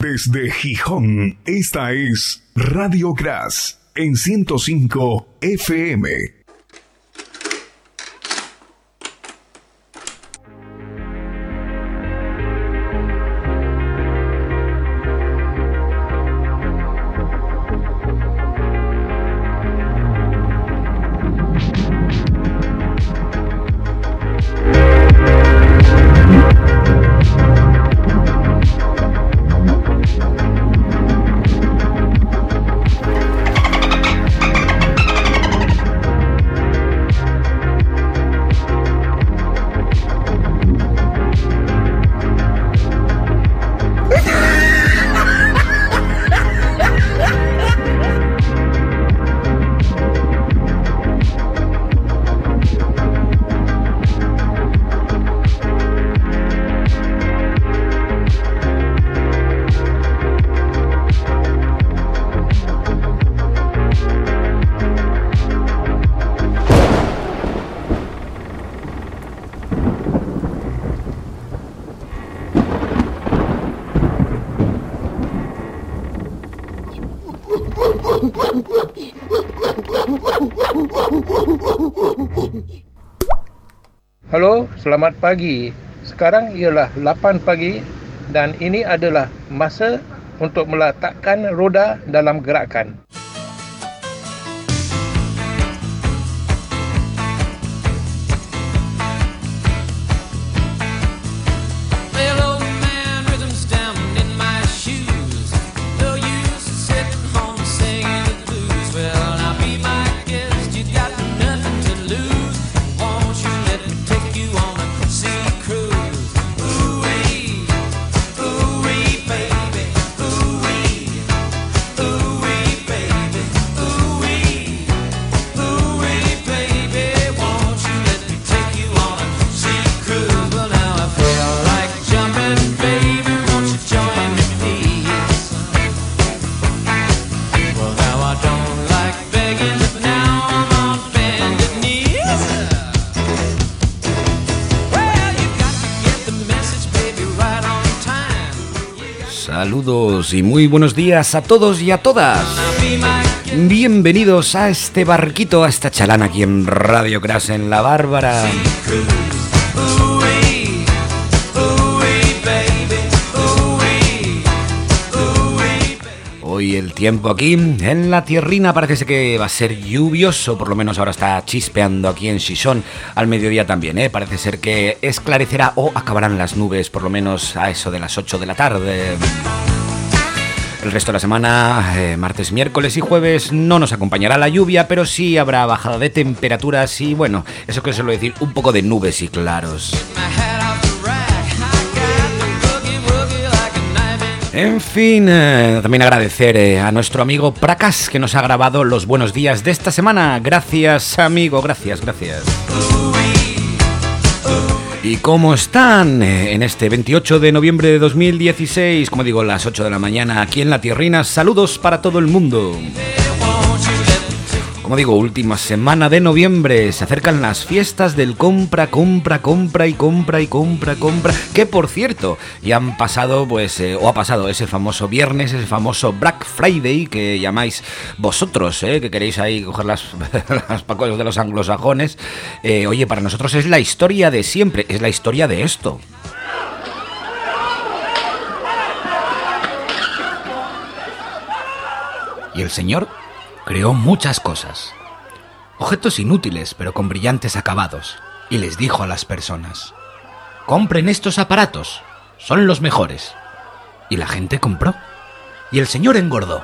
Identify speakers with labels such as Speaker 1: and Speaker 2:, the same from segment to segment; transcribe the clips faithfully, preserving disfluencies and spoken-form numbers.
Speaker 1: Desde Gijón, esta es Radio Gras en ciento cinco F M.
Speaker 2: Halo, selamat pagi. Sekarang ialah lapan pagi dan ini adalah masa untuk meletakkan roda dalam gerakan.
Speaker 3: Saludos y muy buenos días a todos y a todas. Bienvenidos a este barquito, a esta chalana aquí en Radio Gras en La Bárbara. Hoy el tiempo aquí en la tierrina parece que va a ser lluvioso, por lo menos ahora está chispeando aquí en Xixón, al mediodía también, ¿eh? Parece ser que esclarecerá o acabarán las nubes, por lo menos a eso de las ocho de la tarde. El resto de la semana, eh, martes, miércoles y jueves, no nos acompañará la lluvia, pero sí habrá bajada de temperaturas y, bueno, eso que suelo decir, un poco de nubes y claros. En fin, eh, también agradecer eh, a nuestro amigo Pracas que nos ha grabado los buenos días de esta semana. Gracias, amigo, gracias, gracias. ¿Y cómo están eh, en este veintiocho de noviembre de dos mil dieciséis? Como digo, las ocho de la mañana aquí en La Tierrina. Saludos para todo el mundo. Como digo, última semana de noviembre, se acercan las fiestas del compra, compra, compra y compra y compra, compra, que por cierto, ya han pasado, pues, eh, o ha pasado ese famoso viernes, ese famoso Black Friday que llamáis vosotros, eh, que queréis ahí coger las, las pacolas de los anglosajones. Eh, oye, para nosotros es la historia de siempre, es la historia de esto. Y el señor creó muchas cosas, objetos inútiles pero con brillantes acabados, y les dijo a las personas: compren estos aparatos, son los mejores. Y la gente compró, y el señor engordó.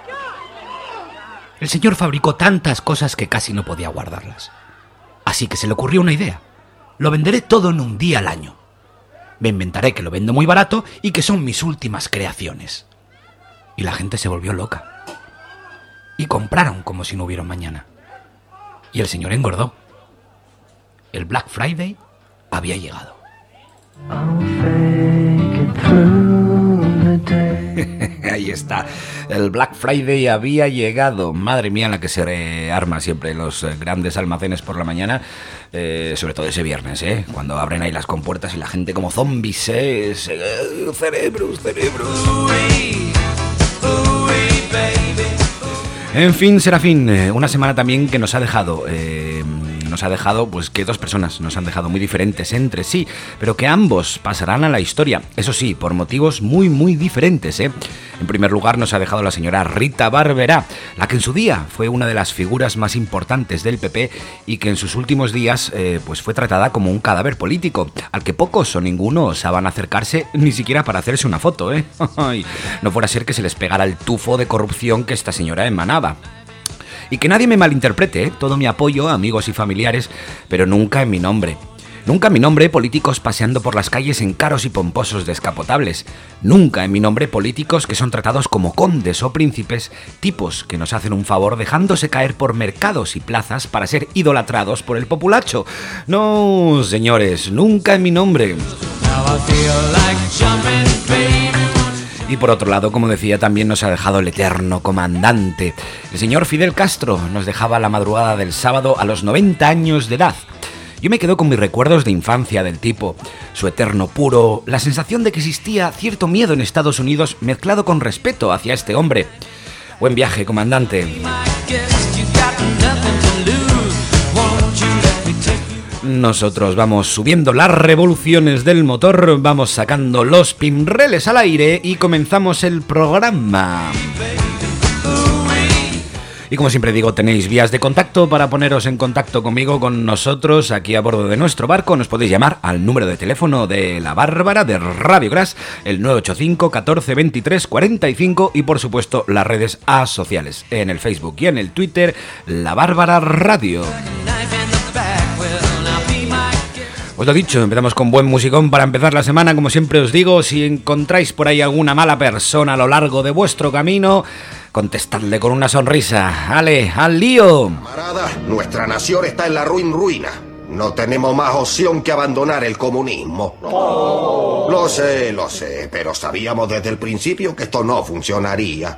Speaker 3: El señor fabricó tantas cosas que casi no podía guardarlas. Así que se le ocurrió una idea: lo venderé todo en un día al año. Me inventaré que lo vendo muy barato y que son mis últimas creaciones. Y la gente se volvió loca. Y compraron como si no hubiera un mañana. Y el señor engordó. El Black Friday había llegado. Ahí está. El Black Friday había llegado. Madre mía, la que se arma siempre en los grandes almacenes por la mañana. Eh, sobre todo ese viernes, ¿eh? Cuando abren ahí las compuertas y la gente como zombies, ¿eh? Se... cerebros, cerebros. En fin, Serafín, una semana también que nos ha dejado... Eh, nos ha dejado, pues que dos personas nos han dejado muy diferentes entre sí, pero que ambos pasarán a la historia, eso sí, por motivos muy muy diferentes, ¿eh? En primer lugar nos ha dejado la señora Rita Barberá, la que en su día fue una de las figuras más importantes del P P y que en sus últimos días eh, pues fue tratada como un cadáver político, al que pocos o ninguno osaban acercarse ni siquiera para hacerse una foto, ¿eh? No fuera a ser que se les pegara el tufo de corrupción que esta señora emanaba. Y que nadie me malinterprete, ¿eh? Todo mi apoyo a amigos y familiares, pero nunca en mi nombre. Nunca en mi nombre políticos paseando por las calles en caros y pomposos descapotables. Nunca en mi nombre políticos que son tratados como condes o príncipes, tipos que nos hacen un favor dejándose caer por mercados y plazas para ser idolatrados por el populacho. No, señores, nunca en mi nombre. Y por otro lado, como decía, también nos ha dejado el eterno comandante. El señor Fidel Castro nos dejaba la madrugada del sábado a los noventa años de edad. Yo me quedo con mis recuerdos de infancia del tipo, su eterno puro, la sensación de que existía cierto miedo en Estados Unidos mezclado con respeto hacia este hombre. Buen viaje, comandante. Nosotros vamos subiendo las revoluciones del motor, vamos sacando los pinreles al aire y comenzamos el programa. Y como siempre digo, tenéis vías de contacto para poneros en contacto conmigo, con nosotros, aquí a bordo de nuestro barco. Nos podéis llamar al número de teléfono de La Bárbara, de Radio Gras, el nueve ocho cinco, catorce, veintitrés, cuarenta y cinco, y por supuesto las redes asociales, en el Facebook y en el Twitter, La Bárbara Radio. Os lo dicho, empezamos con buen musicón para empezar la semana. Como siempre os digo, si encontráis por ahí alguna mala persona a lo largo de vuestro camino, contestadle con una sonrisa. ¡Ale, al lío!
Speaker 4: Camarada, nuestra nación está en la ruin ruina. No tenemos más opción que abandonar el comunismo. Oh. Lo sé, lo sé, pero sabíamos desde el principio que esto no funcionaría.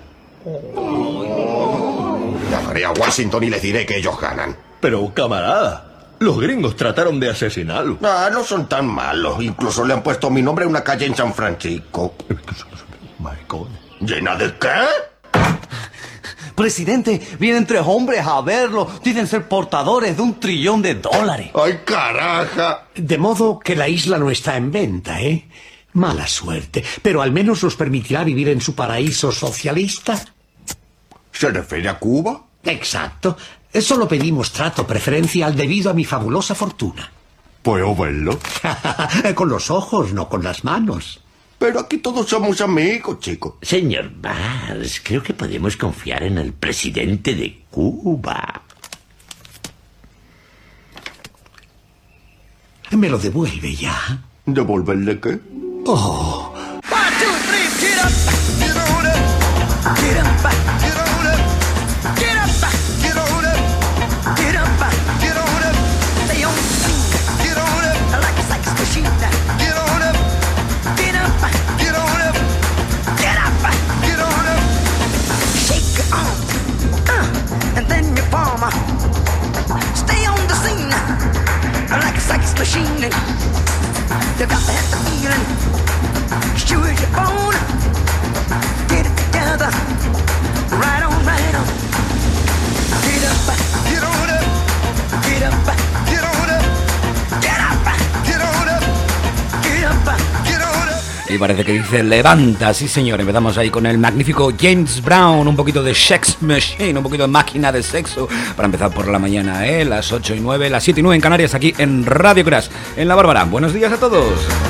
Speaker 4: Oh. Llamaré a Washington y les diré que ellos ganan.
Speaker 5: Pero, camarada, los gringos trataron de asesinarlo.
Speaker 4: Ah, no son tan malos. Incluso le han puesto mi nombre en una calle en San Francisco. ¿Llena de qué?
Speaker 6: Presidente, vienen tres hombres a verlo. Dicen ser portadores de un trillón de dólares.
Speaker 4: ¡Ay, caraja!
Speaker 7: De modo que la isla no está en venta, ¿eh? Mala suerte. Pero al menos nos permitirá vivir en su paraíso socialista.
Speaker 4: ¿Se refiere a Cuba?
Speaker 7: Exacto. Solo pedimos trato preferencial debido a mi fabulosa fortuna.
Speaker 4: ¿Puedo verlo?
Speaker 7: Con los ojos, no con las manos.
Speaker 4: Pero aquí todos somos amigos, chicos.
Speaker 8: Señor Barnes, creo que podemos confiar en el presidente de Cuba.
Speaker 7: ¿Me lo devuelve ya?
Speaker 4: ¿Devolverle qué?
Speaker 7: Oh.
Speaker 9: One, two, three, get up. Get on up. Get up. Get on up. Get up. Get on up. Get up. Get on up. Stay on the scene. Get on up. Like a sex machine. Get on up. Get up. Get on up. Get up. Get on up. Shake your arm. Uh, and then your palm. Stay on the scene. Like a sex machine. You got to have the feeling. Sure as your bone. Get it together. Right on, right on. Get up, get on up. Get up, get on up. Get up, get on up. Get up, get on up.
Speaker 3: Y parece que dice levanta, sí señor. Empezamos ahí con el magnífico James Brown, un poquito de Sex Machine, un poquito de máquina de sexo, para empezar por la mañana, ¿eh? Las ocho y nueve, las siete y nueve en Canarias, aquí en Radio Crash, en La Bárbara. Buenos días a todos.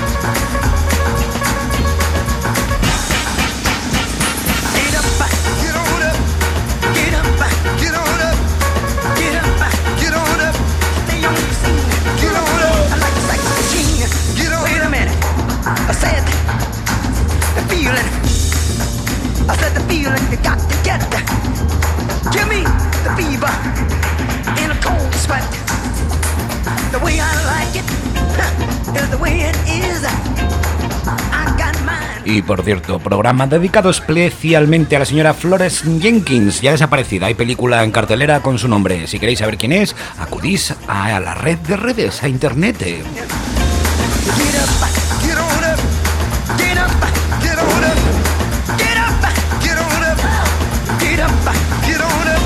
Speaker 3: Y por cierto, programa dedicado especialmente a la señora Florence Jenkins, ya desaparecida. Hay película en cartelera con su nombre. Si queréis saber quién es, acudís a la red de redes, a internet.
Speaker 9: Get up, get on up.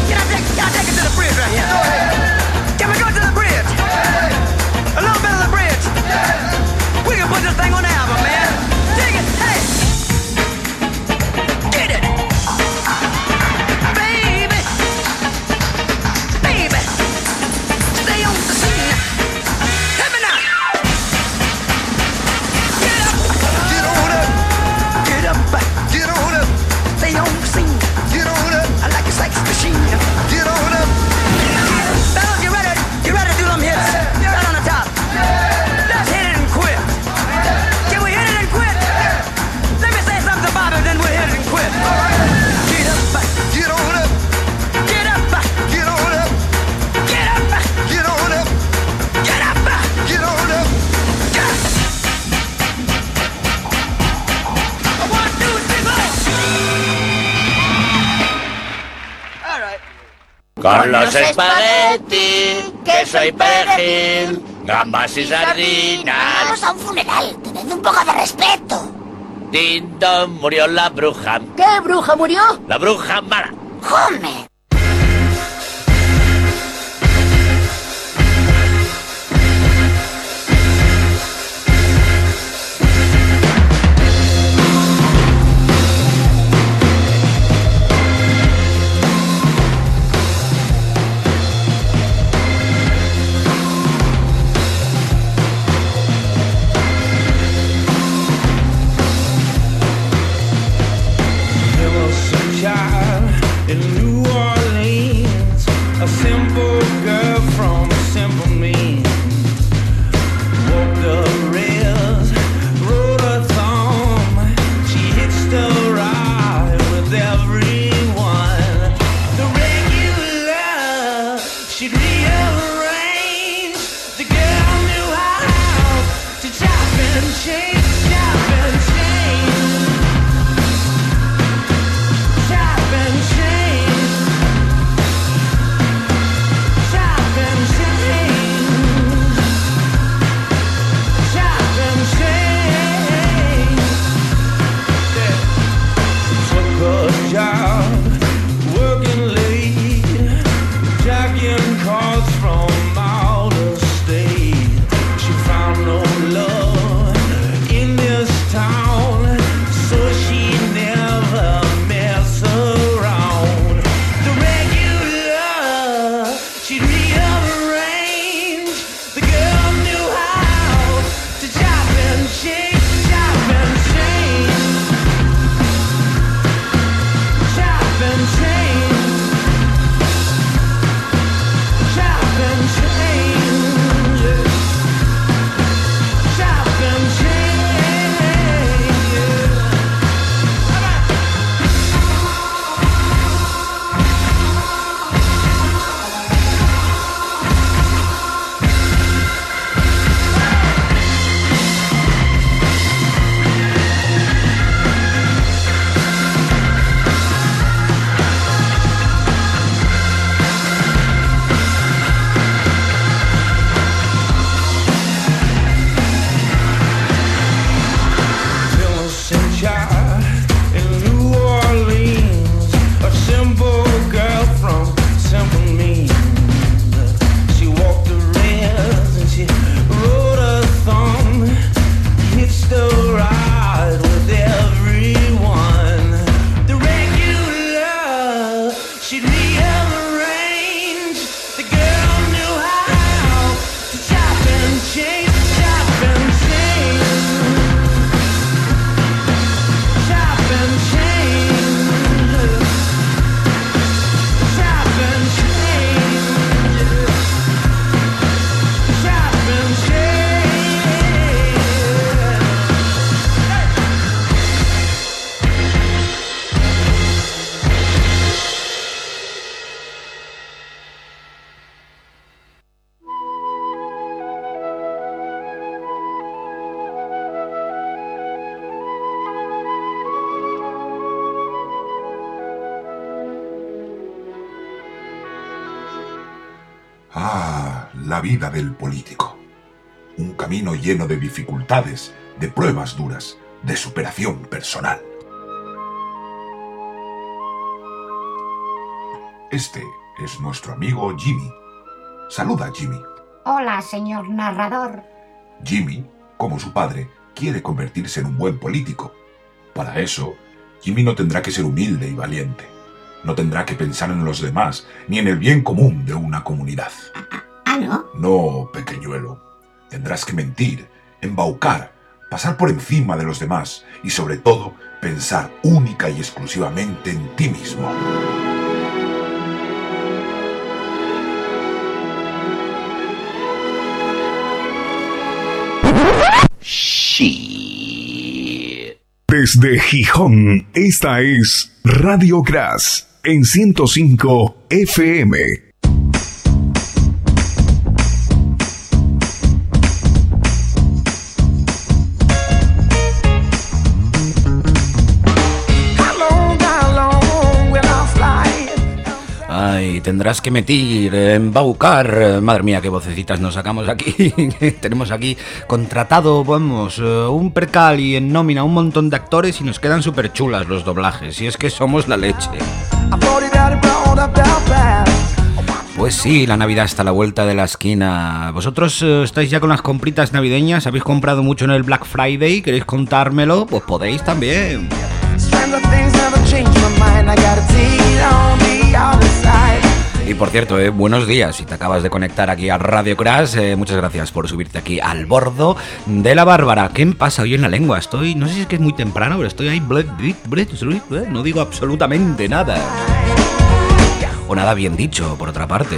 Speaker 10: Con los espagueti, queso y perejil, gambas y sardinas.
Speaker 11: Vamos a un funeral, tened un poco de respeto.
Speaker 10: Din don, murió la bruja.
Speaker 11: ¿Qué bruja murió?
Speaker 10: La bruja mala.
Speaker 11: ¡Come!
Speaker 1: Ah, la vida del político. Un camino lleno de dificultades, de pruebas duras, de superación personal. Este es nuestro amigo Jimmy. Saluda, Jimmy.
Speaker 11: Hola, señor narrador.
Speaker 1: Jimmy, como su padre, quiere convertirse en un buen político. Para eso, Jimmy no tendrá que ser humilde y valiente. No tendrá que pensar en los demás, ni en el bien común de una comunidad.
Speaker 11: ¿Ah, no?
Speaker 1: No, pequeñuelo. Tendrás que mentir, embaucar, pasar por encima de los demás y, sobre todo, pensar única y exclusivamente en ti mismo.
Speaker 8: Sí.
Speaker 1: Desde Gijón, esta es Radio Gras en ciento cinco F M.
Speaker 3: Ay, y tendrás que meter, embaucar. Madre mía, qué vocecitas nos sacamos aquí. Tenemos aquí contratado, vamos, un percal y en nómina un montón de actores y nos quedan súper chulas los doblajes. Y es que somos la leche. Pues sí, la Navidad está a la vuelta de la esquina. ¿Vosotros eh, estáis ya con las compritas navideñas? ¿Habéis comprado mucho en el Black Friday? ¿Queréis contármelo? Pues podéis también. Y por cierto, eh, buenos días. Si te acabas de conectar aquí a Radio Crash, eh, muchas gracias por subirte aquí al bordo de la Bárbara. ¿Qué me pasa hoy en la lengua? Estoy, no sé si es que es muy temprano, pero estoy ahí, no digo absolutamente nada. O nada bien dicho, por otra parte.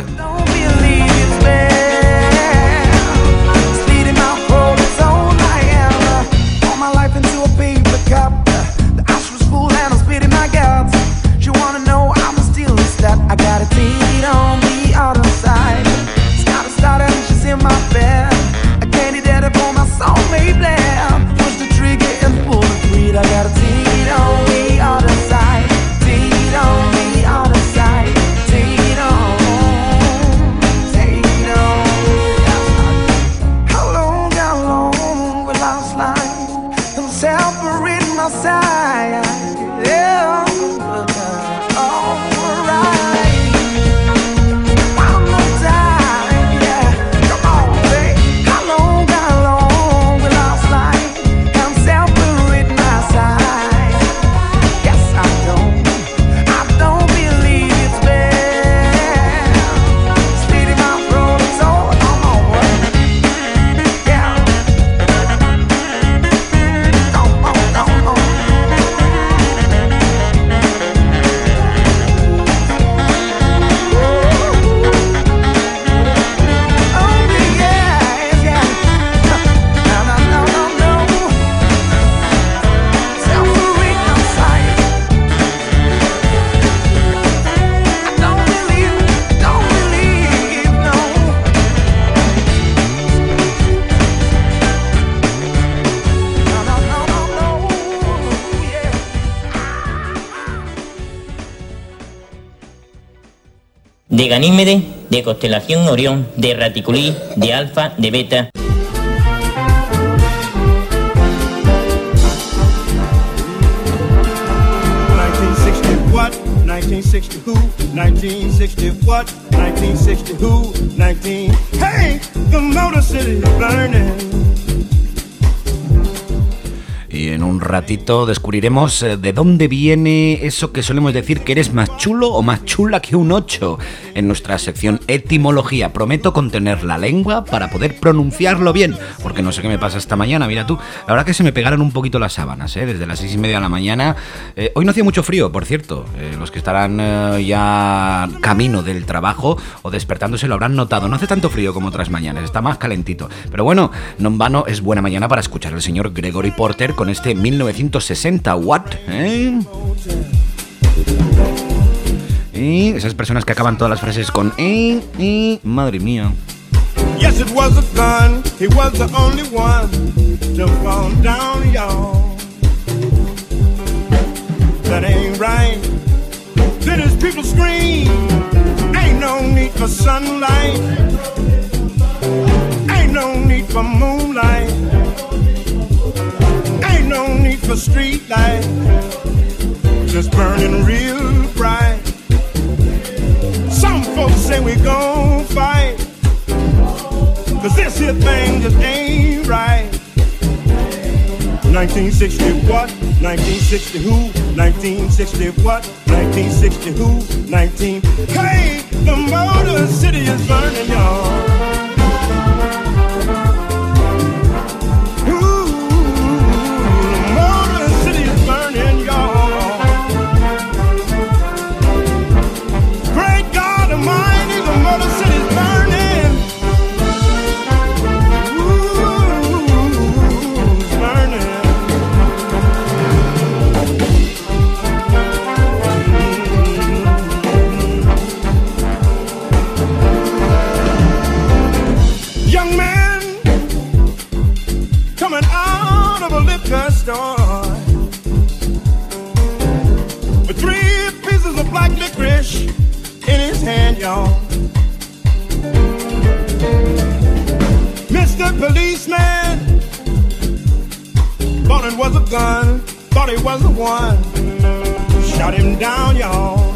Speaker 12: De Ganímede, de constelación Orión, de Raticulí, de Alfa, de Beta.
Speaker 13: nineteen sixty who, nineteen sixty what, nineteen sixty who, nineteen, hey, the Motor City is burning.
Speaker 3: Y en un ratito descubriremos de dónde viene eso que solemos decir que eres más chulo o más chula que un ocho en nuestra sección etimología. Prometo contener la lengua para poder pronunciarlo bien, porque no sé qué me pasa esta mañana, mira tú. La verdad que se me pegaron un poquito las sábanas, ¿eh? Desde las seis y media de la mañana. Eh, hoy no hacía mucho frío, por cierto. Eh, los que estarán eh, ya camino del trabajo o despertándose lo habrán notado. No hace tanto frío como otras mañanas, está más calentito. Pero bueno, no en vano es buena mañana para escuchar al señor Gregory Porter con este mil novecientos sesenta, what? ¿Eh? Y esas personas que acaban todas las frases con eh, eh, madre mía.
Speaker 13: Yes, it was a gun. He was the only one to fall down, y'all. That ain't right. Then his people scream. Ain't no need for sunlight. Ain't no need for moonlight. Ain't no need for street light. Just burning real bright. Some folks say we gon' fight, cause this here thing just ain't right. nineteen sixty what? nineteen sixty who? nineteen sixty what? nineteen sixty who? nineteen. Hey, the Motor City is burning, y'all. y'all. Mister Policeman thought it was a gun, thought it was the one. Shot him down, y'all.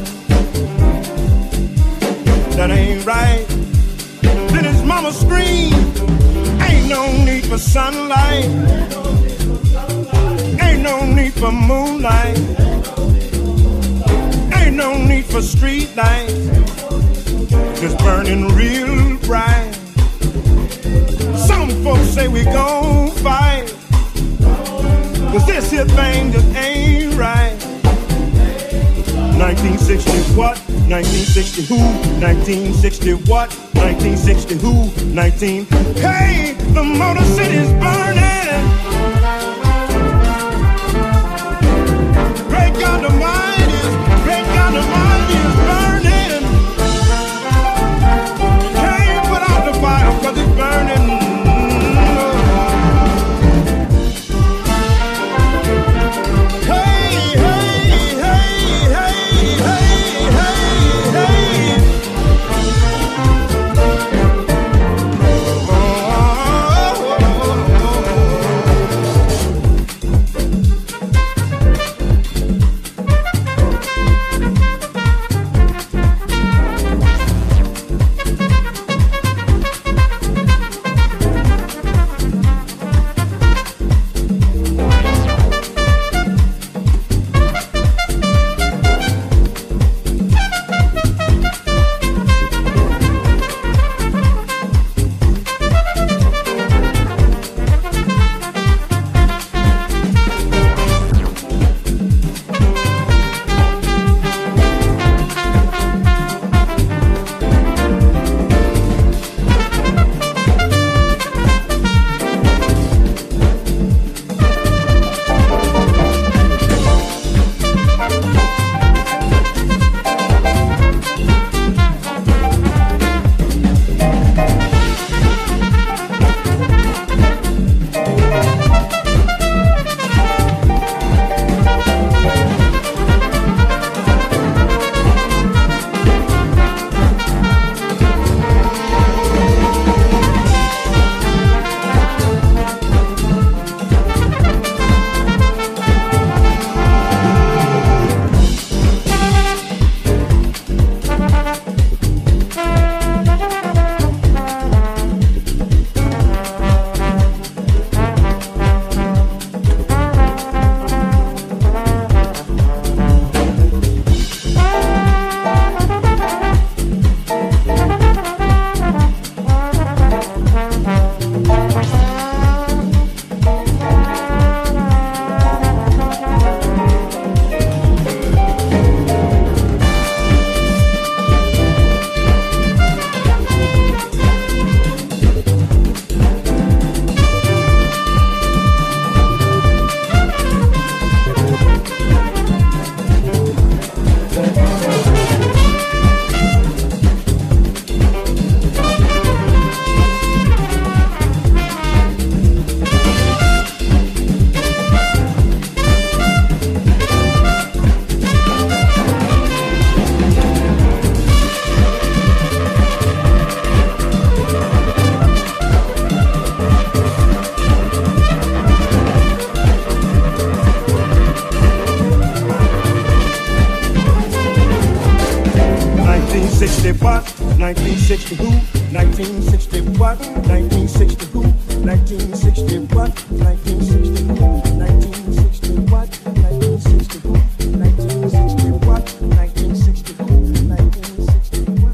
Speaker 13: That ain't right. Then his mama screamed, ain't no need for sunlight, ain't no need for moonlight, ain't no need for street lights, just burning real bright. Some folks say we gon' fight, 'cause this here thing just ain't right. nineteen sixty what? nineteen sixty who? nineteen sixty what? nineteen sixty who? nineteen Hey, the Motor City's burning. Great God Almighty is, great God Almighty is burning. Can't put out the fire 'cause it's burning. nineteen sixty who? nineteen sixty what? nineteen sixty who? nineteen sixty what? nineteen sixty who? nineteen sixty what? nineteen sixty who? nineteen sixty what? nineteen sixty who? nineteen sixty what?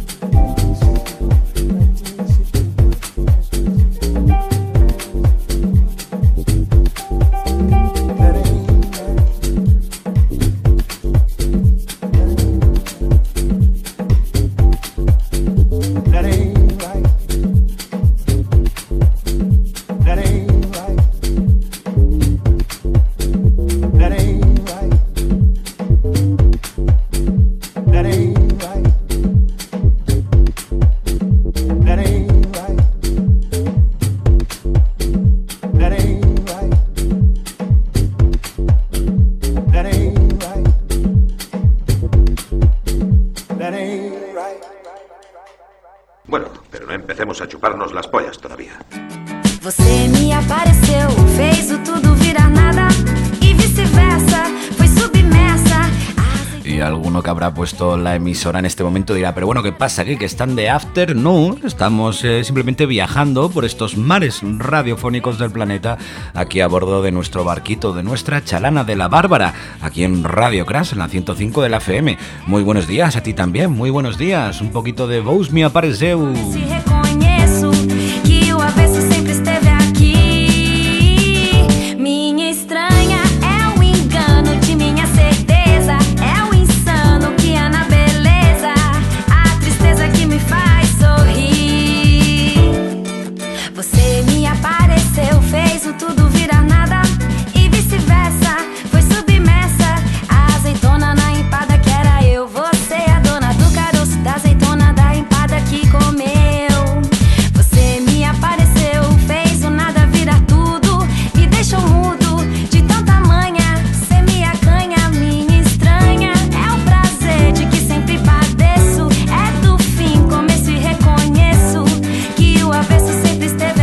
Speaker 14: Bueno, pero no empecemos a chuparnos las pollas todavía.
Speaker 15: Você me apareceu, fez o tudo virar nada y viceversa, fue submersa.
Speaker 3: Y alguno que habrá puesto la emisora en este momento dirá, pero bueno, ¿qué pasa aquí? ¿Que están de after? No, estamos eh, simplemente viajando por estos mares radiofónicos del planeta, aquí a bordo de nuestro barquito, de nuestra chalana de la Bárbara, aquí en Radio Crash, en la ciento cinco de la F M. Muy buenos días, a ti también, muy buenos días. Un poquito de Vos me apareceu.
Speaker 15: Te reconheço, que o avesso sempre esteve aqui. Minha estranha é o engano de minha certeza, é o insano que há na beleza, a tristeza que me faz sorrir. Você me apareceu, fez o tudo virar nada e vice-versa, foi submersa. A azeitona na empada que era eu, você a dona do caroço da azeitona da empada que comeu. Você me apareceu, fez o nada virar tudo, me deixou mudo de tanta manha. Cê me acanha, minha estranha, é o prazer de que sempre padeço. É do fim, começo e reconheço que o avesso sempre esteve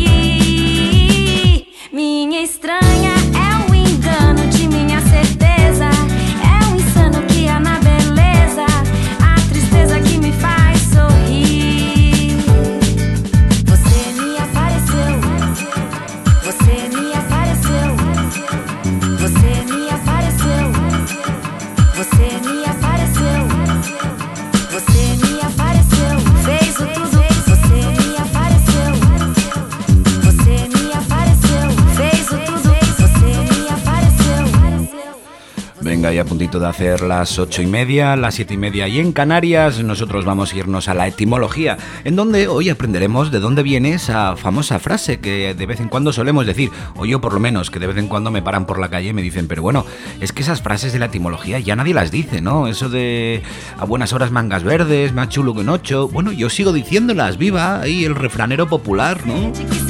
Speaker 15: aqui. Minha estranha é o engano de minha certeza, é o insano que há na beleza, a tristeza que me faz sorrir. Você me apareceu, você me apareceu, você me apareceu, você me apareceu, você me apareceu, fez o tudo, você me apareceu, você me apareceu, fez o tudo, você me apareceu.
Speaker 3: Venga, ya a puntito de hacer las ocho y media, las siete y media y en Canarias, nosotros vamos a irnos a la etimología, en donde hoy aprenderemos de dónde viene esa famosa frase que de vez en cuando solemos decir, o yo por lo menos, que de vez en cuando me paran por la calle y me dicen, pero bueno, es que esas frases de la etimología ya nadie las dice, ¿no? Eso de a buenas horas mangas verdes, más chulo que un ocho, bueno, yo sigo diciéndolas, viva ahí el refranero popular, ¿no?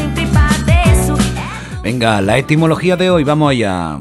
Speaker 3: Venga, la etimología de hoy, vamos allá.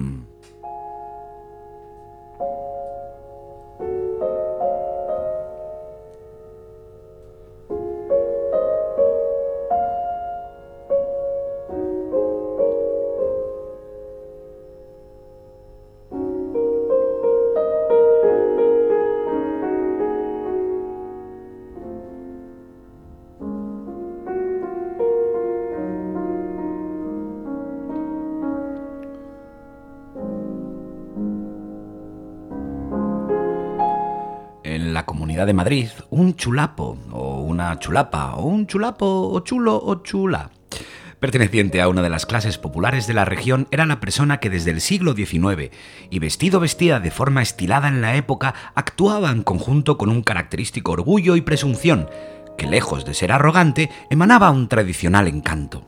Speaker 3: De Madrid, un chulapo o una chulapa o un chulapo o chulo o chula, perteneciente a una de las clases populares de la región, era la persona que desde el siglo diecinueve y vestido vestida de forma estilada en la época actuaba en conjunto con un característico orgullo y presunción que, lejos de ser arrogante, emanaba un tradicional encanto.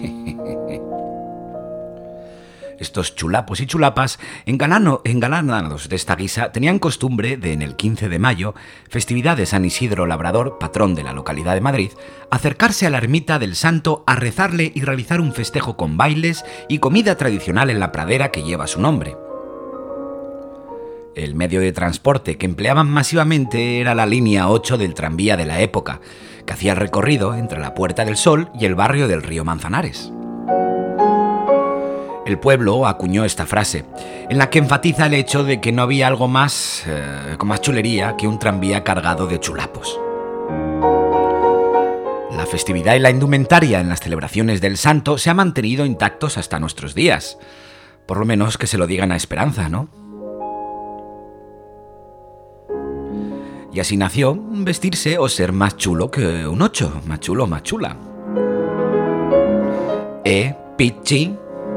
Speaker 3: Estos chulapos y chulapas, engalano, engalanados de esta guisa, tenían costumbre de, en el quince de mayo, festividad de San Isidro Labrador, patrón de la localidad de Madrid, acercarse a la ermita del santo a rezarle y realizar un festejo con bailes y comida tradicional en la pradera que lleva su nombre. El medio de transporte que empleaban masivamente era la línea ocho del tranvía de la época, que hacía el recorrido entre la Puerta del Sol y el barrio del Río Manzanares. El pueblo acuñó esta frase, en la que enfatiza el hecho de que no había algo más, eh, con más chulería que un tranvía cargado de chulapos. La festividad y la indumentaria en las celebraciones del santo se han mantenido intactos hasta nuestros días. Por lo menos que se lo digan a Esperanza, ¿no? Y así nació vestirse o ser más chulo que un ocho, más chulo o más chula. Eh, pichi.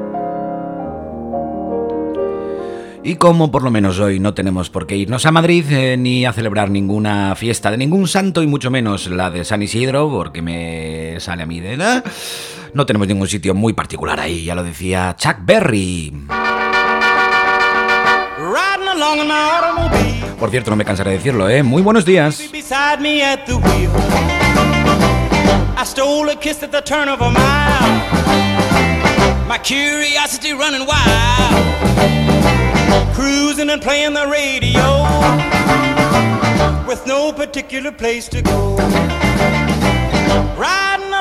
Speaker 3: Y como por lo menos hoy no tenemos por qué irnos a Madrid eh, ni a celebrar ninguna fiesta de ningún santo y mucho menos la de San Isidro, porque me sale a mí de la... No tenemos ningún sitio muy particular ahí, ya lo decía Chuck Berry. Por cierto, no me cansaré de decirlo, ¿eh? Muy buenos días.
Speaker 16: Cruising and playing the radio with no particular place to go.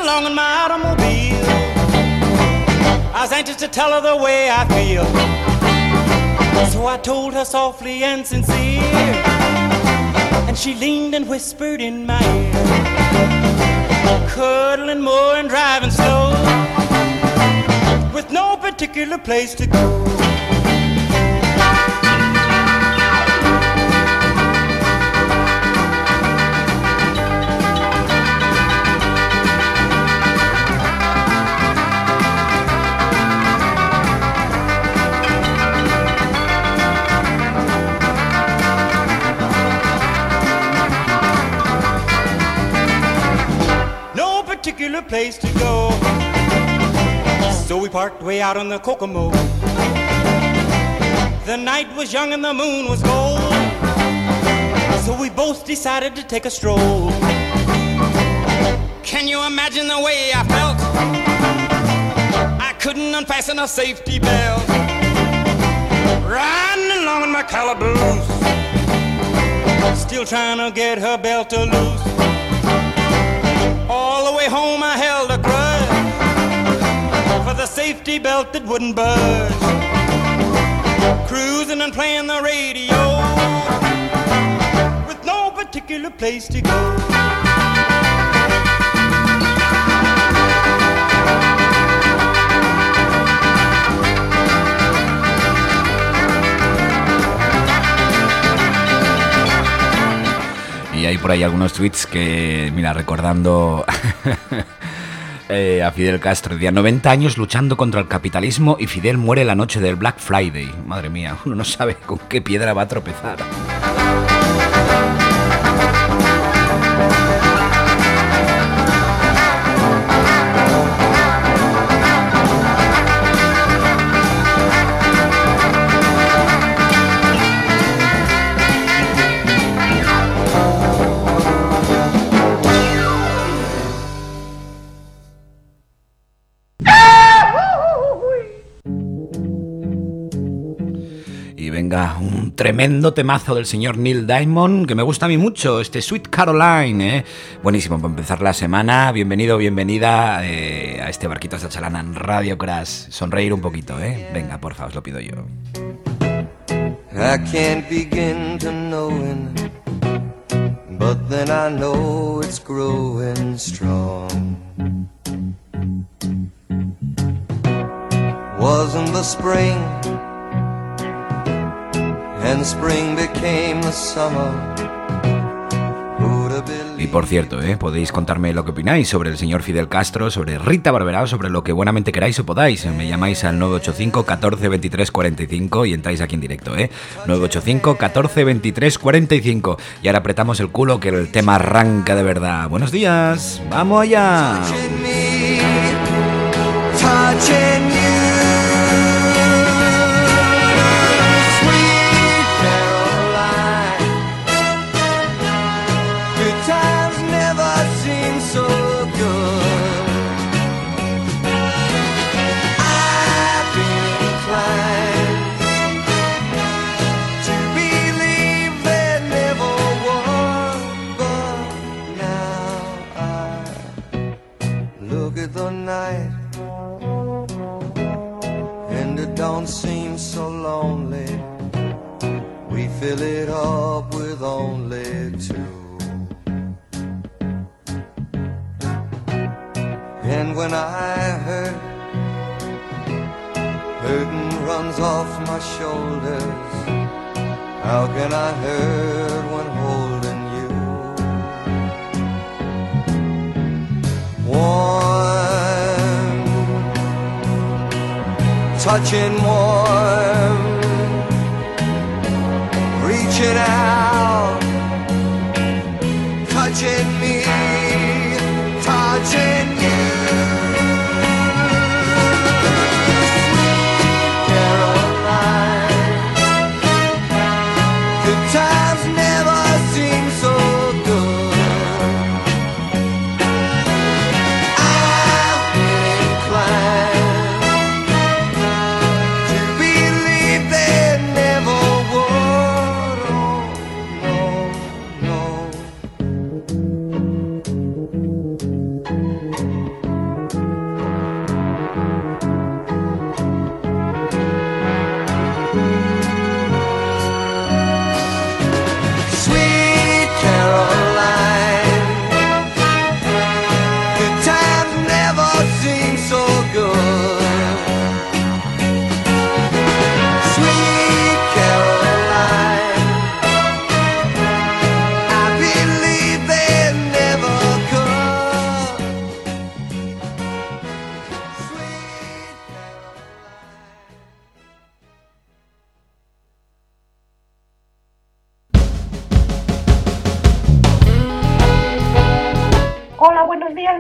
Speaker 16: along in my automobile. I was anxious to tell her the way I feel, so I told her softly and sincere, and she leaned and whispered in my ear, cuddling more and driving slow, with no particular place to go. Particular place to go, so we parked way out on the Kokomo. The night was young and the moon was gold, so we both decided to take a stroll. Can you imagine the way I felt? I couldn't unfasten a safety belt, riding along in my calaboose, still trying to get her belt to loose. All the way home I held a grudge for the safety belt that wouldn't budge. Cruising and playing the radio with no particular place to go.
Speaker 3: Y hay por ahí algunos tweets que, mira, recordando eh, a Fidel Castro, decía noventa años luchando contra el capitalismo y Fidel muere la noche del Black Friday. Madre mía, uno no sabe con qué piedra va a tropezar. Venga, un tremendo temazo del señor Neil Diamond que me gusta a mí mucho, este Sweet Caroline, ¿eh? Buenísimo para empezar la semana. Bienvenido, bienvenida eh, a este barquito hasta Chalana en Radio Crash. Sonreír un poquito, ¿eh? Venga, porfa, os lo pido yo.
Speaker 17: I can't begin to knowing, but then I know it's growing strong. Wasn't the spring, and spring became the summer.
Speaker 3: Y por cierto, ¿eh? podéis contarme lo que opináis sobre el señor Fidel Castro, sobre Rita Barberá, sobre lo que buenamente queráis o podáis. Me llamáis al nueve ocho cinco, catorce, veintitrés, cuarenta y cinco y entráis aquí en directo, ¿eh? nueve ocho cinco, catorce, veintitrés, cuarenta y cinco. Y ahora apretamos el culo que el tema arranca de verdad. Buenos días, ¡vamos allá!
Speaker 17: Touching me, touching you. Seems so lonely. We fill it up with only two. And when I hurt, burden runs off my shoulders. How can I hurt when holding you? Warm, touching warm, reaching out, touching me, touching you. Sweet Caroline, good times never seem so good. I've been inclined to believe they never would. Oh,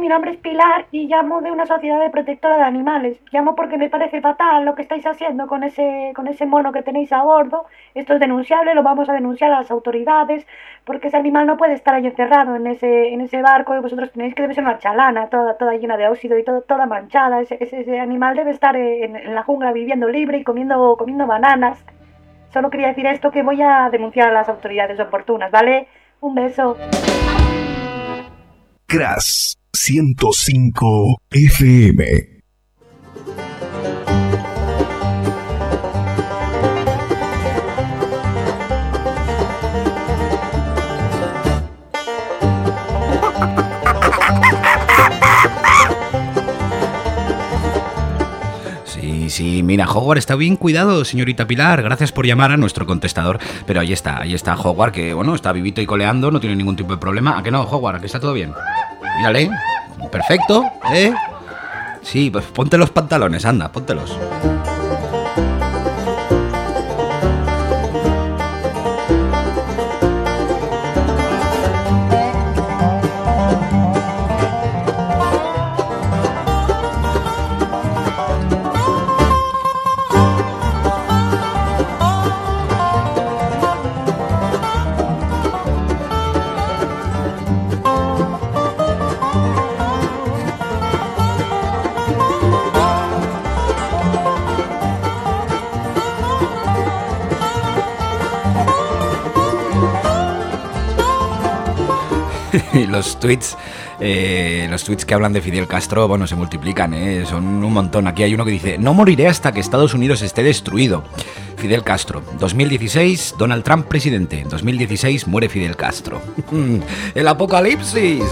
Speaker 18: mi nombre es Pilar y llamo de una sociedad de protectora de animales. Llamo porque me parece fatal lo que estáis haciendo con ese, con ese mono que tenéis a bordo. Esto es denunciable, lo vamos a denunciar a las autoridades, porque ese animal no puede estar ahí encerrado en ese, en ese barco y vosotros tenéis que debe ser una chalana, toda, toda llena de óxido y todo, toda manchada. Ese, ese, ese animal debe estar en, en la jungla viviendo libre y comiendo, comiendo bananas. Solo quería decir esto, que voy a denunciar a las autoridades oportunas, ¿vale? Un beso.
Speaker 19: Crash ciento cinco F M.
Speaker 3: Sí, sí, mira, Howard está bien cuidado, señorita Pilar. Gracias por llamar a nuestro contestador. Pero ahí está, ahí está Howard, que bueno, está vivito y coleando, no tiene ningún tipo de problema. ¿A que no, Howard? ¿A que está todo bien? Mírale, perfecto, ¿eh? Sí, pues ponte los pantalones, anda, póntelos. Y los tweets, eh, los tweets que hablan de Fidel Castro, bueno, se multiplican, eh, son un montón. Aquí hay uno que dice: no moriré hasta que Estados Unidos esté destruido. Fidel Castro. dos mil dieciséis, Donald Trump presidente. dos mil dieciséis, muere Fidel Castro. ¡El apocalipsis!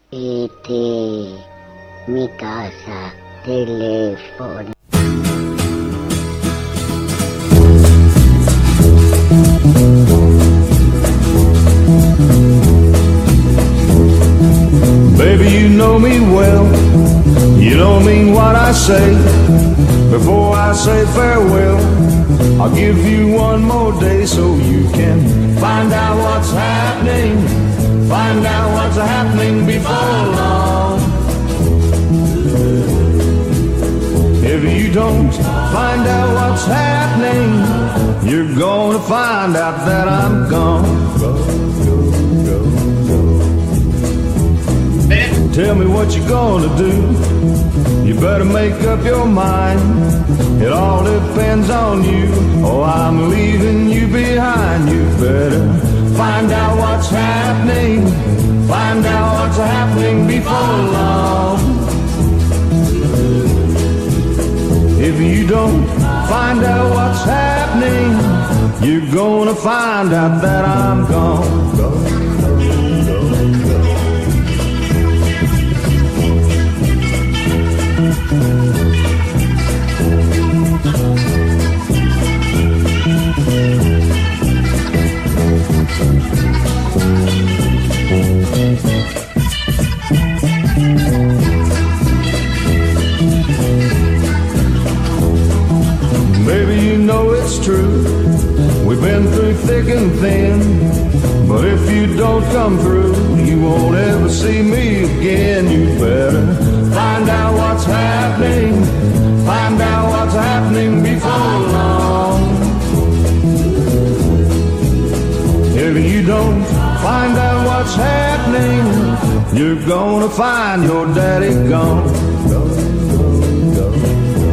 Speaker 11: E T, mi casa, teléfono.
Speaker 13: Baby, you know me well. You don't mean what I say. Before I say farewell, I'll give you one more day so you can find out what's happening. Find out what's happening before long. If you don't find out what's happening, you're gonna find out that I'm gone. Go, go, go, go. Tell me what you're gonna do. You better make up your mind. It all depends on you. Oh, I'm leaving you behind. You better find out what's happening. Find out what's happening before long. If you don't find out what's happening, you're gonna find out that I'm gone. Go, go, go, go. Baby, you know it's true. We've been through thick and thin. But if you don't come through, you won't ever see me again. You better find out what's happening. Find out what's happening before long. If you don't find out what's happening, you're gonna find your daddy gone. Go, go, go, go.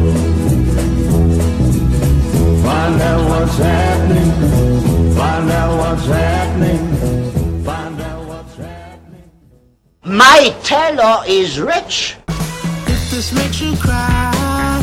Speaker 13: Find out what's happening. Find out what's happening. Find out what's happening.
Speaker 10: My tailor is rich.
Speaker 9: If this makes you cry,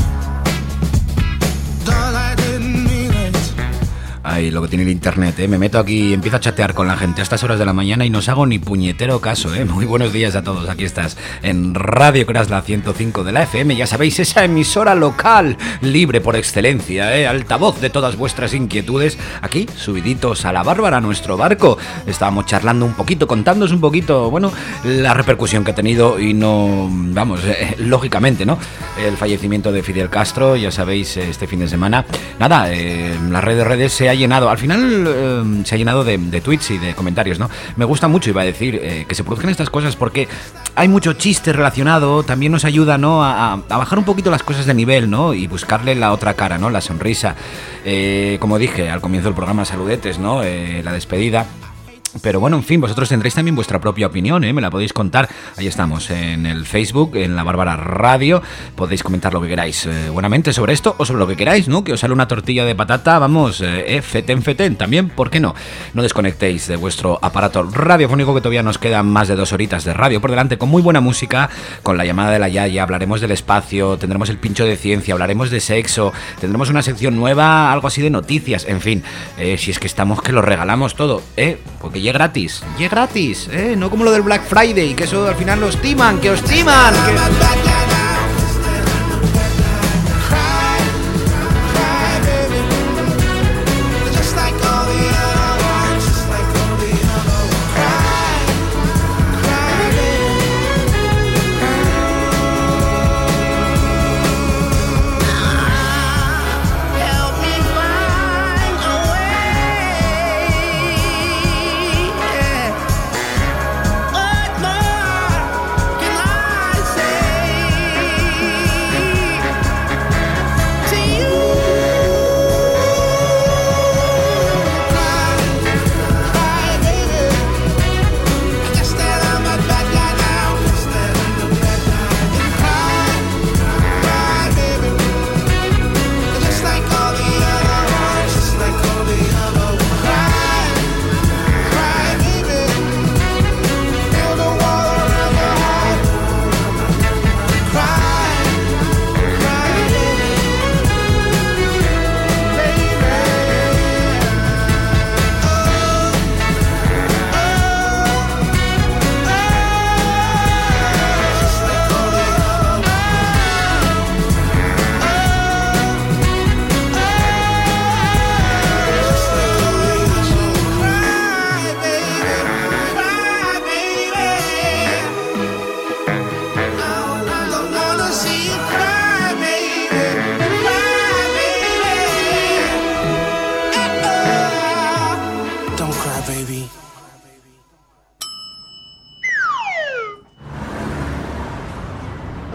Speaker 9: doll, I didn't mean it.
Speaker 3: Ay, lo que tiene el internet, ¿eh? Me meto aquí y empiezo a chatear con la gente a estas horas de la mañana y no os hago ni puñetero caso, ¿eh? Muy buenos días a todos, aquí estás en Radio Crash, la ciento cinco de la F M, ya sabéis, esa emisora local, libre por excelencia, ¿eh? Altavoz de todas vuestras inquietudes, aquí, subiditos a la Bárbara, nuestro barco. Estábamos charlando un poquito, contándoos un poquito, bueno, la repercusión que ha tenido y no, vamos, eh, lógicamente, ¿no? El fallecimiento de Fidel Castro, ya sabéis, este fin de semana. Nada, eh, las redes redes se ha llenado, al final eh, se ha llenado de, de tweets y de comentarios, ¿no? Me gusta mucho, iba a decir, eh, que se produzcan estas cosas porque hay mucho chiste relacionado, también nos ayuda, ¿no? A, a bajar un poquito las cosas de nivel, ¿no? Y buscarle la otra cara, ¿no? La sonrisa. Eh, como dije al comienzo del programa, saludetes, ¿no? Eh, la despedida. Pero bueno, en fin, vosotros tendréis también vuestra propia opinión, ¿eh? Me la podéis contar. Ahí estamos, en el Facebook, en La Bárbara Radio. Podéis comentar lo que queráis, eh, buenamente sobre esto o sobre lo que queráis, ¿no? Que os sale una tortilla de patata, vamos, eh, eh, feten, feten, también, ¿por qué no? No desconectéis de vuestro aparato radiofónico, que todavía nos quedan más de dos horitas de radio por delante, con muy buena música, con la llamada de la Yaya, hablaremos del espacio, tendremos el pincho de ciencia, hablaremos de sexo, tendremos una sección nueva, algo así de noticias, en fin, eh, si es que estamos que lo regalamos todo, ¿eh? Porque y es gratis, y es gratis, ¿eh? No como lo del Black Friday, que eso al final los timan, que os timan, que...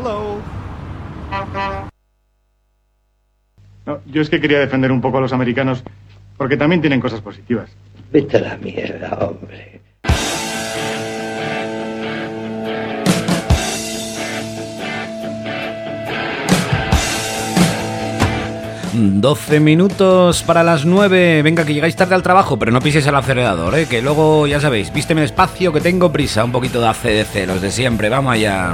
Speaker 16: pillow.
Speaker 20: No, yo es que quería defender un poco a los americanos porque también tienen cosas positivas.
Speaker 21: Vete a la mierda, hombre.
Speaker 3: doce minutos para las nueve. Venga, que llegáis tarde al trabajo, pero no piséis el acelerador, ¿eh? Que luego, ya sabéis, vísteme despacio, que tengo prisa. Un poquito de A C D C, los de siempre. Vamos allá.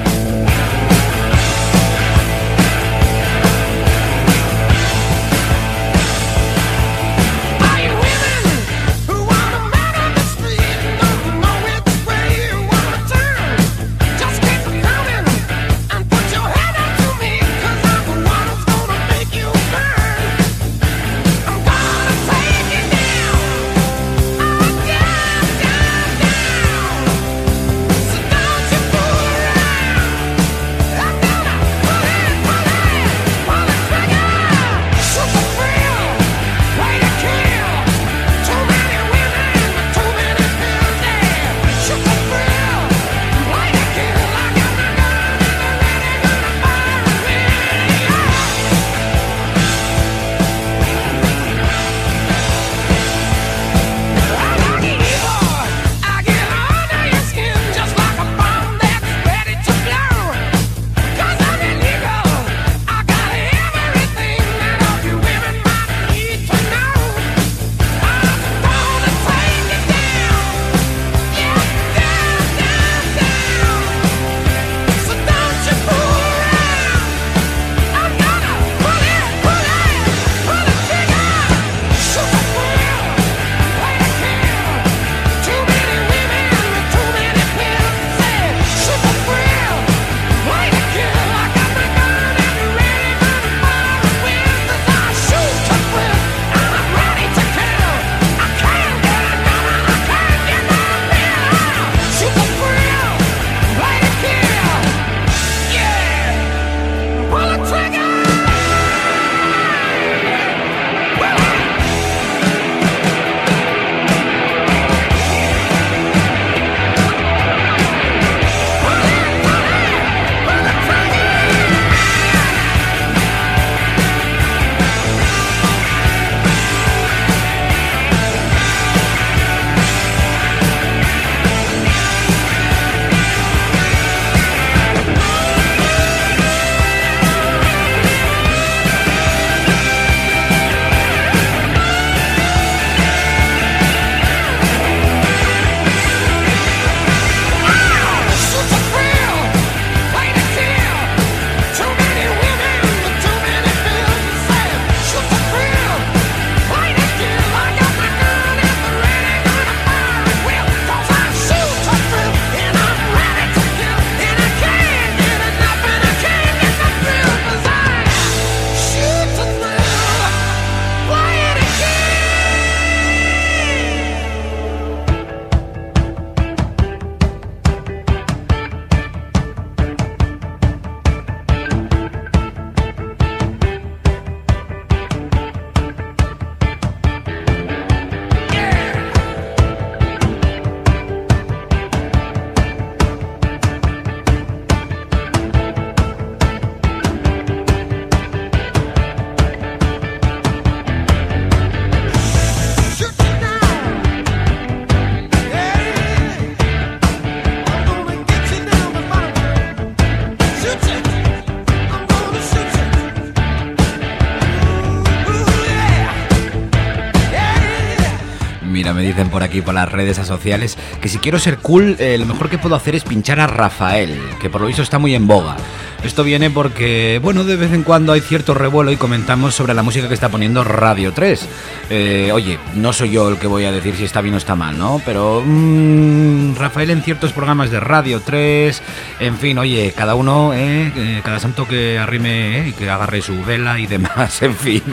Speaker 3: Mira, me dicen por aquí, por las redes sociales, que si quiero ser cool, eh, lo mejor que puedo hacer es pinchar a Rafael, que por lo visto está muy en boga. Esto viene porque, bueno, de vez en cuando hay cierto revuelo y comentamos sobre la música que está poniendo Radio tres. Eh, oye, no soy yo el que voy a decir si está bien o está mal, ¿no? Pero mmm, Rafael en ciertos programas de Radio tres, en fin, oye, cada uno, eh, eh, cada santo que arrime eh, y que agarre su vela y demás, en fin.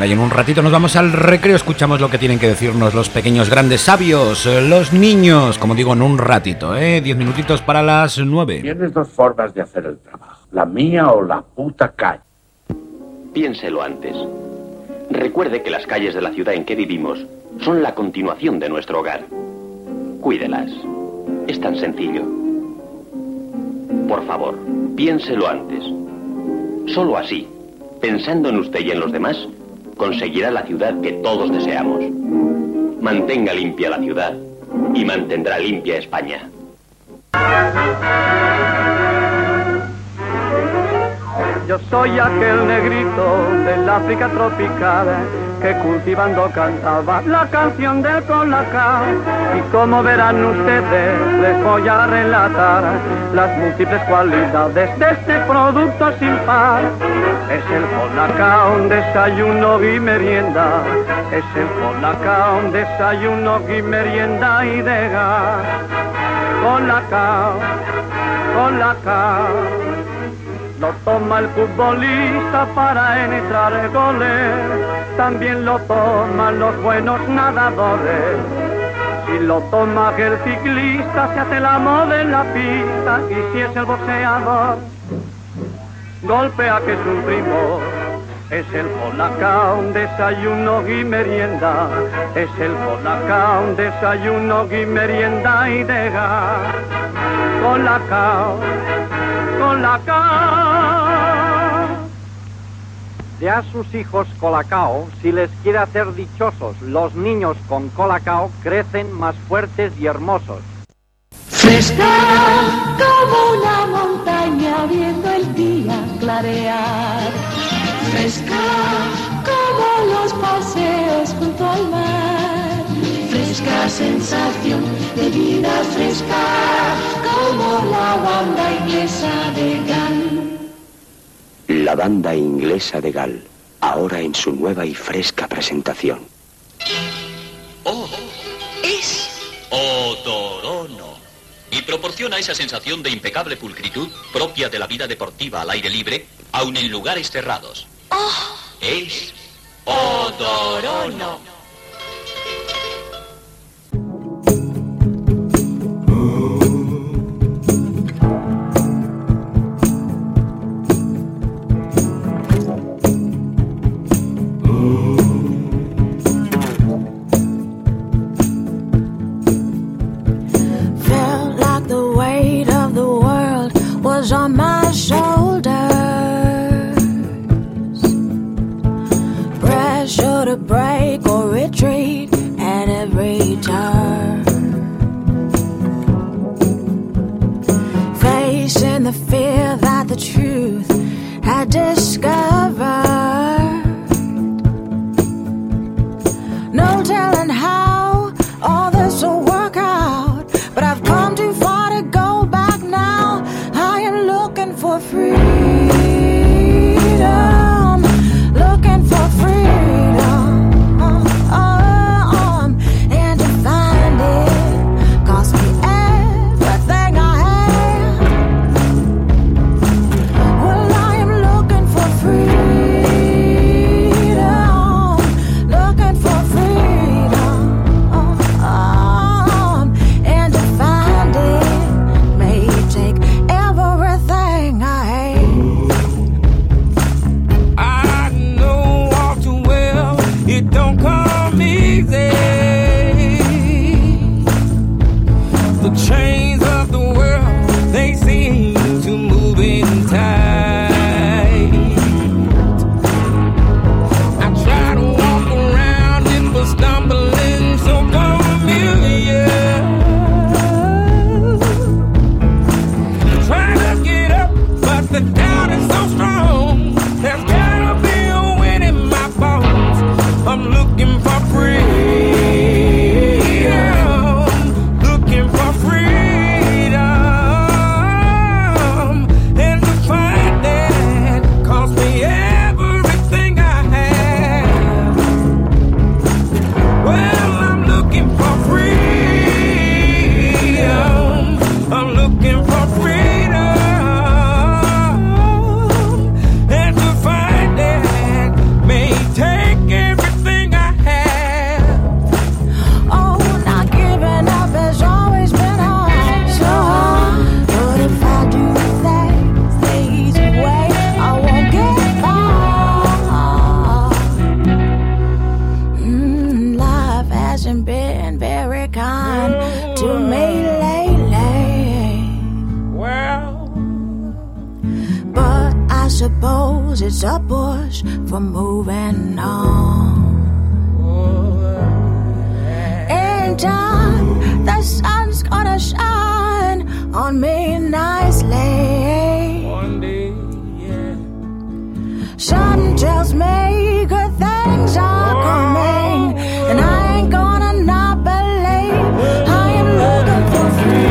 Speaker 3: estupenda. Y en un ratito nos vamos al recreo, escuchamos lo que tienen que decirnos los pequeños grandes sabios, los niños, como digo, en un ratito, ¿eh? Diez minutitos para las nueve.
Speaker 2: Tienes dos formas de hacer el trabajo, la mía o la puta calle.
Speaker 22: Piénselo antes. Recuerde que las calles de la ciudad en que vivimos son la continuación de nuestro hogar. Cuídelas. Es tan sencillo. Por favor, piénselo antes. Solo así, pensando en usted y en los demás, conseguirá la ciudad que todos deseamos. Mantenga limpia la ciudad y mantendrá limpia España.
Speaker 23: Yo soy aquel negrito del África tropical que cultivando cantaba la canción del Colacao. Y como verán ustedes, les voy a relatar las múltiples cualidades de este producto sin par. Es el Colacao, un desayuno y merienda. Es el Colacao, un desayuno y merienda y de gas. Colacao, Colacao. Lo toma el futbolista para entrar goles, también lo toman los buenos nadadores. Si lo toma el ciclista se hace la moda en la pista, y si es el boxeador, golpea que es un primo. Es el Colacao, un desayuno y merienda. Es el Colacao, un desayuno y merienda y de gas. Colacao, Colacao. De a sus hijos Colacao, si les quiere hacer dichosos, los niños con Colacao crecen más fuertes y hermosos.
Speaker 24: Fresca como una montaña viendo el día clarear. Fresca como los paseos junto al mar. Fresca sensación de vida fresca como la banda inglesa de Gal.
Speaker 22: La banda inglesa de Gal, ahora en su nueva y fresca presentación.
Speaker 25: Oh, es Odorono. Y proporciona esa sensación de impecable pulcritud propia de la vida deportiva al aire libre, aun en lugares cerrados.
Speaker 24: Oh,
Speaker 25: es Odorono.
Speaker 15: On my shoulders, pressure to break or retreat at every turn, facing the fear that the truth had discovered. No telling how all this will work out, but I've come too far to go back now. I am looking for freedom.
Speaker 24: to me lately.
Speaker 9: Well,
Speaker 24: but I suppose it's a push for moving on. In time, the sun's gonna shine on me nicely.
Speaker 9: one day, yeah.
Speaker 24: Something tells me good things are coming, and I ain't gonna not believe. I am looking for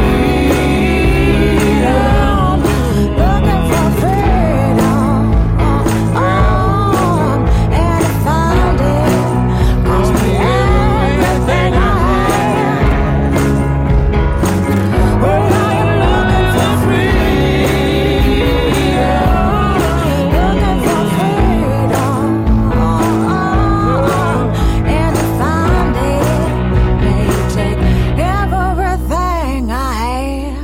Speaker 24: freedom, looking for freedom, oh, oh, and to find it cost me everything I had. Well, I am looking for freedom, looking for freedom, oh, oh, and to find it may take everything I have.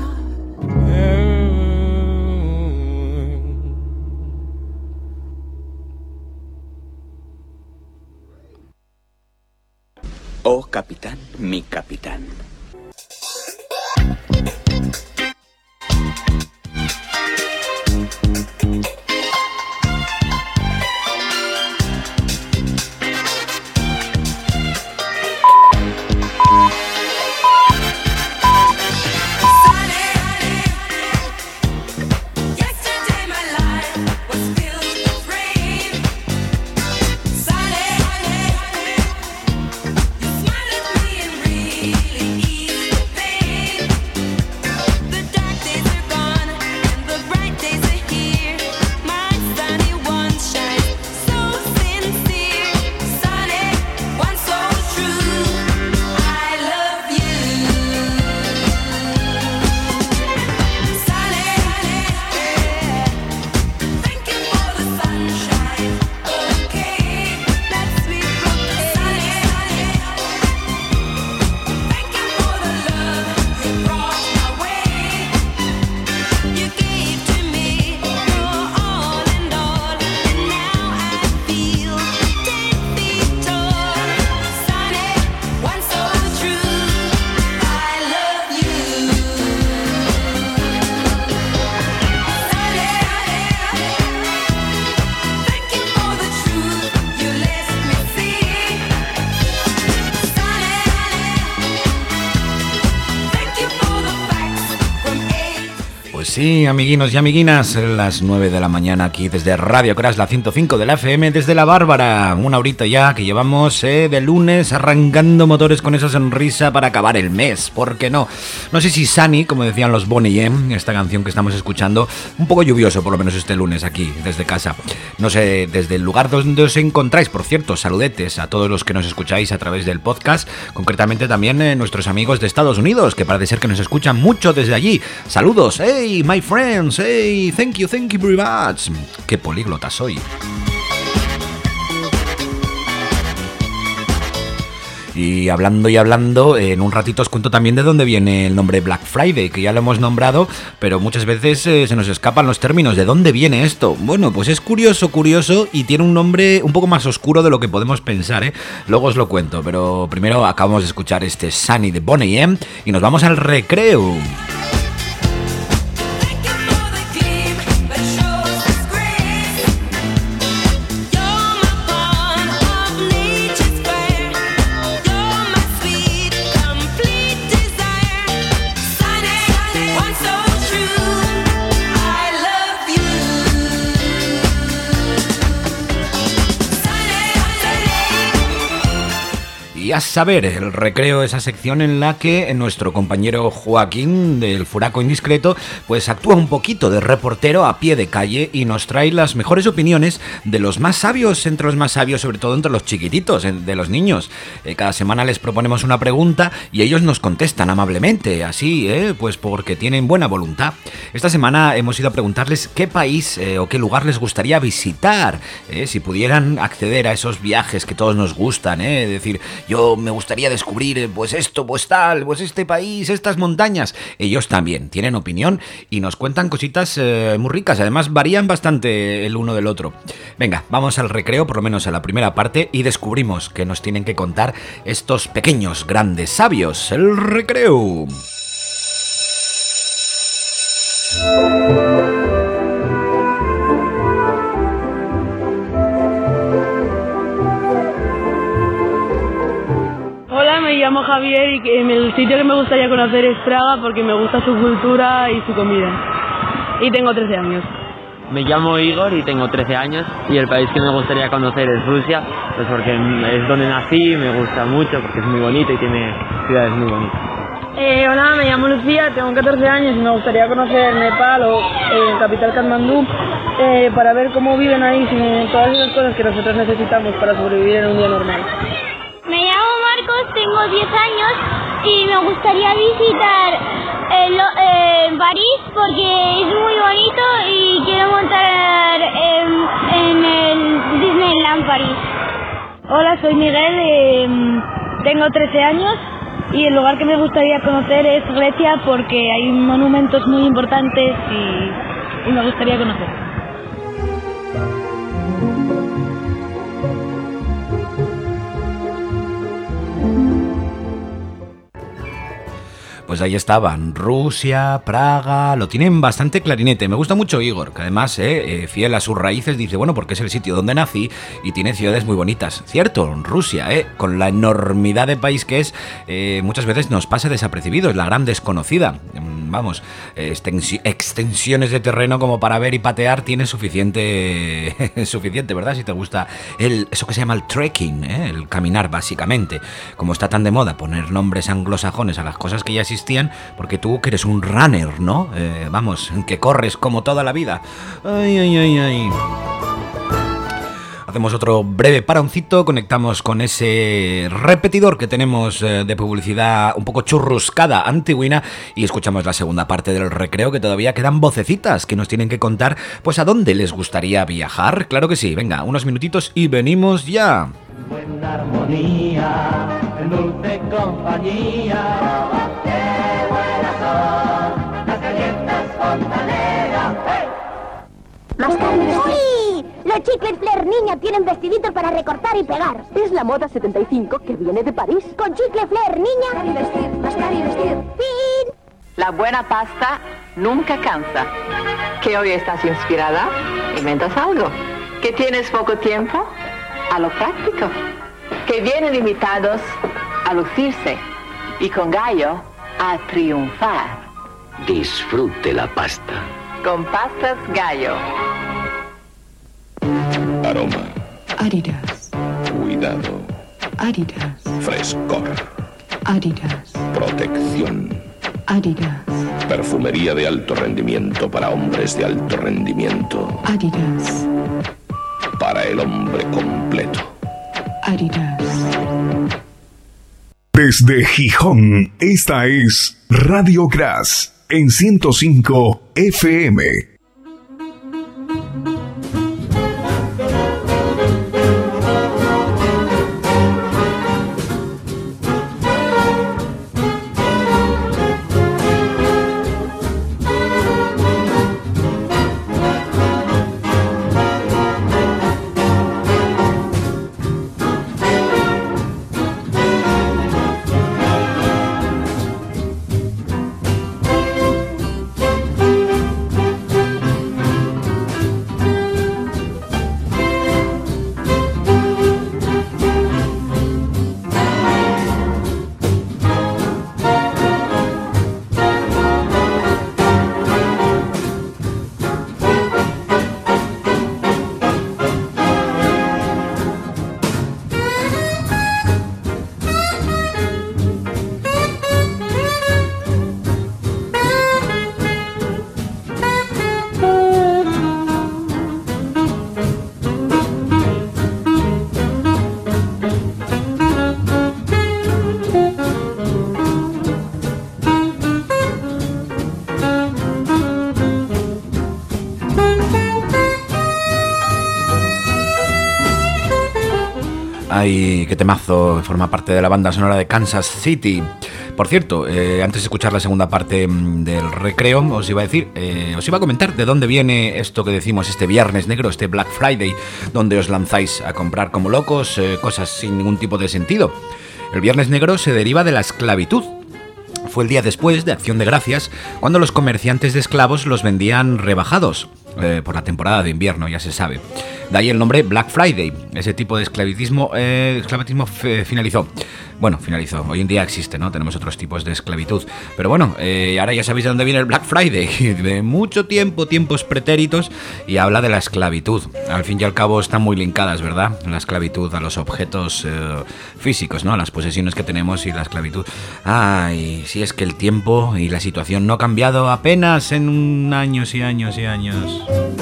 Speaker 4: Oh, capitán, mi capitán.
Speaker 9: Yesterday my life was filled with rain. Sunny, you smiled at me and really eased the pain. The dark days are gone and the bright days are here. My sunny one shines so sincere. Sunny one so true. I love you. Sunny, thank you for the sunshine. Okay, let's be okay. Sunny, thank you for the love you brought my way. You gave to me your all and all, and now I feel ten feet tall. Sunny, one so true. I love you. Thank you for the truth you let me see. Thank you for the facts from A.
Speaker 3: Pues sí, amiguinos y amiguinas, las nueve de la mañana aquí desde Radio Crash, la ciento cinco de la F M, desde La Bárbara. Una horita ya que llevamos eh, de lunes arrancando motores con esa sonrisa para acabar el mes, ¿por qué no? No sé si Sunny, como decían los Boney M, esta canción que estamos escuchando, un poco lluvioso por lo menos este lunes aquí, desde casa. No sé, desde el lugar donde os encontráis, por cierto, saludetes a todos los que nos escucháis a través del podcast, concretamente también eh, nuestros amigos de Estados Unidos, que parece ser que nos escuchan mucho desde allí. Saludos, hey, my friends, hey, thank you, thank you very much. Qué políglota soy. Y hablando y hablando, en un ratito os cuento también de dónde viene el nombre Black Friday, que ya lo hemos nombrado, pero muchas veces eh, se nos escapan los términos. ¿De dónde viene esto? Bueno, pues es curioso, curioso, y tiene un nombre un poco más oscuro de lo que podemos pensar, ¿eh? Luego os lo cuento, pero primero acabamos de escuchar este Sunny de Boney M y nos vamos al recreo. Y a saber, el recreo, esa sección en la que nuestro compañero Joaquín del Furaco Indiscreto pues actúa un poquito de reportero a pie de calle y nos trae las mejores opiniones de los más sabios, entre los más sabios, sobre todo entre los chiquititos, de los niños. Eh, cada semana les proponemos una pregunta y ellos nos contestan amablemente, así, eh, pues porque tienen buena voluntad. Esta semana hemos ido a preguntarles qué país eh, o qué lugar les gustaría visitar, eh, si pudieran acceder a esos viajes que todos nos gustan, eh, es decir, yo yo me gustaría descubrir pues esto, pues tal, pues este país, estas montañas. Ellos también tienen opinión y nos cuentan cositas eh, muy ricas, además varían bastante el uno del otro. Venga, vamos al recreo, por lo menos a la primera parte, y descubrimos que nos tienen que contar estos pequeños grandes sabios. El recreo.
Speaker 1: Hola, me llamo Javier y que el sitio que me gustaría conocer es Praga porque me gusta su cultura y su comida. Y tengo trece años.
Speaker 5: Me llamo Igor y tengo trece años y el país que me gustaría conocer es Rusia, pues porque es donde nací, me gusta mucho porque es muy bonito y tiene ciudades muy bonitas.
Speaker 1: Eh, hola, me llamo Lucía, tengo catorce años y me gustaría conocer Nepal o eh, capital Katmandú eh, para ver cómo viven ahí sin todas esas cosas que nosotros necesitamos para sobrevivir en un día normal.
Speaker 6: Me llamo Marcos, tengo diez años y me gustaría visitar eh, lo, eh, París porque es muy bonito y quiero montar en, en el Disneyland París.
Speaker 1: Hola, soy Miguel, eh, tengo trece años y el lugar que me gustaría conocer es Grecia porque hay monumentos muy importantes y, y me gustaría conocer.
Speaker 3: Pues ahí estaban, Rusia, Praga, lo tienen bastante clarinete. Me gusta mucho Igor, que además, eh, eh, fiel a sus raíces, dice, bueno, porque es el sitio donde nací y tiene ciudades muy bonitas. Cierto, Rusia, eh, con la enormidad de país que es, eh, muchas veces nos pasa desapercibido, es la gran desconocida. Vamos, extensi- extensiones de terreno como para ver y patear tiene suficiente, suficiente, ¿verdad? Si te gusta el, eso que se llama el trekking, ¿eh? El caminar básicamente. Como está tan de moda poner nombres anglosajones a las cosas que ya existían, porque tú que eres un runner, ¿no? Eh, vamos, que corres como toda la vida. Ay, ay, ay, ay. Hacemos otro breve paroncito, conectamos con ese repetidor que tenemos de publicidad un poco churruscada, antigüina, y escuchamos la segunda parte del recreo, que todavía quedan vocecitas que nos tienen que contar pues a dónde les gustaría viajar. Claro que sí, venga, unos minutitos y venimos ya.
Speaker 9: Buena armonía, en dulce compañía, qué buenas son las galletas fontaneras. ¡Hey!
Speaker 7: Más tarde. ¡Uy! Los chicles Flair niña tienen vestiditos para recortar y pegar.
Speaker 8: Es la moda setenta y cinco que viene de París.
Speaker 7: Con chicle Flair niña.
Speaker 8: Mascar y vestir, mascar y vestir.
Speaker 7: ¡Fin!
Speaker 26: La buena pasta nunca cansa. ¿Que hoy estás inspirada? ¿Inventas algo? ¿Que tienes poco tiempo? A lo práctico. Que vienen invitados a lucirse. Y con Gallo a triunfar.
Speaker 22: Disfrute la pasta.
Speaker 26: Con pastas Gallo.
Speaker 27: Aroma.
Speaker 28: Adidas.
Speaker 27: Cuidado.
Speaker 28: Adidas.
Speaker 27: Frescor.
Speaker 28: Adidas.
Speaker 27: Protección.
Speaker 28: Adidas.
Speaker 27: Perfumería de alto rendimiento para hombres de alto rendimiento.
Speaker 28: Adidas.
Speaker 27: Para el hombre completo.
Speaker 28: Adidas.
Speaker 19: Desde Gijón, esta es Radio Gras en ciento cinco F M.
Speaker 3: Ay, qué temazo, forma parte de la banda sonora de Kansas City. Por cierto, eh, antes de escuchar la segunda parte del recreo, os iba a decir, eh, os iba a comentar de dónde viene esto que decimos, este Viernes Negro, este Black Friday, donde os lanzáis a comprar como locos eh, cosas sin ningún tipo de sentido. El Viernes Negro se deriva de la esclavitud. Fue el día después de Acción de Gracias, cuando los comerciantes de esclavos los vendían rebajados, eh, por la temporada de invierno, ya se sabe. De ahí el nombre Black Friday. Ese tipo de esclavitismo, eh, esclavitismo f- finalizó. Bueno, finalizó. Hoy en día existe, ¿no? Tenemos otros tipos de esclavitud. Pero bueno, eh, ahora ya sabéis de dónde viene el Black Friday. De mucho tiempo, tiempos pretéritos, y habla de la esclavitud. Al fin y al cabo están muy linkadas, ¿verdad? La esclavitud a los objetos eh, físicos, ¿no? A las posesiones que tenemos y la esclavitud. Ay, si es que el tiempo y la situación no ha cambiado apenas en años y años y años.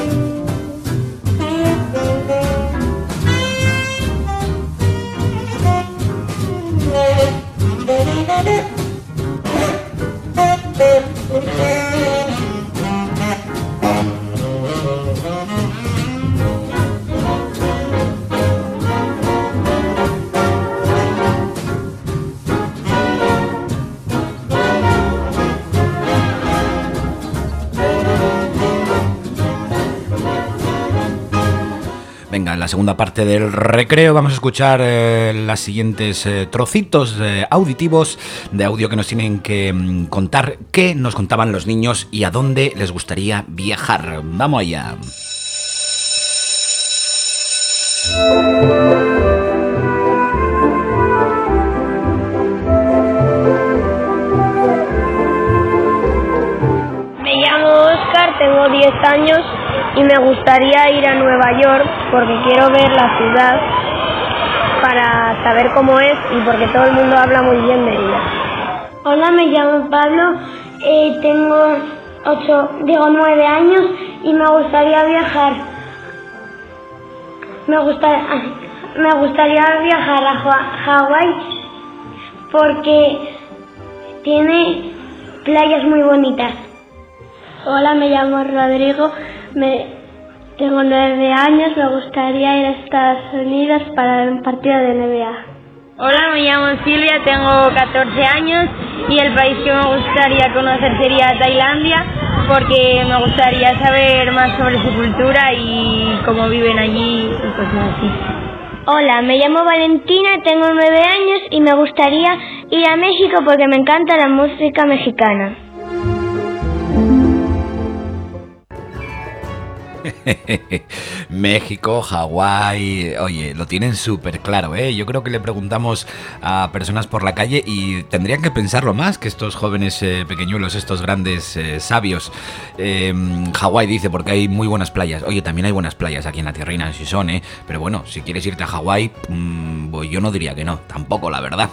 Speaker 3: Venga, en la segunda parte del recreo vamos a escuchar eh, las siguientes eh, trocitos eh, auditivos de audio que nos tienen que mm, contar qué nos contaban los niños y a dónde les gustaría viajar. ¡Vamos allá!
Speaker 6: Me llamo Oscar, tengo diez años y me gustaría ir a Nueva York porque quiero ver la ciudad para saber cómo es y porque todo el mundo habla muy bien de ella. Hola, me llamo Pablo, eh, tengo ocho, digo nueve años y me gustaría viajar. Me gusta, me gustaría viajar a Hawái porque tiene playas muy bonitas. Hola, me llamo Rodrigo. Me, tengo nueve años, me gustaría ir a Estados Unidos para ver un partido de N B A. Hola, me llamo Silvia, tengo catorce años y el país que me gustaría conocer sería Tailandia porque me gustaría saber más sobre su cultura y cómo viven allí y cosas así. Hola, me llamo Valentina, tengo nueve años y me gustaría ir a México porque me encanta la música mexicana.
Speaker 3: México, Hawái, oye, lo tienen súper claro, ¿eh? Yo creo que le preguntamos a personas por la calle y tendrían que pensarlo más que estos jóvenes eh, pequeñuelos, estos grandes eh, sabios. Eh, Hawái dice, porque hay muy buenas playas. Oye, también hay buenas playas aquí en la tierrina, en Sison, ¿eh? Pero bueno, si quieres irte a Hawái, mmm, pues yo no diría que no, tampoco, la verdad.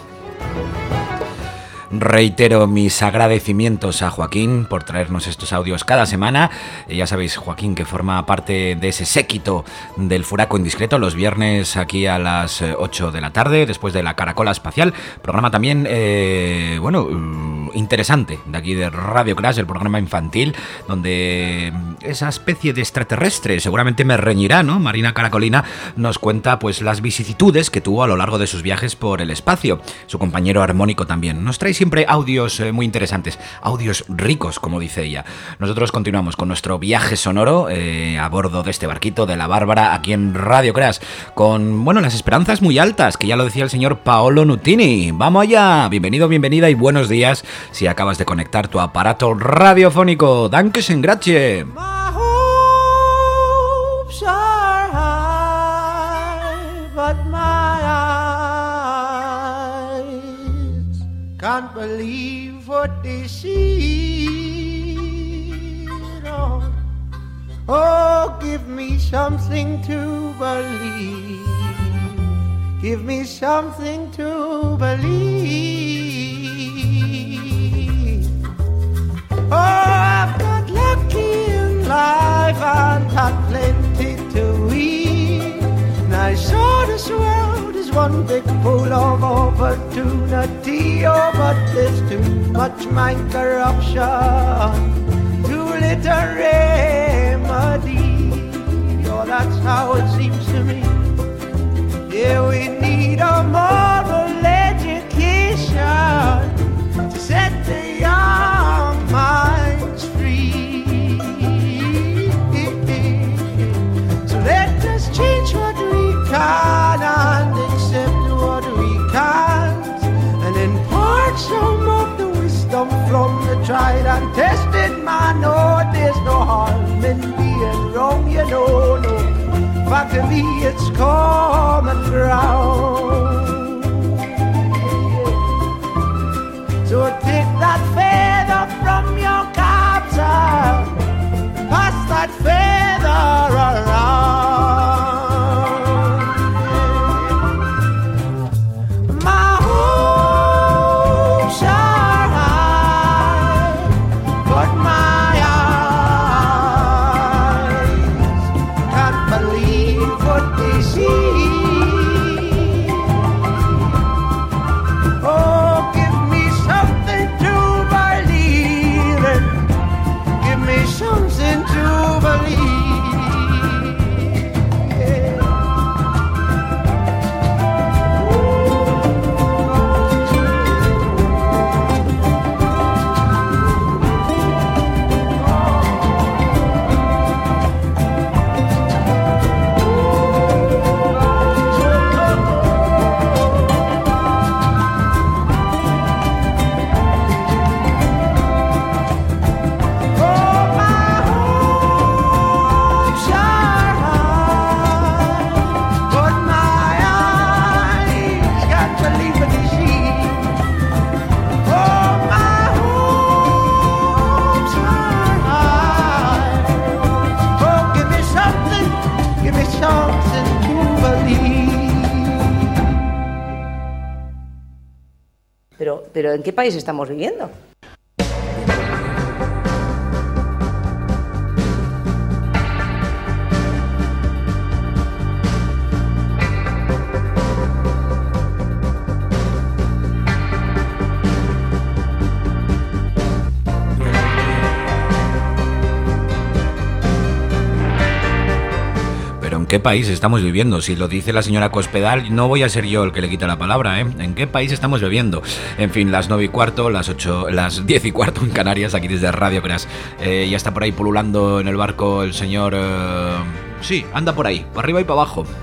Speaker 3: Reitero mis agradecimientos a Joaquín por traernos estos audios cada semana. Eh, ya sabéis, Joaquín, que forma parte de ese séquito del Furaco Indiscreto los viernes aquí a las ocho de la tarde, después de la Caracola Espacial. Programa también, eh, bueno, interesante, de aquí de Radio Crash, el programa infantil, donde esa especie de extraterrestre, seguramente me reñirá, ¿no? Marina Caracolina nos cuenta pues las vicisitudes que tuvo a lo largo de sus viajes por el espacio. Su compañero armónico también. Nos trae siempre audios eh, muy interesantes, audios ricos, como dice ella. Nosotros continuamos con nuestro viaje sonoro eh, a bordo de este barquito de la Bárbara aquí en Radio Crash, con, bueno, las esperanzas muy altas, que ya lo decía el señor Paolo Nutini. ¡Vamos allá! Bienvenido, bienvenida y buenos días si acabas de conectar tu aparato radiofónico. Dankeschön, grazie.
Speaker 10: Can't believe what they see. Oh, oh, give me something to believe. Give me something to believe. Oh, I've got lucky in life and had plenty to eat. And I saw this world is one big pool of opportunity. Oh, but there's too much mind corruption, too little remedy. Oh, that's how it seems to me. Yeah, we need a moral education to set the young minds free. So let us change what we can and accept what we can't, and impart some of the wisdom from the tried and tested man. No, there's no harm in being wrong, you know, no. Fact to me, it's common ground. So take that feather from your cap, sir, and pass that feather around. My hopes are high, but my eyes can't believe what they see. Oh, give me something to believe in. Give me something to believe.
Speaker 11: Pero, pero ¿en qué país estamos viviendo?
Speaker 3: ¿En qué país estamos viviendo? Si lo dice la señora Cospedal, no voy a ser yo el que le quita la palabra, ¿eh? ¿En qué país estamos viviendo? En fin, las nueve y cuarto, las ocho, las diez y cuarto en Canarias, aquí desde Radio Crash. Eh, ya está por ahí pululando en el barco el señor... Eh... Sí, anda por ahí, para arriba y para abajo.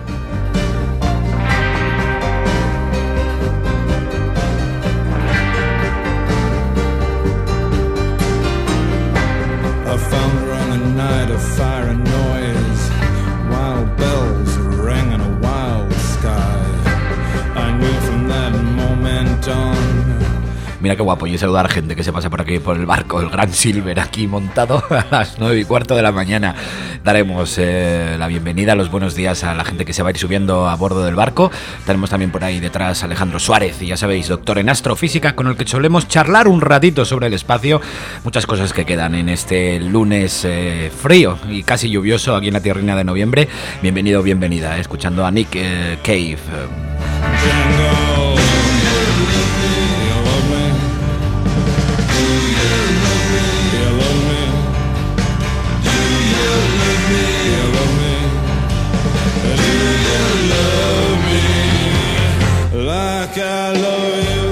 Speaker 12: I found her on a night of fire and noise. Wild bells rang in a wild sky. I knew from that moment on.
Speaker 3: Mira qué guapo, y saludar a gente que se pasa por aquí por el barco, el Gran Silver, aquí montado a las nueve y cuarto de la mañana. Daremos eh, la bienvenida, los buenos días a la gente que se va a ir subiendo a bordo del barco. Tenemos también por ahí detrás a Alejandro Suárez, y ya sabéis, doctor en astrofísica, con el que solemos charlar un ratito sobre el espacio. Muchas cosas que quedan en este lunes eh, frío y casi lluvioso aquí en la tierrina de noviembre. Bienvenido, bienvenida, eh, escuchando a Nick eh, Cave.
Speaker 12: Like I love you.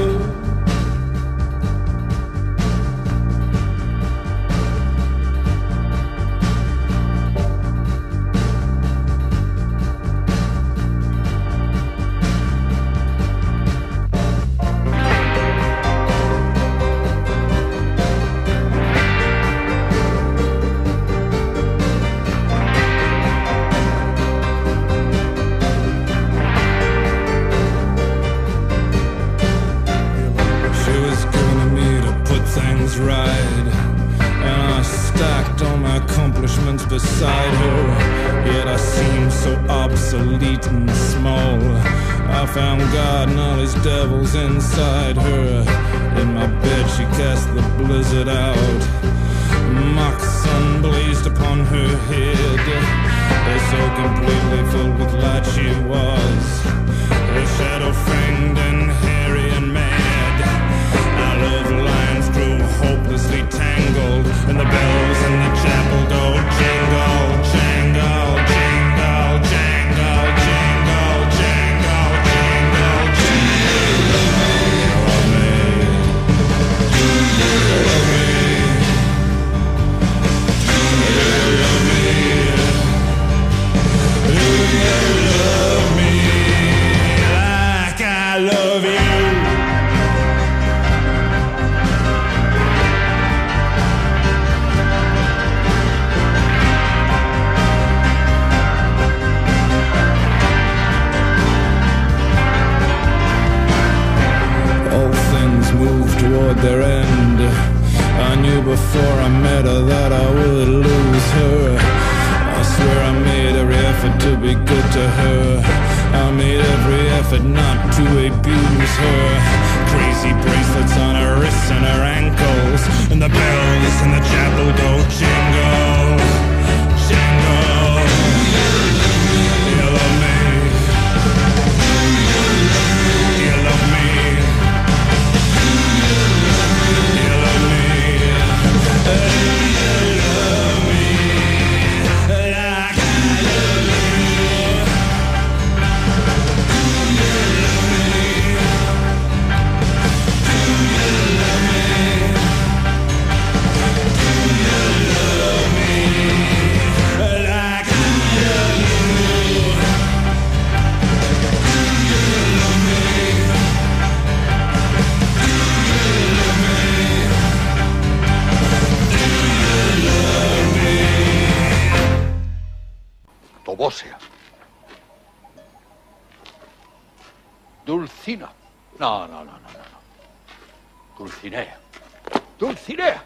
Speaker 12: Ride, and I stacked all my accomplishments beside her, yet I seemed so obsolete and small. I found God and all his devils inside her. In my bed she cast the blizzard out. Mock sun blazed upon her head, so completely filled with light she was, a shadow fanged and hairy and mad. Our love lines grew hopelessly tangled, and the bells in the chapel door jingle, jangle, jingle, jangle, jingle, jangle. before I met her that I would lose her. I swear I made every effort to be good to her. I made every effort not to abuse her. Crazy bracelets on her wrists and her ankles, and the bells in the chapel go jingle, jingle. You love me, you love me, you love me, you love me like I love you.
Speaker 2: Tobósea. Dulcina. No, no, no, no, no. no. Dulcinea. Dulcinea.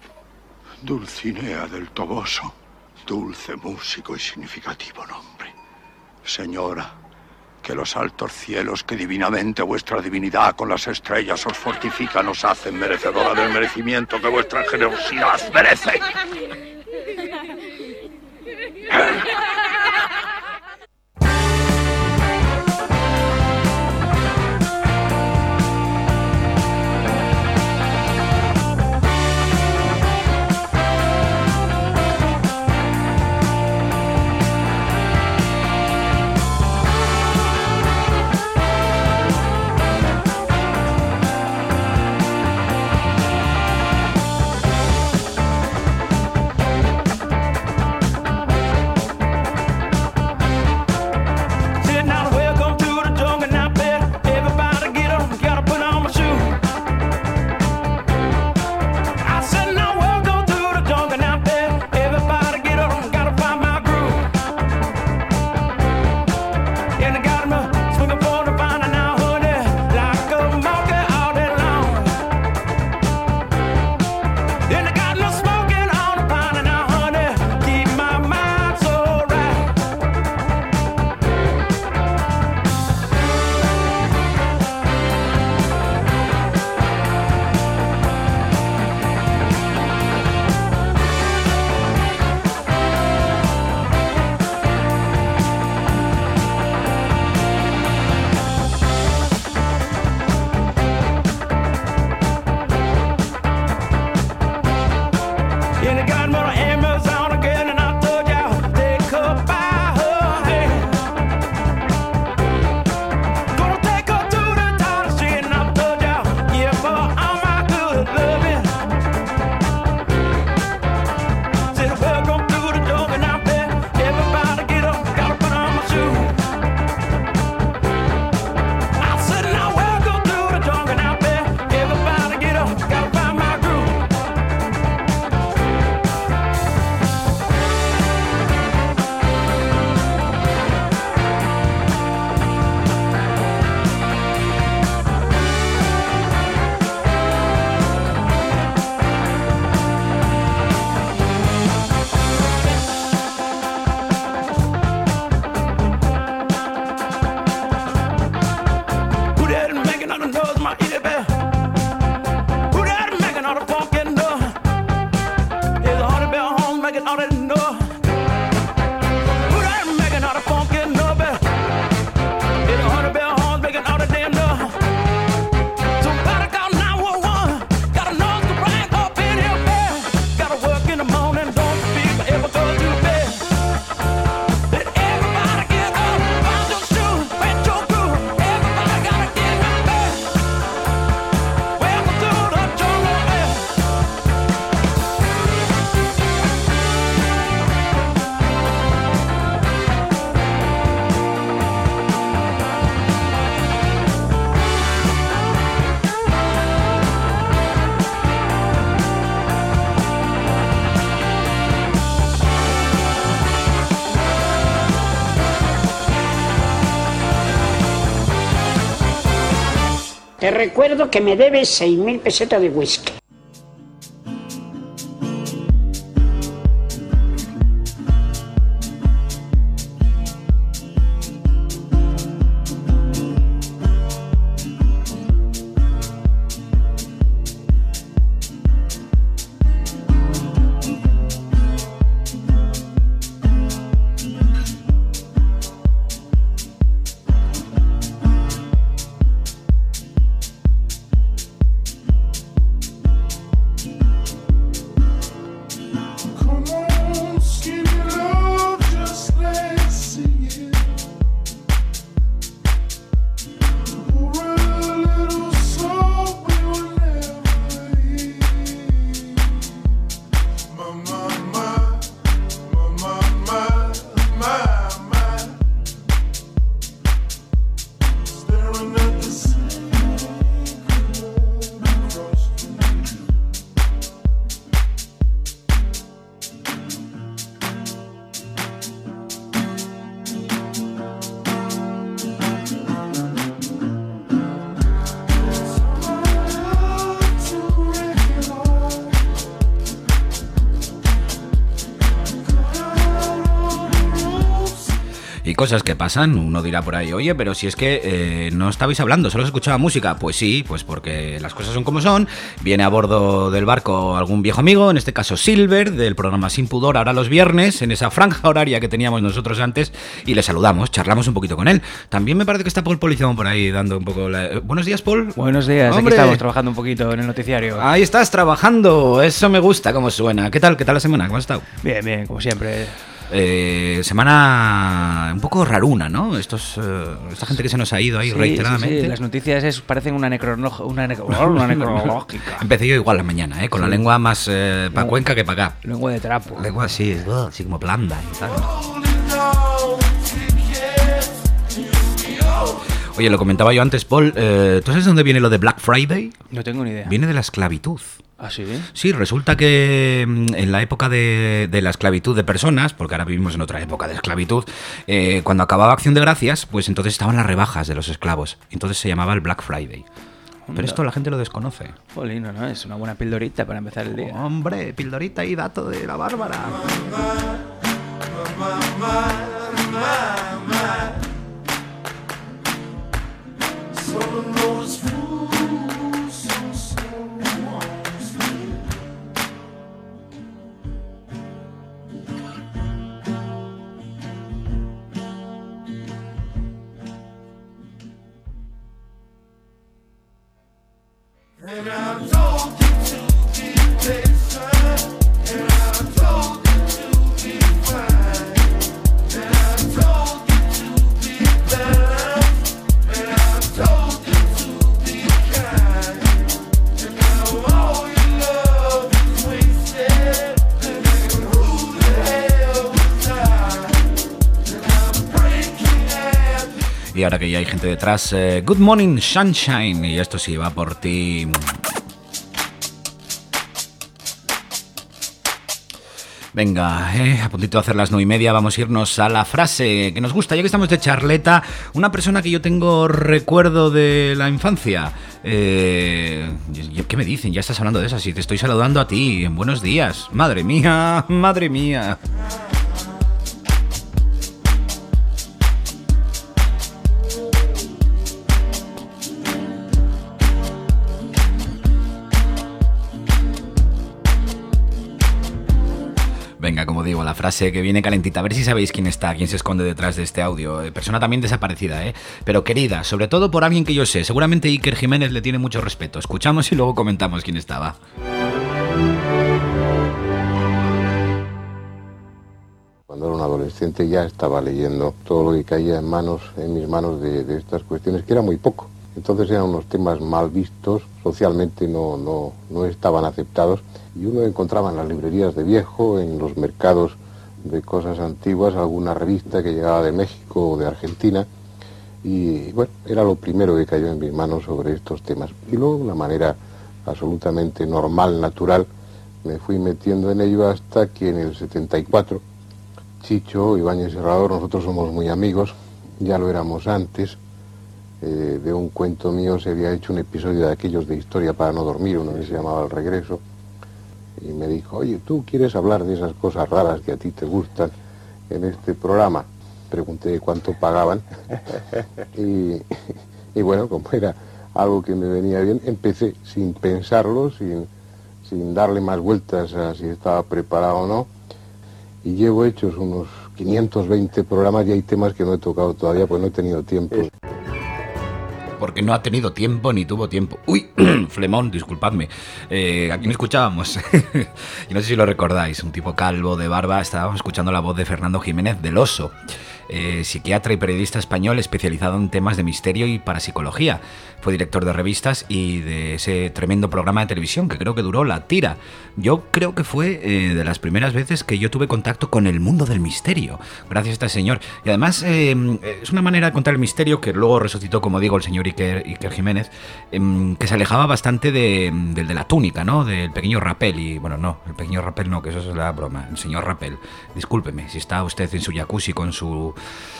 Speaker 13: Dulcinea del Toboso. Dulce, músico y significativo nombre. Señora, que los altos cielos que divinamente vuestra divinidad con las estrellas os fortifican os hacen merecedora del merecimiento que vuestra generosidad merece.
Speaker 14: Te recuerdo que me debes seis mil pesetas de whisky.
Speaker 3: y cosas que pasan. Uno dirá por ahí, oye, pero si es que eh, no estabais hablando, solo se escuchaba música. Pues sí, pues porque las cosas son como son. Viene a bordo del barco algún viejo amigo, en este caso Silver, del programa Sin Pudor, ahora los viernes, en esa franja horaria que teníamos nosotros antes, y le saludamos, charlamos un poquito con él. También me parece que está Paul Polizón por ahí dando un poco la... Buenos días, Paul.
Speaker 14: Buenos días,
Speaker 3: ¡Hombre!
Speaker 14: Aquí estamos trabajando un poquito en el noticiario.
Speaker 3: Ahí estás trabajando, eso me gusta cómo suena. ¿Qué tal? ¿Qué tal la semana? ¿Cómo has estado?
Speaker 14: Bien, bien, como siempre.
Speaker 3: Eh, semana un poco raruna, ¿no? Estos, eh, esta gente que se nos ha ido ahí
Speaker 14: sí,
Speaker 3: reiteradamente.
Speaker 14: Sí, sí. Las noticias es, parecen una, necrono, una, necro, una necrológica.
Speaker 3: Empecé yo igual la mañana, ¿eh? Con la lengua más eh, pa' Cuenca que para acá.
Speaker 14: Lengua de trapo.
Speaker 3: Lengua así, uh, así como blanda y tal. Oye, lo comentaba yo antes, Paul. Eh, ¿Tú sabes de dónde viene lo de Black Friday?
Speaker 14: No tengo ni idea.
Speaker 3: Viene de la esclavitud.
Speaker 14: ¿Ah, sí?
Speaker 3: Sí, resulta que en la época de, de la esclavitud de personas, porque ahora vivimos en otra época de esclavitud, eh, cuando acababa Acción de Gracias, pues entonces estaban las rebajas de los esclavos. Entonces se llamaba el Black Friday. Pero esto la gente lo desconoce.
Speaker 14: Jolino, ¿no? Es una buena pildorita para empezar el día.
Speaker 3: Hombre, pildorita y dato de la Bárbara.
Speaker 9: And I told you to be patient, and I told you to be fine, and I told you to be better, and I told you to be kind, and now all your love is wasted, and who the hell was I? And I'm breaking at
Speaker 3: Y ahora que ya hay gente detrás, eh, Good Morning Sunshine, y esto sí va por ti. Venga, eh, a puntito de hacer las nueve y media, vamos a irnos a la frase que nos gusta, ya que estamos de charleta. Una persona que yo tengo recuerdo de la infancia. Eh, ¿Qué me dicen? Ya estás hablando de eso, si te estoy saludando a ti. Buenos días. Madre mía, madre mía. Venga, como digo, la frase que viene calentita. A ver si sabéis quién está, quién se esconde detrás de este audio. Eh, persona también desaparecida, ¿eh? Pero querida, sobre todo por alguien que yo sé. Seguramente Iker Jiménez le tiene mucho respeto. Escuchamos y luego comentamos quién estaba.
Speaker 16: Cuando era un adolescente ya estaba leyendo todo lo que caía en manos, en mis manos de, de estas cuestiones, que era muy poco. Entonces eran unos temas mal vistos, socialmente no, no, no estaban aceptados, y uno encontraba en las librerías de viejo, en los mercados de cosas antiguas, alguna revista que llegaba de México o de Argentina, y bueno, era lo primero que cayó en mis manos sobre estos temas. Y luego, de una manera absolutamente normal, natural, me fui metiendo en ello hasta que en el setenta y cuatro, Chicho, Ibáñez Serrador, nosotros somos muy amigos, ya lo éramos antes. Eh, de un cuento mío se había hecho un episodio de aquellos de Historia para no dormir, uno que se llamaba El Regreso, y me dijo, oye, ¿tú quieres hablar de esas cosas raras que a ti te gustan en este programa? Pregunté cuánto pagaban, y, y bueno, como era algo que me venía bien, empecé sin pensarlo, sin, sin darle más vueltas a si estaba preparado o no, y llevo hechos unos quinientos veinte programas y hay temas que no he tocado todavía, pues no he tenido tiempo.
Speaker 3: Porque no ha tenido tiempo ni tuvo tiempo. Uy, flemón, disculpadme. Eh, aquí no escuchábamos. Y no sé si lo recordáis. Un tipo calvo de barba. Estábamos escuchando la voz de Fernando Jiménez del Oso. Eh, psiquiatra y periodista español especializado en temas de misterio y parapsicología. Fue director de revistas y de ese tremendo programa de televisión que creo que duró La Tira. Yo creo que fue eh, de las primeras veces que yo tuve contacto con el mundo del misterio, gracias a este señor. Y además eh, es una manera de contar el misterio que luego resucitó, como digo, el señor Iker, Iker Jiménez, eh, que se alejaba bastante de, del de la túnica, ¿no? Del pequeño Rapel. Y bueno, no, el pequeño Rapel no, que eso es la broma. El señor Rapel, discúlpeme, si está usted en su jacuzzi con su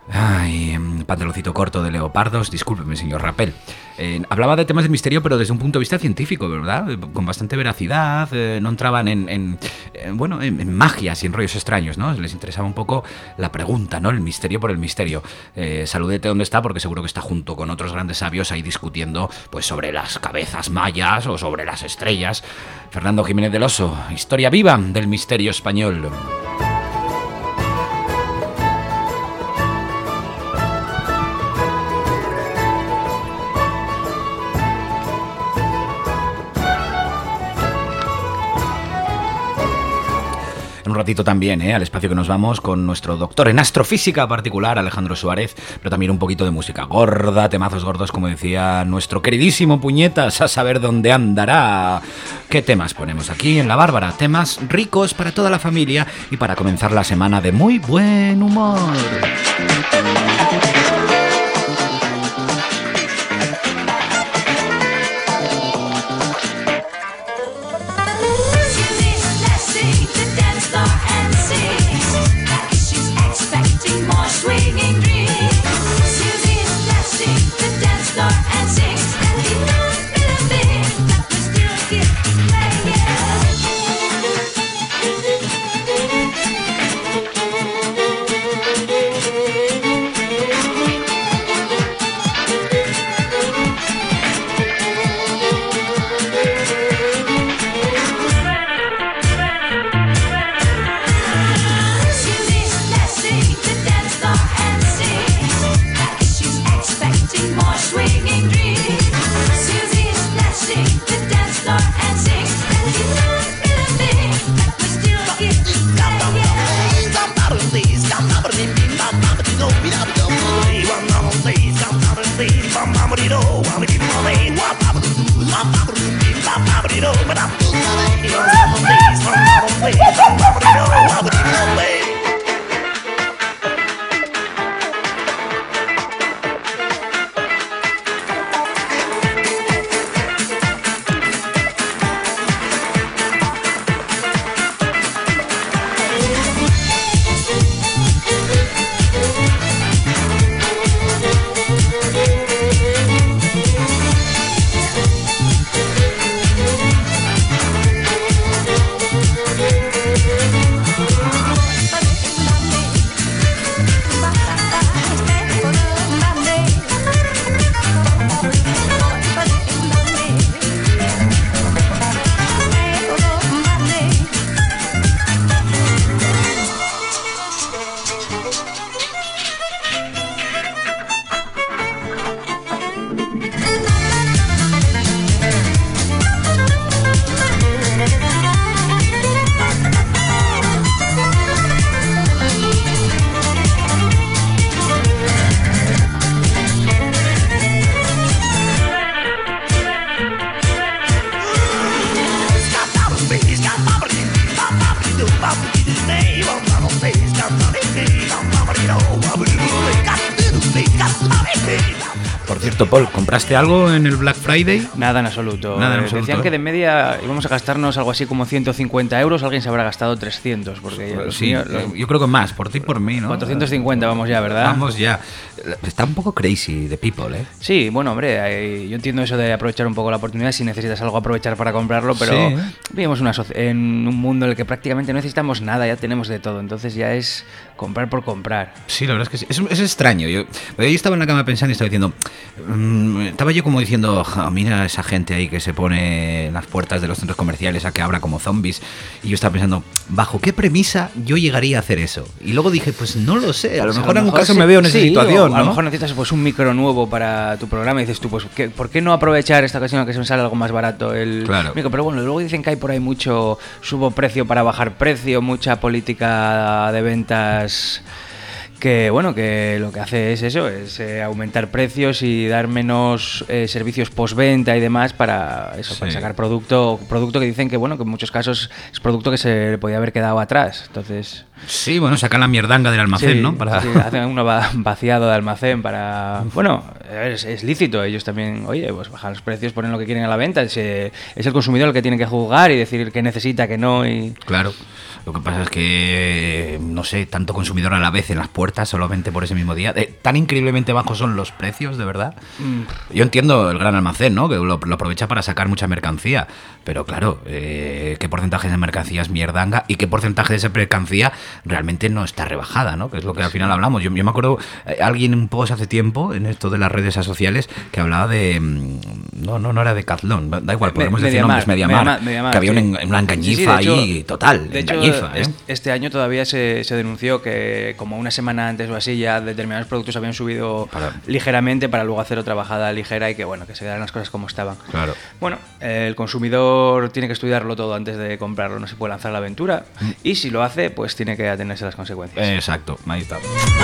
Speaker 3: Ay, pantaloncito corto de leopardos, discúlpeme, señor Rappel. Eh, hablaba de temas de misterio, pero desde un punto de vista científico, ¿verdad? Con bastante veracidad, eh, no entraban en, en, en bueno, en, en magias y en rollos extraños, ¿no? Les interesaba un poco la pregunta, ¿no? El misterio por el misterio. Eh, saludete donde está, porque seguro que está junto con otros grandes sabios ahí discutiendo, pues, sobre las cabezas mayas o sobre las estrellas. Fernando Jiménez del Oso, historia viva del misterio español. Un ratito también, ¿eh? Al espacio que nos vamos con nuestro doctor en astrofísica particular, Alejandro Suárez, pero también un poquito de música gorda, temazos gordos, como decía nuestro queridísimo Puñetas, a saber dónde andará. ¿Qué temas ponemos aquí en La Bárbara? Temas ricos para toda la familia y para comenzar la semana de muy buen humor. Por cierto, Paul, ¿compraste algo en el Black Friday?
Speaker 14: Nada en absoluto.
Speaker 3: Nada en
Speaker 14: Eh,
Speaker 3: absoluto.
Speaker 14: Decían que de media íbamos a gastarnos algo así como ciento cincuenta euros, alguien se habrá gastado trescientos, porque
Speaker 3: Pues
Speaker 14: los
Speaker 3: sí,
Speaker 14: míos- los-
Speaker 3: yo creo que más, por ti y por mí, ¿no?
Speaker 14: cuatrocientos cincuenta vamos ya, ¿verdad?
Speaker 3: Vamos ya. Está un poco crazy the people, ¿eh?
Speaker 14: Sí, bueno, hombre, eh, yo entiendo eso de aprovechar un poco la oportunidad, si necesitas algo aprovechar para comprarlo, pero
Speaker 3: Sí.
Speaker 14: vivimos una soci- en un mundo en el que prácticamente no necesitamos nada, ya tenemos de todo, entonces ya es comprar por comprar.
Speaker 3: Sí, la verdad es que sí. Es, es extraño. Yo, yo estaba en la cama pensando y estaba diciendo... mmm, estaba yo como diciendo, "Ja, mira esa gente ahí que se pone en las puertas de los centros comerciales a que abra como zombies". Y yo estaba pensando, ¿bajo qué premisa yo llegaría a hacer eso? Y luego dije, pues no lo sé. A lo
Speaker 14: Pues
Speaker 3: mejor en un caso
Speaker 14: sí-
Speaker 3: me veo en esa
Speaker 14: sí,
Speaker 3: situación,
Speaker 14: o a lo
Speaker 3: ¿no?
Speaker 14: mejor necesitas pues un micro nuevo para tu programa y dices tú, pues ¿qué- ¿por qué no aprovechar esta ocasión a que se me sale algo más barato el
Speaker 3: Claro.
Speaker 14: micro? Pero bueno, luego dicen que hay por ahí mucho subo precio para bajar precio, mucha política de ventas que bueno, que lo que hace es eso, es eh, aumentar precios y dar menos eh, servicios postventa y demás para eso, para
Speaker 3: Sí.
Speaker 14: sacar producto, producto que dicen que bueno, que en muchos casos es producto que se le podía haber quedado atrás. Entonces,
Speaker 3: Sí, bueno, sacan la mierdanga del almacén,
Speaker 14: sí,
Speaker 3: ¿no? Para...
Speaker 14: Sí, hacen un vaciado de almacén para... Bueno, es, es lícito, ellos también, oye, pues bajan los precios, ponen lo que quieren a la venta, es, es el consumidor el que tiene que juzgar y decir que necesita, que no y...
Speaker 3: Claro. Lo que pasa es que, no sé, tanto consumidor a la vez en las puertas solamente por ese mismo día. Eh, ¿Tan increíblemente bajos son los precios, de verdad? Mm. Yo entiendo el gran almacén, ¿no? Que lo, lo aprovecha para sacar mucha mercancía. Pero claro, eh, ¿qué porcentaje de mercancía es mierdanga? ¿Y qué porcentaje de esa mercancía realmente no está rebajada, ¿no? Que es lo que al final hablamos. Yo, yo me acuerdo, eh, alguien un post hace tiempo, en esto de las redes sociales, que hablaba de... No, no, no era Decathlon, da igual, podemos decir nombres, Mediamar, Mediamar, que había sí. una, una engañifa sí, sí, ahí, total,
Speaker 14: de
Speaker 3: engañifa.
Speaker 14: Hecho, ¿eh? Este año todavía se, se denunció que como una semana antes o así ya determinados productos habían subido para... ligeramente para luego hacer otra bajada ligera y que bueno, que se quedaran las cosas como estaban.
Speaker 3: Claro.
Speaker 14: Bueno, eh, el consumidor tiene que estudiarlo todo antes de comprarlo, no se puede lanzar la aventura mm. y si lo hace, pues tiene que atenerse a las consecuencias.
Speaker 3: Exacto, ahí está.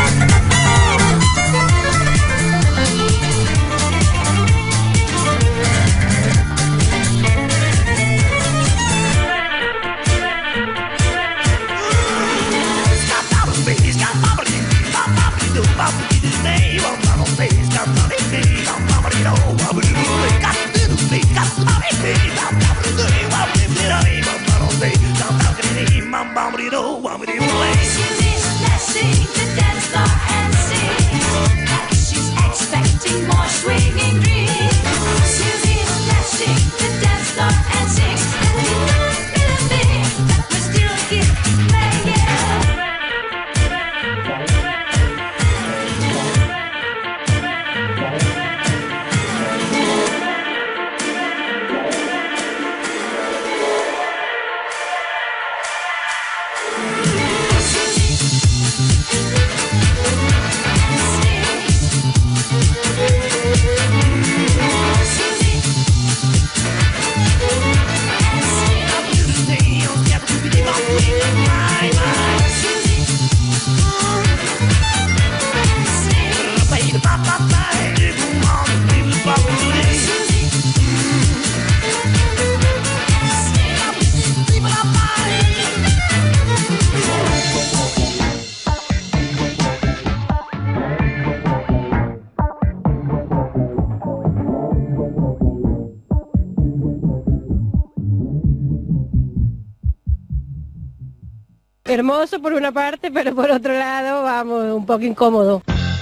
Speaker 15: Hermoso por una parte, pero por otro lado, vamos, un poco incómodo.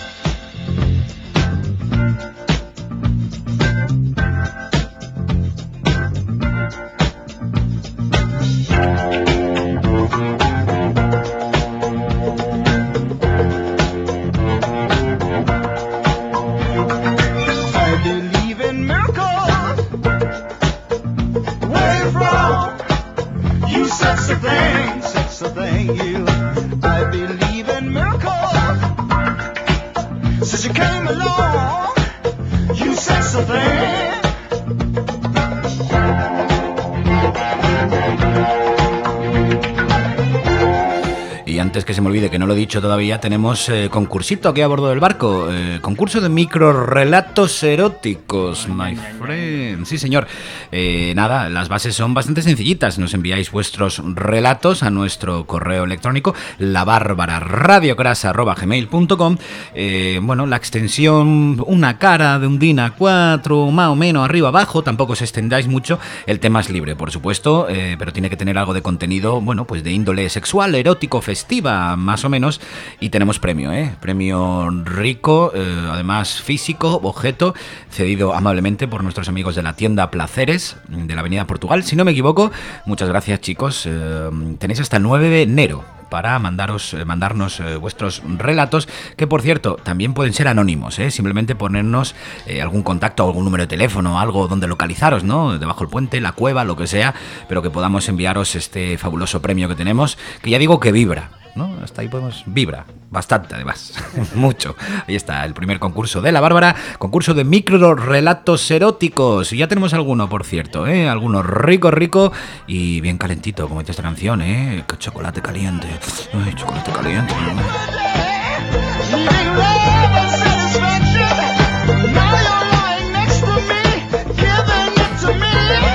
Speaker 3: Antes que se me olvide, que no lo he dicho todavía, tenemos eh, concursito aquí a bordo del barco, eh, concurso de microrelatos eróticos, my friend. Sí, señor. Eh, nada, las bases son bastante sencillitas. Nos enviáis vuestros relatos a nuestro correo electrónico, la bárbara radiocras arroba gmail punto com. Eh, bueno, la extensión, una cara de un D I N A cuatro, más o menos, arriba, abajo, tampoco os extendáis mucho. El tema es libre, por supuesto, eh, pero tiene que tener algo de contenido, bueno, pues de índole sexual, erótico, festivo, más o menos, y tenemos premio, ¿eh? Premio rico, eh, además físico, objeto, cedido amablemente por nuestros amigos de la tienda Placeres, de la Avenida Portugal, si no me equivoco. Muchas gracias, chicos. Eh, tenéis hasta el nueve de enero para mandaros, eh, mandarnos eh, vuestros relatos, que por cierto, también pueden ser anónimos, ¿eh? Simplemente ponernos eh, algún contacto, algún número de teléfono, algo donde localizaros, ¿no? Debajo del puente, la cueva, lo que sea, pero que podamos enviaros este fabuloso premio que tenemos, que ya digo que vibra, ¿no? Hasta ahí podemos... Vibra, bastante además, mucho. Ahí está, el primer concurso de la Bárbara, concurso de microrelatos eróticos. Y ya tenemos alguno, por cierto, ¿eh? Alguno rico, rico y bien calentito, como dice esta canción, ¿eh? Chocolate caliente. Ay, chocolate caliente.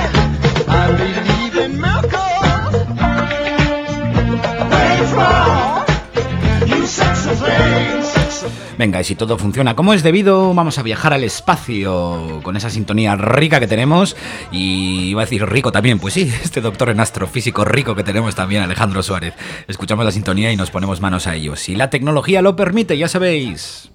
Speaker 10: Where you from?
Speaker 3: Venga, y si todo funciona como es debido, vamos a viajar al espacio con esa sintonía rica que tenemos. Y iba a decir rico también, pues sí, este doctor en astrofísico rico que tenemos también, Alejandro Suárez. Escuchamos la sintonía y nos ponemos manos a ello. Si la tecnología lo permite, ya sabéis.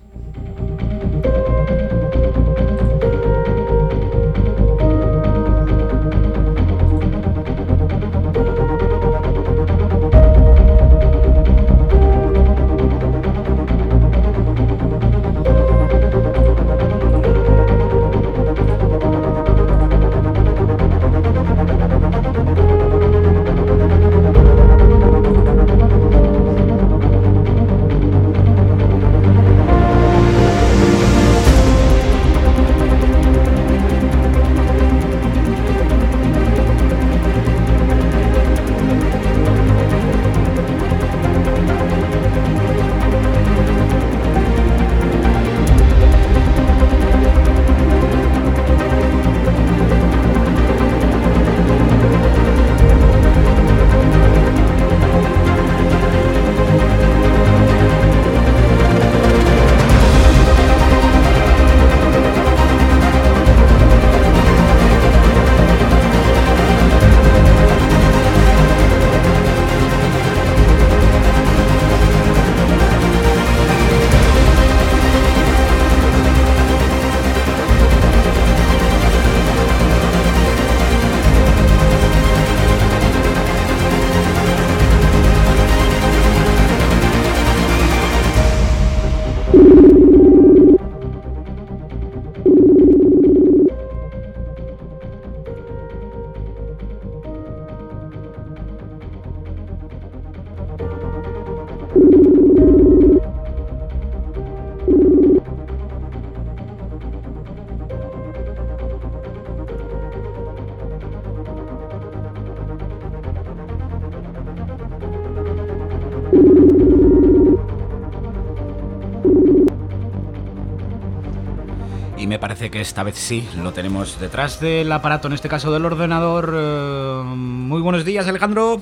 Speaker 3: Y me parece que esta vez sí, lo tenemos detrás del aparato, en este caso del ordenador. Eh, muy buenos días, Alejandro.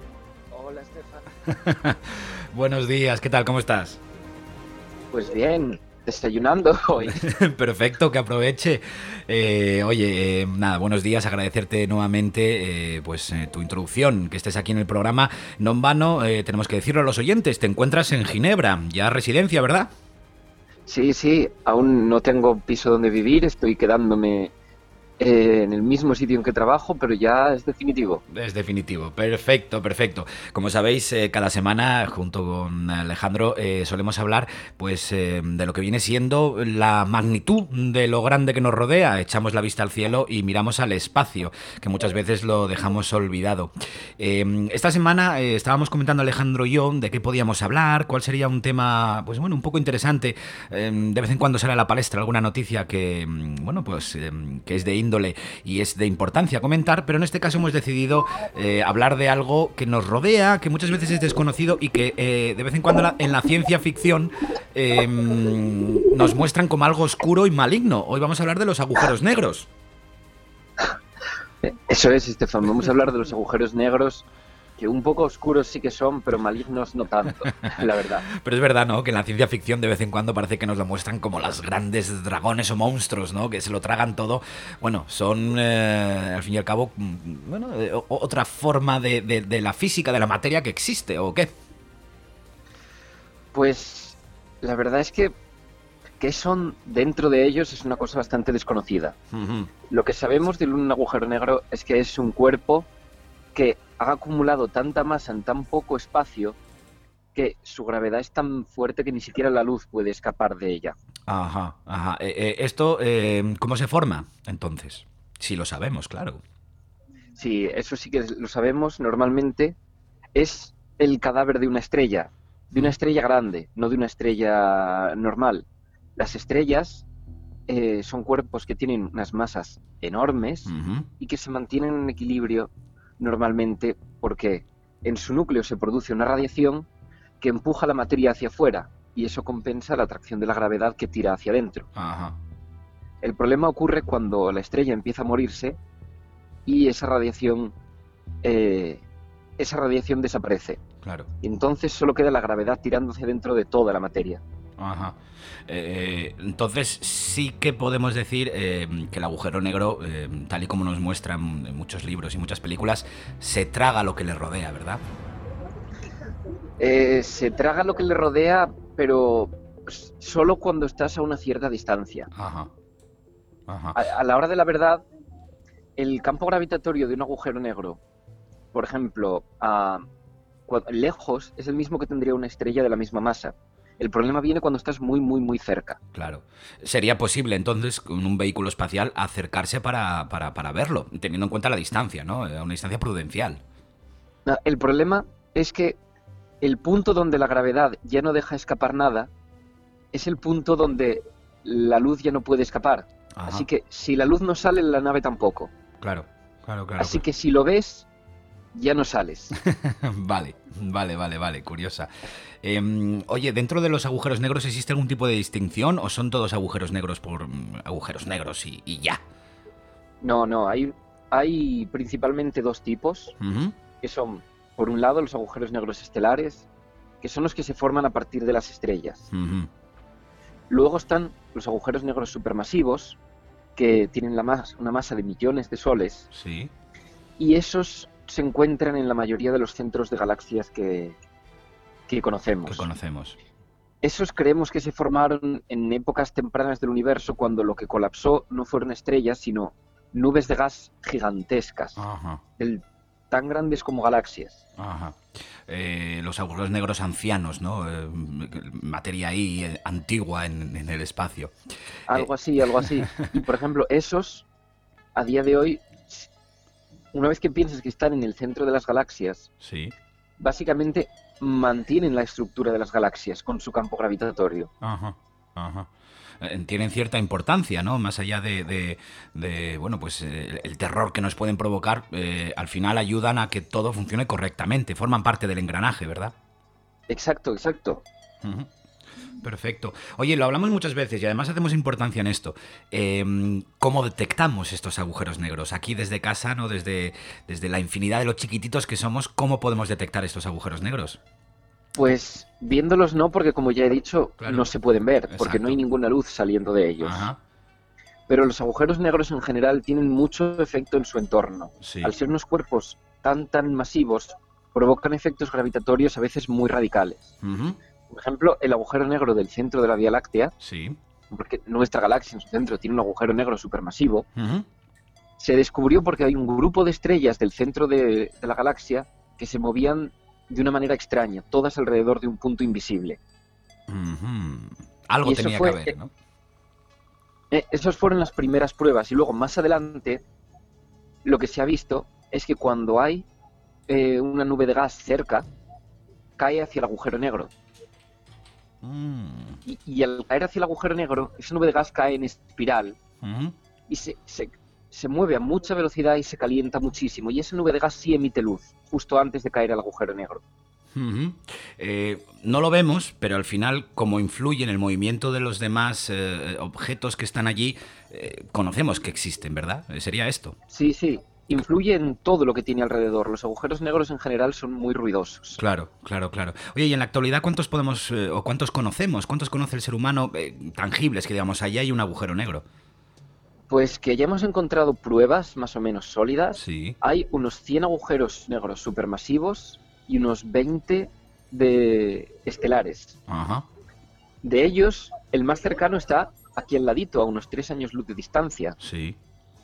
Speaker 4: Hola, Estefan.
Speaker 3: Buenos días, ¿qué tal? ¿Cómo estás?
Speaker 4: Pues bien, desayunando hoy.
Speaker 3: Perfecto, que aproveche. Eh, oye, eh, nada, buenos días, agradecerte nuevamente eh, pues eh, tu introducción, que estés aquí en el programa. No en vano, eh, tenemos que decirlo a los oyentes, te encuentras en Ginebra, ya residencia, ¿verdad?
Speaker 4: Sí, sí, aún no tengo piso donde vivir, estoy quedándome eh, en el mismo sitio en que trabajo, pero ya es definitivo.
Speaker 3: Es definitivo, perfecto, perfecto. Como sabéis, eh, cada semana, junto con Alejandro, eh, solemos hablar pues eh, de lo que viene siendo la magnitud de lo grande que nos rodea. Echamos la vista al cielo y miramos al espacio, que muchas veces lo dejamos olvidado. Eh, esta semana eh, estábamos comentando Alejandro y yo de qué podíamos hablar, cuál sería un tema, pues bueno, un poco interesante. Eh, de vez en cuando sale a la palestra alguna noticia que, bueno, pues eh, que es de índole y es de importancia comentar, pero en este caso hemos decidido eh, hablar de algo que nos rodea, que muchas veces es desconocido y que eh, de vez en cuando la, en la ciencia ficción eh, nos muestran como algo oscuro y maligno. Hoy vamos a hablar de los agujeros negros.
Speaker 4: Eso es, Estefan, vamos a hablar de los agujeros negros, que un poco oscuros sí que son, pero malignos no tanto, la verdad.
Speaker 3: Pero es verdad, ¿no?, que en la ciencia ficción de vez en cuando parece que nos lo muestran como los grandes dragones o monstruos, ¿no?, que se lo tragan todo. Bueno, son, eh, al fin y al cabo, bueno, eh, otra forma de, de, de la física, de la materia que existe, ¿o qué?
Speaker 4: Pues la verdad es que qué son dentro de ellos es una cosa bastante desconocida. Uh-huh. Lo que sabemos de un agujero negro es que es un cuerpo que ha acumulado tanta masa en tan poco espacio que su gravedad es tan fuerte que ni siquiera la luz puede escapar de ella.
Speaker 3: Ajá, ajá. Eh, eh, ¿Esto eh, cómo se forma, entonces? Si lo sabemos, claro.
Speaker 4: Sí, eso sí que lo sabemos. Normalmente es el cadáver de una estrella, de una estrella grande, no de una estrella normal. Las estrellas eh, son cuerpos que tienen unas masas enormes uh-huh. y que se mantienen en equilibrio normalmente porque en su núcleo se produce una radiación que empuja la materia hacia afuera y eso compensa la atracción de la gravedad que tira hacia adentro.
Speaker 3: Ajá.
Speaker 4: El problema ocurre cuando la estrella empieza a morirse y esa radiación eh, esa radiación desaparece.
Speaker 3: Claro.
Speaker 4: Y entonces solo queda la gravedad tirando hacia dentro de toda la materia.
Speaker 3: Ajá. Eh, entonces sí que podemos decir eh, que el agujero negro, eh, tal y como nos muestran en muchos libros y muchas películas, se traga lo que le rodea, ¿verdad?
Speaker 4: Eh, se traga lo que le rodea, pero solo cuando estás a una cierta distancia.
Speaker 3: Ajá. Ajá.
Speaker 4: A, a la hora de la verdad, el campo gravitatorio de un agujero negro, por ejemplo, a, cua- lejos, es el mismo que tendría una estrella de la misma masa. El problema viene cuando estás muy, muy, muy cerca.
Speaker 3: Claro. Sería posible entonces con un vehículo espacial acercarse para, para, para verlo, teniendo en cuenta la distancia, ¿no? A una distancia prudencial.
Speaker 4: Ah, El problema es que el punto donde la gravedad ya no deja escapar nada es el punto donde la luz ya no puede escapar.
Speaker 3: Ajá.
Speaker 4: Así que si la luz no sale, la nave tampoco.
Speaker 3: Claro, claro, claro.
Speaker 4: Así que si lo ves, ya no sales.
Speaker 3: Vale, vale, vale, vale, curiosa. Eh, oye, ¿dentro de los agujeros negros existe algún tipo de distinción o son todos agujeros negros por mm, agujeros negros y, y ya?
Speaker 4: No, no, hay, hay principalmente dos tipos,
Speaker 3: Ujú.
Speaker 4: que son, por un lado, los agujeros negros estelares, que son los que se forman a partir de las estrellas.
Speaker 3: Ujú.
Speaker 4: Luego están los agujeros negros supermasivos, que tienen la mas- una masa de millones de soles,
Speaker 3: Sí.
Speaker 4: y esos se encuentran en la mayoría de los centros de galaxias que, que conocemos.
Speaker 3: Que conocemos.
Speaker 4: Esos creemos que se formaron en épocas tempranas del universo, cuando lo que colapsó no fueron estrellas, sino nubes de gas gigantescas,
Speaker 3: Ajá,
Speaker 4: del- tan grandes como galaxias.
Speaker 3: ajá. Eh, los agujeros negros ancianos, ¿no? Eh, materia ahí eh, antigua en, en el espacio.
Speaker 4: Algo así, algo así. Y por ejemplo, esos, a día de hoy, una vez que piensas que están en el centro de las galaxias,
Speaker 3: Sí.
Speaker 4: básicamente mantienen la estructura de las galaxias con su campo gravitatorio.
Speaker 3: Ajá, ajá. Eh, Tienen cierta importancia, ¿no? Más allá de, de- de, bueno, pues eh, el terror que nos pueden provocar, eh, al final ayudan a que todo funcione correctamente, forman parte del engranaje, ¿verdad?
Speaker 4: Exacto, exacto.
Speaker 3: Ujú. Perfecto. Oye, lo hablamos muchas veces y además hacemos importancia en esto. Eh, ¿Cómo detectamos estos agujeros negros? Aquí desde casa, ¿no? Desde, desde la infinidad de los chiquititos que somos, ¿cómo podemos detectar estos agujeros negros?
Speaker 4: Pues viéndolos no, porque como ya he dicho,
Speaker 3: Claro.
Speaker 4: no se pueden ver, porque
Speaker 3: Exacto.
Speaker 4: no hay ninguna luz saliendo de ellos.
Speaker 3: Ajá.
Speaker 4: Pero los agujeros negros en general tienen mucho efecto en su entorno.
Speaker 3: Sí.
Speaker 4: Al ser unos cuerpos tan tan masivos, provocan efectos gravitatorios a veces muy radicales.
Speaker 3: Ujú.
Speaker 4: Por ejemplo, el agujero negro del centro de la Vía Láctea,
Speaker 3: Sí.
Speaker 4: porque nuestra galaxia en su centro tiene un agujero negro supermasivo,
Speaker 3: Ujú.
Speaker 4: se descubrió porque hay un grupo de estrellas del centro de, de la galaxia que se movían de una manera extraña, todas alrededor de un punto invisible.
Speaker 3: Ujú. Algo
Speaker 4: Y eso
Speaker 3: tenía
Speaker 4: fue-
Speaker 3: que haber, ¿no?
Speaker 4: Eh, esas fueron las primeras pruebas y luego más adelante lo que se ha visto es que cuando hay eh, una nube de gas cerca, cae hacia el agujero negro.
Speaker 3: Mm.
Speaker 4: Y, y al caer hacia el agujero negro, esa nube de gas cae en espiral
Speaker 3: Ujú.
Speaker 4: y se, se, se mueve a mucha velocidad y se calienta muchísimo. Y esa nube de gas sí emite luz, justo antes de caer al agujero negro.
Speaker 3: Ujú. Eh, no lo vemos, pero al final, como influye en el movimiento de los demás eh, objetos que están allí, eh, conocemos que existen, ¿verdad? Eh, Sería esto.
Speaker 4: Sí, sí, influye en todo lo que tiene alrededor. Los agujeros negros en general son muy ruidosos.
Speaker 3: Claro, claro, claro. Oye, y en la actualidad, ¿cuántos podemos eh, o cuántos conocemos? ¿Cuántos conoce el ser humano eh, tangibles que digamos, allá hay un agujero negro?
Speaker 4: Pues que ya hemos encontrado pruebas más o menos sólidas.
Speaker 3: Sí.
Speaker 4: Hay unos cien agujeros negros supermasivos y unos veinte de estelares.
Speaker 3: Ajá.
Speaker 4: De ellos, el más cercano está aquí al ladito, a unos tres años luz de distancia.
Speaker 3: Sí.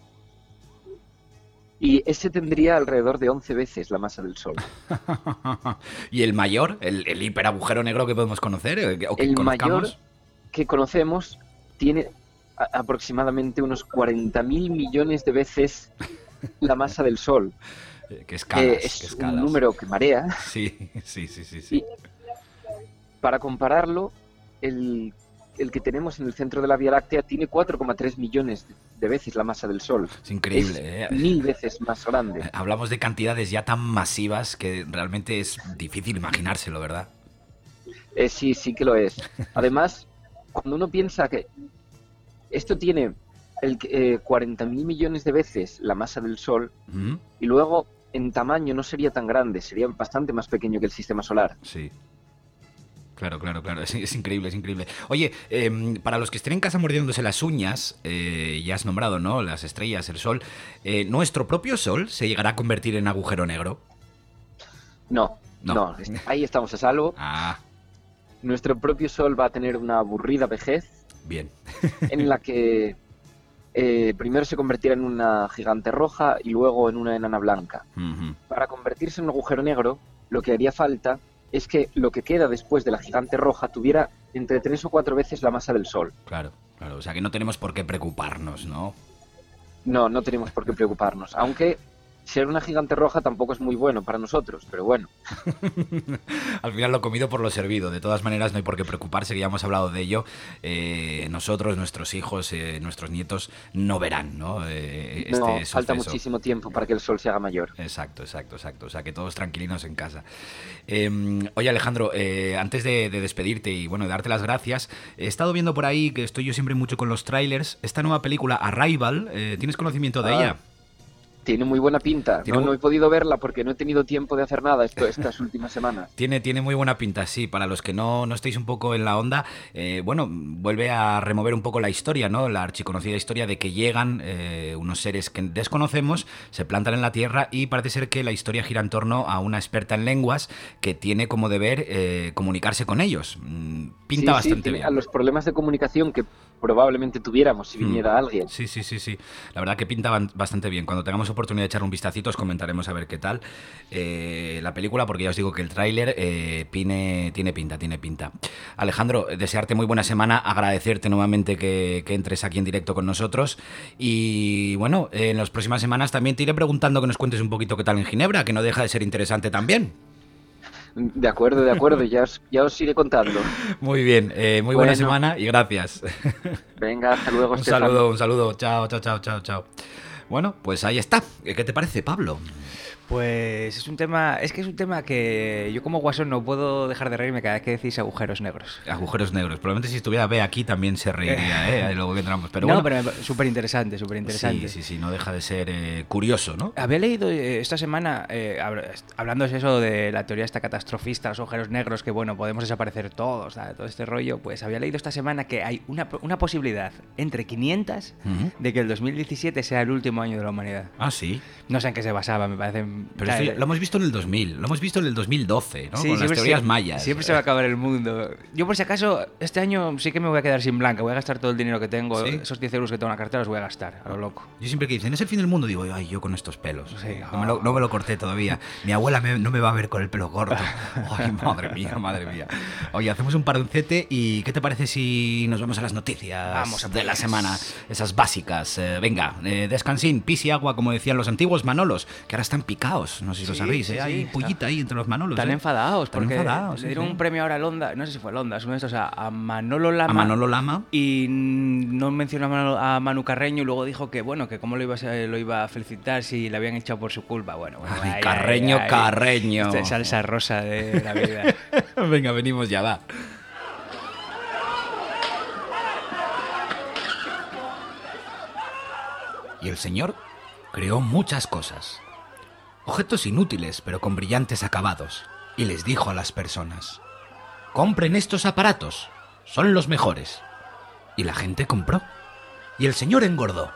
Speaker 4: Y ese tendría alrededor de once veces la masa del Sol.
Speaker 3: ¿Y el mayor? ¿El, el hiperagujero negro que podemos conocer? eh, ¿O que
Speaker 4: El
Speaker 3: conozcamos?
Speaker 4: mayor que conocemos tiene a- aproximadamente unos cuarenta mil millones de veces la masa del Sol.
Speaker 3: Eh, ¿Qué escalas?
Speaker 4: que
Speaker 3: qué
Speaker 4: es
Speaker 3: escalas.
Speaker 4: un número que marea.
Speaker 3: Sí, sí, sí, sí. sí.
Speaker 4: Y para compararlo, el, el que tenemos en el centro de la Vía Láctea tiene cuatro coma tres millones de veces la masa del Sol.
Speaker 3: Es increíble,
Speaker 4: Es
Speaker 3: ¿eh?
Speaker 4: mil veces más grande.
Speaker 3: Hablamos de cantidades ya tan masivas que realmente es difícil imaginárselo, ¿verdad?
Speaker 4: Eh, sí, sí que lo es. Además, cuando uno piensa que esto tiene el, eh, cuarenta mil millones de veces la masa del Sol,
Speaker 3: Ujú.
Speaker 4: y luego en tamaño no sería tan grande, sería bastante más pequeño que el sistema solar.
Speaker 3: Sí. Claro, claro, claro. Es, es increíble, es increíble. Oye, eh, para los que estén en casa mordiéndose las uñas, eh, ya has nombrado, ¿no? Las estrellas, el sol. Eh, ¿Nuestro propio sol se llegará a convertir en agujero negro?
Speaker 4: No, no, no. Ahí estamos a salvo.
Speaker 3: Ah.
Speaker 4: Nuestro propio sol va a tener una aburrida vejez.
Speaker 3: Bien.
Speaker 4: En la que eh, primero se convertirá en una gigante roja y luego en una enana blanca.
Speaker 3: Uh-huh.
Speaker 4: Para convertirse en un agujero negro, lo que haría falta es que lo que queda después de la gigante roja tuviera entre tres o cuatro veces la masa del Sol.
Speaker 3: Claro, claro. O sea que no tenemos por qué preocuparnos, ¿no?
Speaker 4: No, no tenemos por qué preocuparnos. Aunque ser una gigante roja tampoco es muy bueno para nosotros, pero bueno.
Speaker 3: Al final lo comido por lo servido. De todas maneras no hay por qué preocuparse, que ya hemos hablado de ello. Eh, nosotros, nuestros hijos, eh, nuestros nietos no verán, ¿no? Eh, este
Speaker 4: no,
Speaker 3: suceso.
Speaker 4: Falta muchísimo tiempo para que el sol se haga mayor.
Speaker 3: Exacto, exacto, exacto. O sea que todos tranquilinos en casa. Eh, oye Alejandro, eh, antes de, de despedirte y bueno, de darte las gracias, he estado viendo por ahí, que estoy yo siempre mucho con los trailers, esta nueva película Arrival, eh, ¿tienes conocimiento de ah. ella?
Speaker 4: Tiene muy buena pinta. No, no he podido verla porque no he tenido tiempo de hacer nada esto, estas últimas semanas.
Speaker 3: Tiene, tiene muy buena pinta, sí. Para los que no, no estéis un poco en la onda, eh, bueno, vuelve a remover un poco la historia, ¿no? La archiconocida historia de que llegan eh, unos seres que desconocemos, se plantan en la Tierra y parece ser que la historia gira en torno a una experta en lenguas que tiene como deber eh, comunicarse con ellos. Pinta
Speaker 4: sí,
Speaker 3: bastante
Speaker 4: sí,
Speaker 3: bien.
Speaker 4: A los problemas de comunicación que probablemente tuviéramos si viniera mm. alguien.
Speaker 3: Sí, sí, sí, sí. La verdad que pinta bastante bien. Cuando tengamos oportunidad de echar un vistacito os comentaremos a ver qué tal eh, la película, porque ya os digo que el tráiler eh, tiene, tiene pinta, tiene pinta. Alejandro, desearte muy buena semana, agradecerte nuevamente que, que entres aquí en directo con nosotros y bueno, eh, en las próximas semanas también te iré preguntando que nos cuentes un poquito qué tal en Ginebra, que no deja de ser interesante también.
Speaker 4: De acuerdo, de acuerdo, ya os, ya os iré contando.
Speaker 3: Muy bien, eh, muy
Speaker 4: bueno.
Speaker 3: buena semana y gracias.
Speaker 4: Venga, hasta luego.
Speaker 3: Un
Speaker 4: Estefan.
Speaker 3: saludo, un saludo, chao, chao, chao, chao, chao. Bueno, pues ahí está. ¿Qué te parece, Pablo?
Speaker 14: Pues es un tema, es que es un tema que yo como guasón no puedo dejar de reírme cada vez que decís agujeros negros.
Speaker 3: Agujeros negros. Probablemente si estuviera B aquí también se reiría, ¿eh? Luego vendremos. Pero
Speaker 14: no,
Speaker 3: bueno.
Speaker 14: pero súper interesante, súper interesante.
Speaker 3: Sí, sí, sí, no deja de ser eh, curioso, ¿no?
Speaker 14: Había leído eh, esta semana, eh, hablando de eso de la teoría esta catastrofista, los agujeros negros, que bueno, podemos desaparecer todos, ¿sabes? Todo este rollo, pues había leído esta semana que hay una, una posibilidad entre quinientas uh-huh. de que el dos mil diecisiete sea el último año de la humanidad.
Speaker 3: Ah, sí.
Speaker 14: No sé en qué se basaba, me parece.
Speaker 3: Pero esto lo hemos visto en el dos mil, lo hemos visto en el dos mil doce, ¿no?
Speaker 14: Sí,
Speaker 3: con las teorías
Speaker 14: siempre,
Speaker 3: mayas.
Speaker 14: Siempre se va a acabar el mundo. Yo por si acaso, este año sí que me voy a quedar sin blanca, voy a gastar todo el dinero que tengo, ¿sí? Esos diez euros que tengo en la cartera los voy a gastar, a lo loco.
Speaker 3: Yo siempre que dicen, es el fin del mundo, digo, ay, yo con estos pelos. Sí, no, me lo, no me lo corté todavía. Mi abuela me, no me va a ver con el pelo corto. Ay, madre mía, madre mía. Oye, hacemos un paroncete y ¿qué te parece si nos vamos a las noticias
Speaker 14: vamos a
Speaker 3: de la semana? Esas básicas. Eh, venga, eh, descansín, pis y agua, como decían los antiguos manolos, que ahora están picados, no sé si sí, lo sabéis, ¿eh?
Speaker 14: Sí,
Speaker 3: Hay
Speaker 14: sí,
Speaker 3: pullita ahí entre los manolos.
Speaker 14: Están
Speaker 3: ¿eh?
Speaker 14: enfadados,
Speaker 3: Están
Speaker 14: porque
Speaker 3: enfadados,
Speaker 14: le dieron
Speaker 3: sí,
Speaker 14: un premio ahora a Londa, no sé si fue a Londa, uno de estos, a, a Manolo Lama.
Speaker 3: A Manolo Lama.
Speaker 14: Y no mencionó a Manu, a Manu Carreño y luego dijo que, bueno, que cómo lo iba, a, lo iba a felicitar si le habían echado por su culpa. Bueno, bueno
Speaker 3: ay,
Speaker 14: ay,
Speaker 3: Carreño,
Speaker 14: ay, ay,
Speaker 3: Carreño.
Speaker 14: Esta es salsa rosa de la vida.
Speaker 3: Venga, venimos ya, va. Y el señor creó muchas cosas. Objetos inútiles, pero con brillantes acabados. Y les dijo a las personas: compren estos aparatos, son los mejores. Y la gente compró. Y el señor engordó.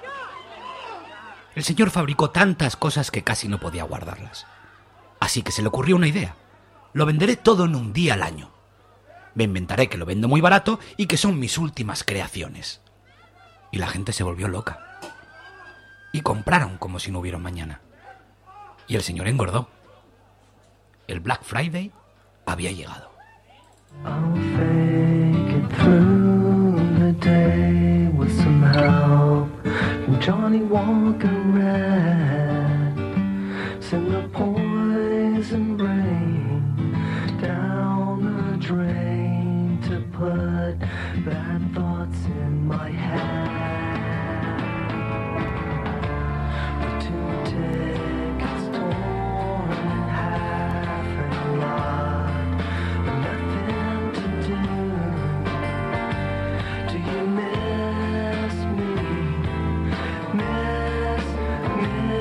Speaker 3: El señor fabricó tantas cosas que casi no podía guardarlas. Así que se le ocurrió una idea. Lo venderé todo en un día al año. Me inventaré que lo vendo muy barato y que son mis últimas creaciones. Y la gente se volvió loca. Y compraron como si no hubiera un mañana. Y el señor engordó. El Black Friday había llegado.
Speaker 10: I'll fake it through the day with some help from Johnny Walker Red. Send the poison rain down the drain to put bad thoughts in my head. The two tickets torn in half and a lot, but nothing to do. Do you miss me? Miss, miss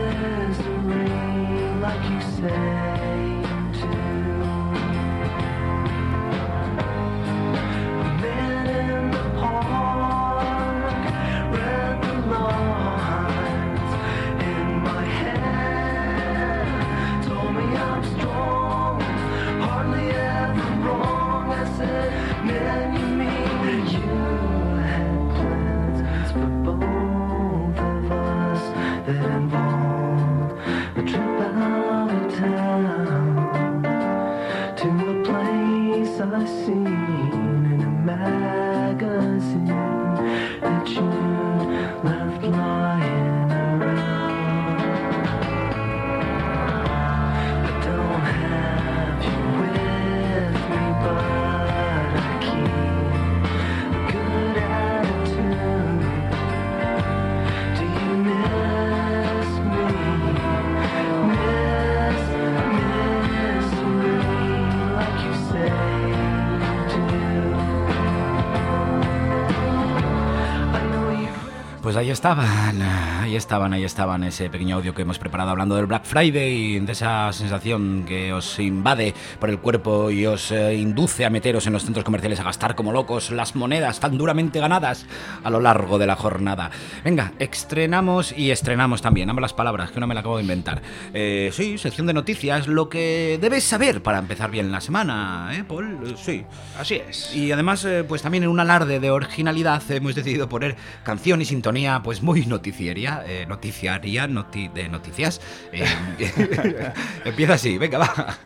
Speaker 10: I seen in a magazine that you left lying around. I don't have you with me, but I keep a good attitude. Do you miss me? Miss, miss me like you say you do. I know you.
Speaker 3: Pues ahí estaban, ahí estaban, ahí estaban, ese pequeño audio que hemos preparado hablando del Black Friday, de esa sensación que os invade por el cuerpo y os eh, induce a meteros en los centros comerciales a gastar como locos las monedas tan duramente ganadas a lo largo de la jornada. Venga, estrenamos y estrenamos también, ambas las palabras, que no me la acabo de inventar. Eh, sí, sección de noticias, lo que debes saber para empezar bien la semana, ¿eh, Paul? Eh, sí,
Speaker 14: así es.
Speaker 3: Y además, eh, pues también en un alarde de originalidad hemos decidido poner canción y sintonía pues muy noticieria, eh, noticiaria, noti de noticias. Eh, empieza así, venga, va.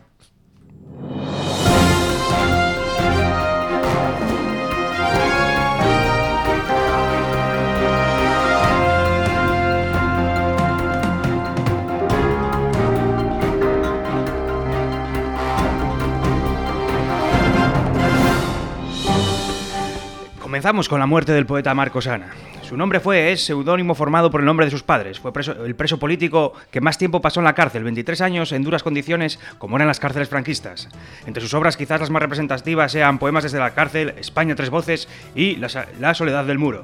Speaker 14: Comenzamos con la muerte del poeta Marcos Ana. Su nombre fue, es seudónimo formado por el nombre de sus padres. Fue preso, el preso político que más tiempo pasó en la cárcel, veintitrés años en duras condiciones, como eran las cárceles franquistas. Entre sus obras quizás las más representativas sean Poemas desde la cárcel, España tres voces y La, la soledad del muro.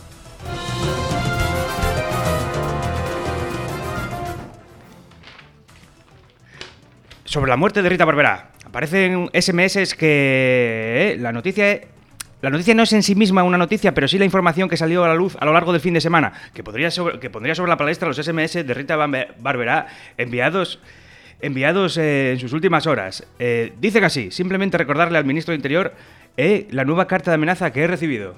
Speaker 14: Sobre la muerte de Rita Barberá, aparecen ese eme ese que eh, la noticia... La noticia no es en sí misma una noticia, pero sí la información que salió a la luz a lo largo del fin de semana, que, podría sobre, que pondría sobre la palestra los ese eme ese de Rita Barberá enviados, enviados eh, en sus últimas horas. Eh, dicen así: simplemente recordarle al ministro de Interior eh, la nueva carta de amenaza que he recibido.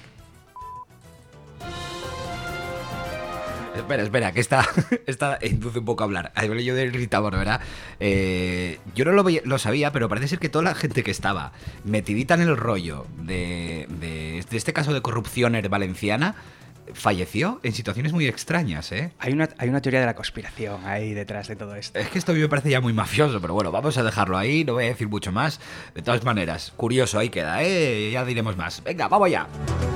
Speaker 3: Espera, espera, que esta, esta induce un poco a hablar. Hablé yo de Rita Barberá. Eh, yo no lo, veía, lo sabía, pero parece ser que toda la gente que estaba metidita en el rollo de, de, de este caso de corrupción valenciana falleció en situaciones muy extrañas, ¿eh?
Speaker 14: Hay una, hay una teoría de la conspiración ahí detrás de todo esto.
Speaker 3: Es que esto a mí me parece ya muy mafioso, pero bueno, vamos a dejarlo ahí, no voy a decir mucho más. De todas maneras, curioso, ahí queda, ¿eh? Ya diremos más. Venga, vamos ya.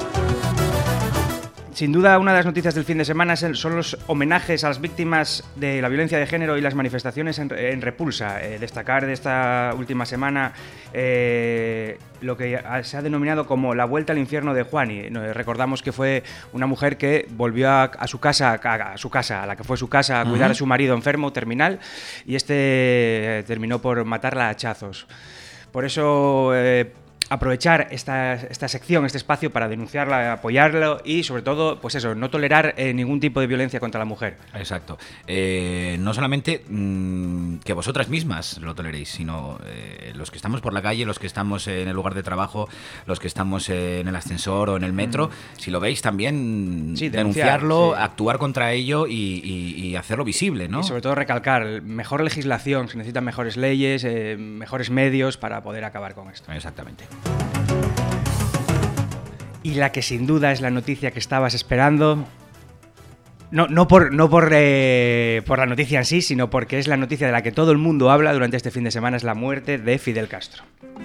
Speaker 14: Sin duda, una de las noticias del fin de semana son los homenajes a las víctimas de la violencia de género y las manifestaciones en, en Repulsa. Eh, destacar de esta última semana eh, lo que se ha denominado como la vuelta al infierno de Juani. Recordamos que fue una mujer que volvió a, a su casa, a, a su casa, a la que fue su casa, a cuidar uh-huh. a su marido enfermo, terminal, y este eh, terminó por matarla a hachazos. Por eso... Eh, aprovechar esta, esta sección, este espacio para denunciarla, apoyarlo y sobre todo, pues eso, no tolerar eh, ningún tipo de violencia contra la mujer.
Speaker 3: Exacto. Eh, no solamente mmm, que vosotras mismas lo toleréis, sino eh, los que estamos por la calle, los que estamos en el lugar de trabajo, los que estamos eh, en el ascensor o en el metro, mm. si lo veis también
Speaker 14: sí,
Speaker 3: denunciarlo,
Speaker 14: sí.
Speaker 3: actuar contra ello y, y, y hacerlo visible, ¿no?
Speaker 14: Y sobre todo recalcar, mejor legislación, se necesitan mejores leyes, eh, mejores medios para poder acabar con esto.
Speaker 3: Exactamente.
Speaker 14: Y la que sin duda es la noticia que estabas esperando, no, no, por, no por, eh, por la noticia en sí, sino porque es la noticia de la que todo el mundo habla durante este fin de semana, es la muerte de Fidel Castro.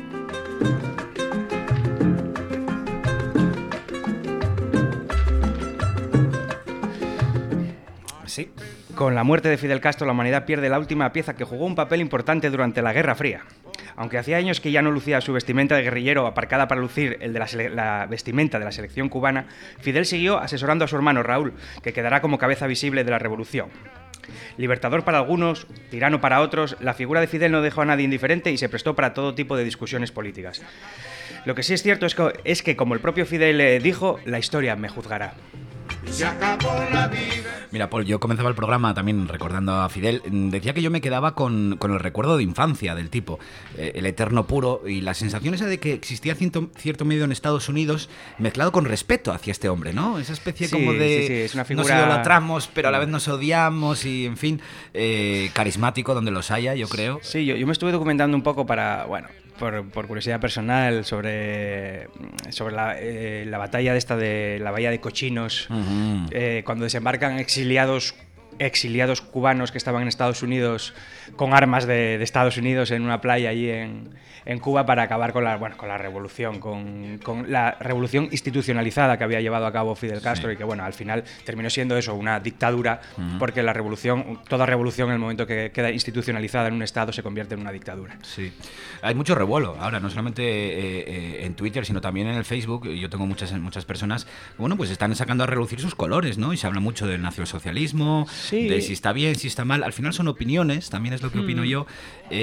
Speaker 3: Sí.
Speaker 14: Con la muerte de Fidel Castro, la humanidad pierde la última pieza que jugó un papel importante durante la Guerra Fría. Aunque hacía años que ya no lucía su vestimenta de guerrillero aparcada para lucir el de la, sele- la vestimenta de la selección cubana, Fidel siguió asesorando a su hermano Raúl, que quedará como cabeza visible de la revolución. Libertador para algunos, tirano para otros, la figura de Fidel no dejó a nadie indiferente y se prestó para todo tipo de discusiones políticas. Lo que sí es cierto es que, es que como el propio Fidel eh, dijo, la historia me juzgará.
Speaker 9: Se acabó la vida.
Speaker 3: Mira, Paul, yo comenzaba el programa también recordando a Fidel. Decía que yo me quedaba con, con el recuerdo de infancia del tipo, eh, el eterno puro, y la sensación esa de que existía cierto, cierto medio en Estados Unidos mezclado con respeto hacia este hombre, ¿no? Esa especie
Speaker 14: sí,
Speaker 3: como de...
Speaker 14: Sí, sí, es una figura...
Speaker 3: Nos idolatramos, pero a la vez nos odiamos y, en fin, eh, carismático donde los haya, yo creo.
Speaker 14: Sí, yo, yo me estuve documentando un poco para, bueno... por, por curiosidad personal, sobre, sobre la, eh, la batalla de esta de la bahía de Cochinos, uh-huh. eh, cuando desembarcan exiliados exiliados cubanos que estaban en Estados Unidos con armas de, de Estados Unidos en una playa allí en, en Cuba para acabar con la, bueno, con la revolución, con, con la revolución institucionalizada que había llevado a cabo Fidel Castro, sí. y que bueno, al final terminó siendo eso, una dictadura, uh-huh. porque la revolución, toda revolución en el momento que queda institucionalizada en un estado se convierte en una dictadura.
Speaker 3: Sí, hay mucho revuelo ahora, no solamente eh, eh, en Twitter, sino también en el Facebook. Yo tengo muchas, muchas personas, bueno, pues están sacando a relucir sus colores, ¿no? Y se habla mucho del nacionalsocialismo, sí. de si está bien, si está mal. Al final son opiniones, también es lo que hmm. opino yo.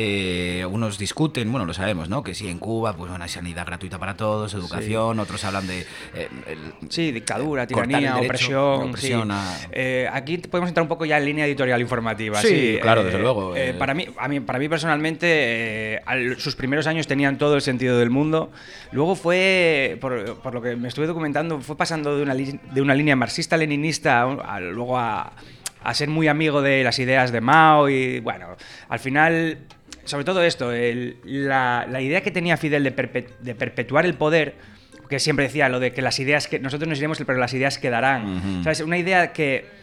Speaker 3: Eh, unos discuten, bueno, lo sabemos, ¿no? Que sí, en Cuba, pues bueno, hay sanidad gratuita para todos, educación, sí. otros hablan de... Eh, el,
Speaker 14: sí, dictadura, tiranía, derecho, opresión. opresión sí. a... eh, aquí podemos entrar un poco ya en línea editorial informativa.
Speaker 3: Sí, sí claro,
Speaker 14: eh,
Speaker 3: desde luego.
Speaker 14: Eh,
Speaker 3: eh.
Speaker 14: Para, mí, a mí, para mí personalmente, eh, al, sus primeros años tenían todo el sentido del mundo. Luego fue, por, por lo que me estuve documentando, fue pasando de una, de una línea marxista-leninista a, a, luego a... a ser muy amigo de las ideas de Mao y, bueno, al final, sobre todo esto, el, la, la idea que tenía Fidel de, perpet, de perpetuar el poder, que siempre decía lo de que las ideas, que nosotros nos iremos, pero las ideas quedarán, uh-huh. ¿sabes? Una idea que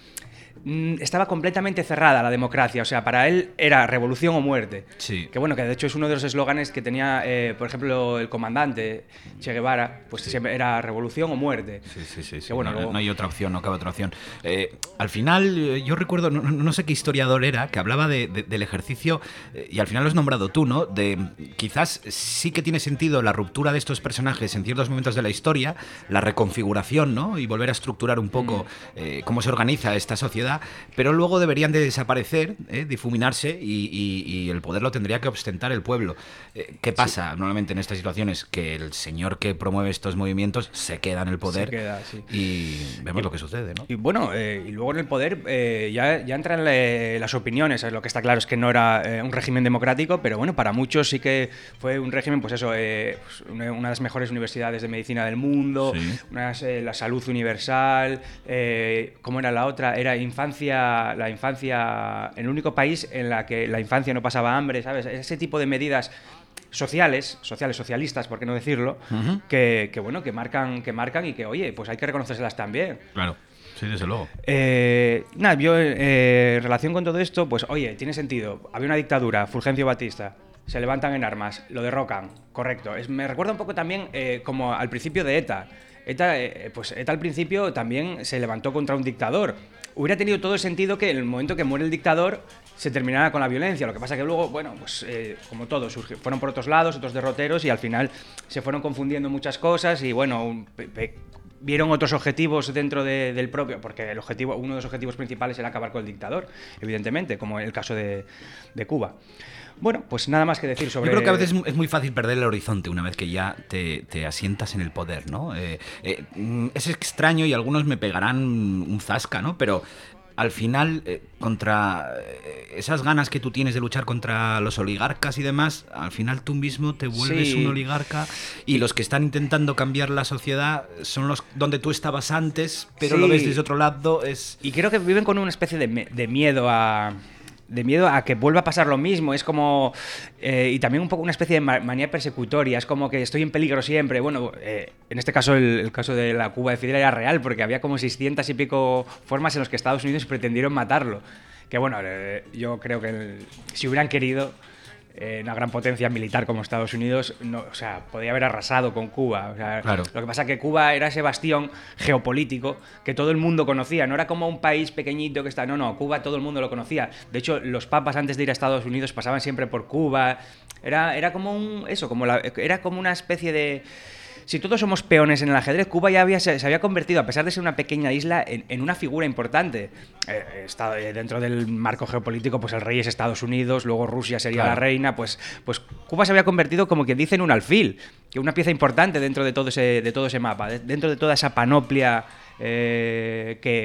Speaker 14: estaba completamente cerrada a la democracia, o sea, para él era revolución o muerte.
Speaker 3: Sí.
Speaker 14: Que bueno, que de hecho es uno de los eslóganes que tenía, eh, por ejemplo, el comandante Che Guevara, pues sí. siempre era revolución o muerte.
Speaker 3: Sí, sí, sí. sí.
Speaker 14: Que, bueno,
Speaker 3: no,
Speaker 14: luego...
Speaker 3: no hay otra opción, no cabe otra opción. Eh, al final, yo recuerdo, no, no sé qué historiador era, que hablaba de, de, del ejercicio, eh, y al final lo has nombrado tú, ¿no? De quizás sí que tiene sentido la ruptura de estos personajes en ciertos momentos de la historia, la reconfiguración, ¿no? Y volver a estructurar un poco mm. eh, cómo se organiza esta sociedad, pero luego deberían de desaparecer, ¿eh? difuminarse, y, y, y el poder lo tendría que ostentar el pueblo. Eh, ¿Qué pasa sí. normalmente en estas situaciones? Que el señor que promueve estos movimientos se queda en el poder,
Speaker 14: se queda, sí.
Speaker 3: y vemos y, lo que sucede, ¿no?
Speaker 14: Y bueno, eh, y luego en el poder eh, ya, ya entran le, las opiniones. Lo que está claro es que no era eh, un régimen democrático, pero bueno, para muchos sí que fue un régimen, pues eso, eh, pues una, una de las mejores universidades de medicina del mundo, sí. una, eh, la salud universal, eh, ¿cómo era la otra? Era infancia la infancia, el único país en la que la infancia no pasaba hambre, ¿sabes? Ese tipo de medidas sociales, sociales, socialistas, por qué no decirlo, uh-huh. que, que bueno, que marcan, que marcan y que, oye, pues hay que reconocérselas también.
Speaker 3: Claro. Sí, desde luego.
Speaker 14: Eh, nada, yo eh, en relación con todo esto, pues oye, tiene sentido. Había una dictadura, Fulgencio Batista, se levantan en armas, lo derrocan, correcto. Es, me recuerda un poco también eh, como al principio de ETA. ETA, eh, pues ETA al principio también se levantó contra un dictador. Hubiera tenido todo el sentido que en el momento que muere el dictador se terminara con la violencia. Lo que pasa que luego, bueno, pues eh, como todo, surgió, fueron por otros lados, otros derroteros, y al final se fueron confundiendo muchas cosas y bueno, un, pe, pe, vieron otros objetivos dentro de, del propio, porque el objetivo, uno de los objetivos principales era acabar con el dictador, evidentemente, como el caso de, de Cuba. Bueno, pues nada más que decir sobre...
Speaker 3: Yo creo que a veces es muy fácil perder el horizonte una vez que ya te, te asientas en el poder, ¿no? Eh, eh, es extraño y algunos me pegarán un zasca, ¿no? Pero al final, eh, contra eh, esas ganas que tú tienes de luchar contra los oligarcas y demás, al final tú mismo te vuelves sí. un oligarca, y los que están intentando cambiar la sociedad son los donde tú estabas antes, pero sí. lo ves desde otro lado. Es...
Speaker 14: Y creo que viven con una especie de, me- de miedo a... de miedo a que vuelva a pasar lo mismo. Es como... Eh, y también un poco una especie de manía persecutoria. Es como que estoy en peligro siempre. Bueno, eh, en este caso el, el caso de la Cuba de Fidel era real, porque había como seiscientas y pico formas en las que Estados Unidos pretendieron matarlo. Que bueno, eh, yo creo que el, si hubieran querido... Eh, una gran potencia militar como Estados Unidos, no, o sea, podía haber arrasado con Cuba. O sea,
Speaker 3: claro.
Speaker 14: Lo que pasa es que Cuba era ese bastión geopolítico que todo el mundo conocía. No era como un país pequeñito que está... No, no, Cuba todo el mundo lo conocía. De hecho, los papas antes de ir a Estados Unidos pasaban siempre por Cuba. Era, era como un... Eso, como la, era como una especie de... Si todos somos peones en el ajedrez, Cuba ya había, se, se había convertido, a pesar de ser una pequeña isla, en, en una figura importante. Eh, está, eh, dentro del marco geopolítico, pues el rey es Estados Unidos, luego Rusia sería claro. la reina, pues, pues Cuba se había convertido, como quien dice, en un alfil, que una pieza importante dentro de todo ese, de todo ese mapa, de, dentro de toda esa panoplia eh, que...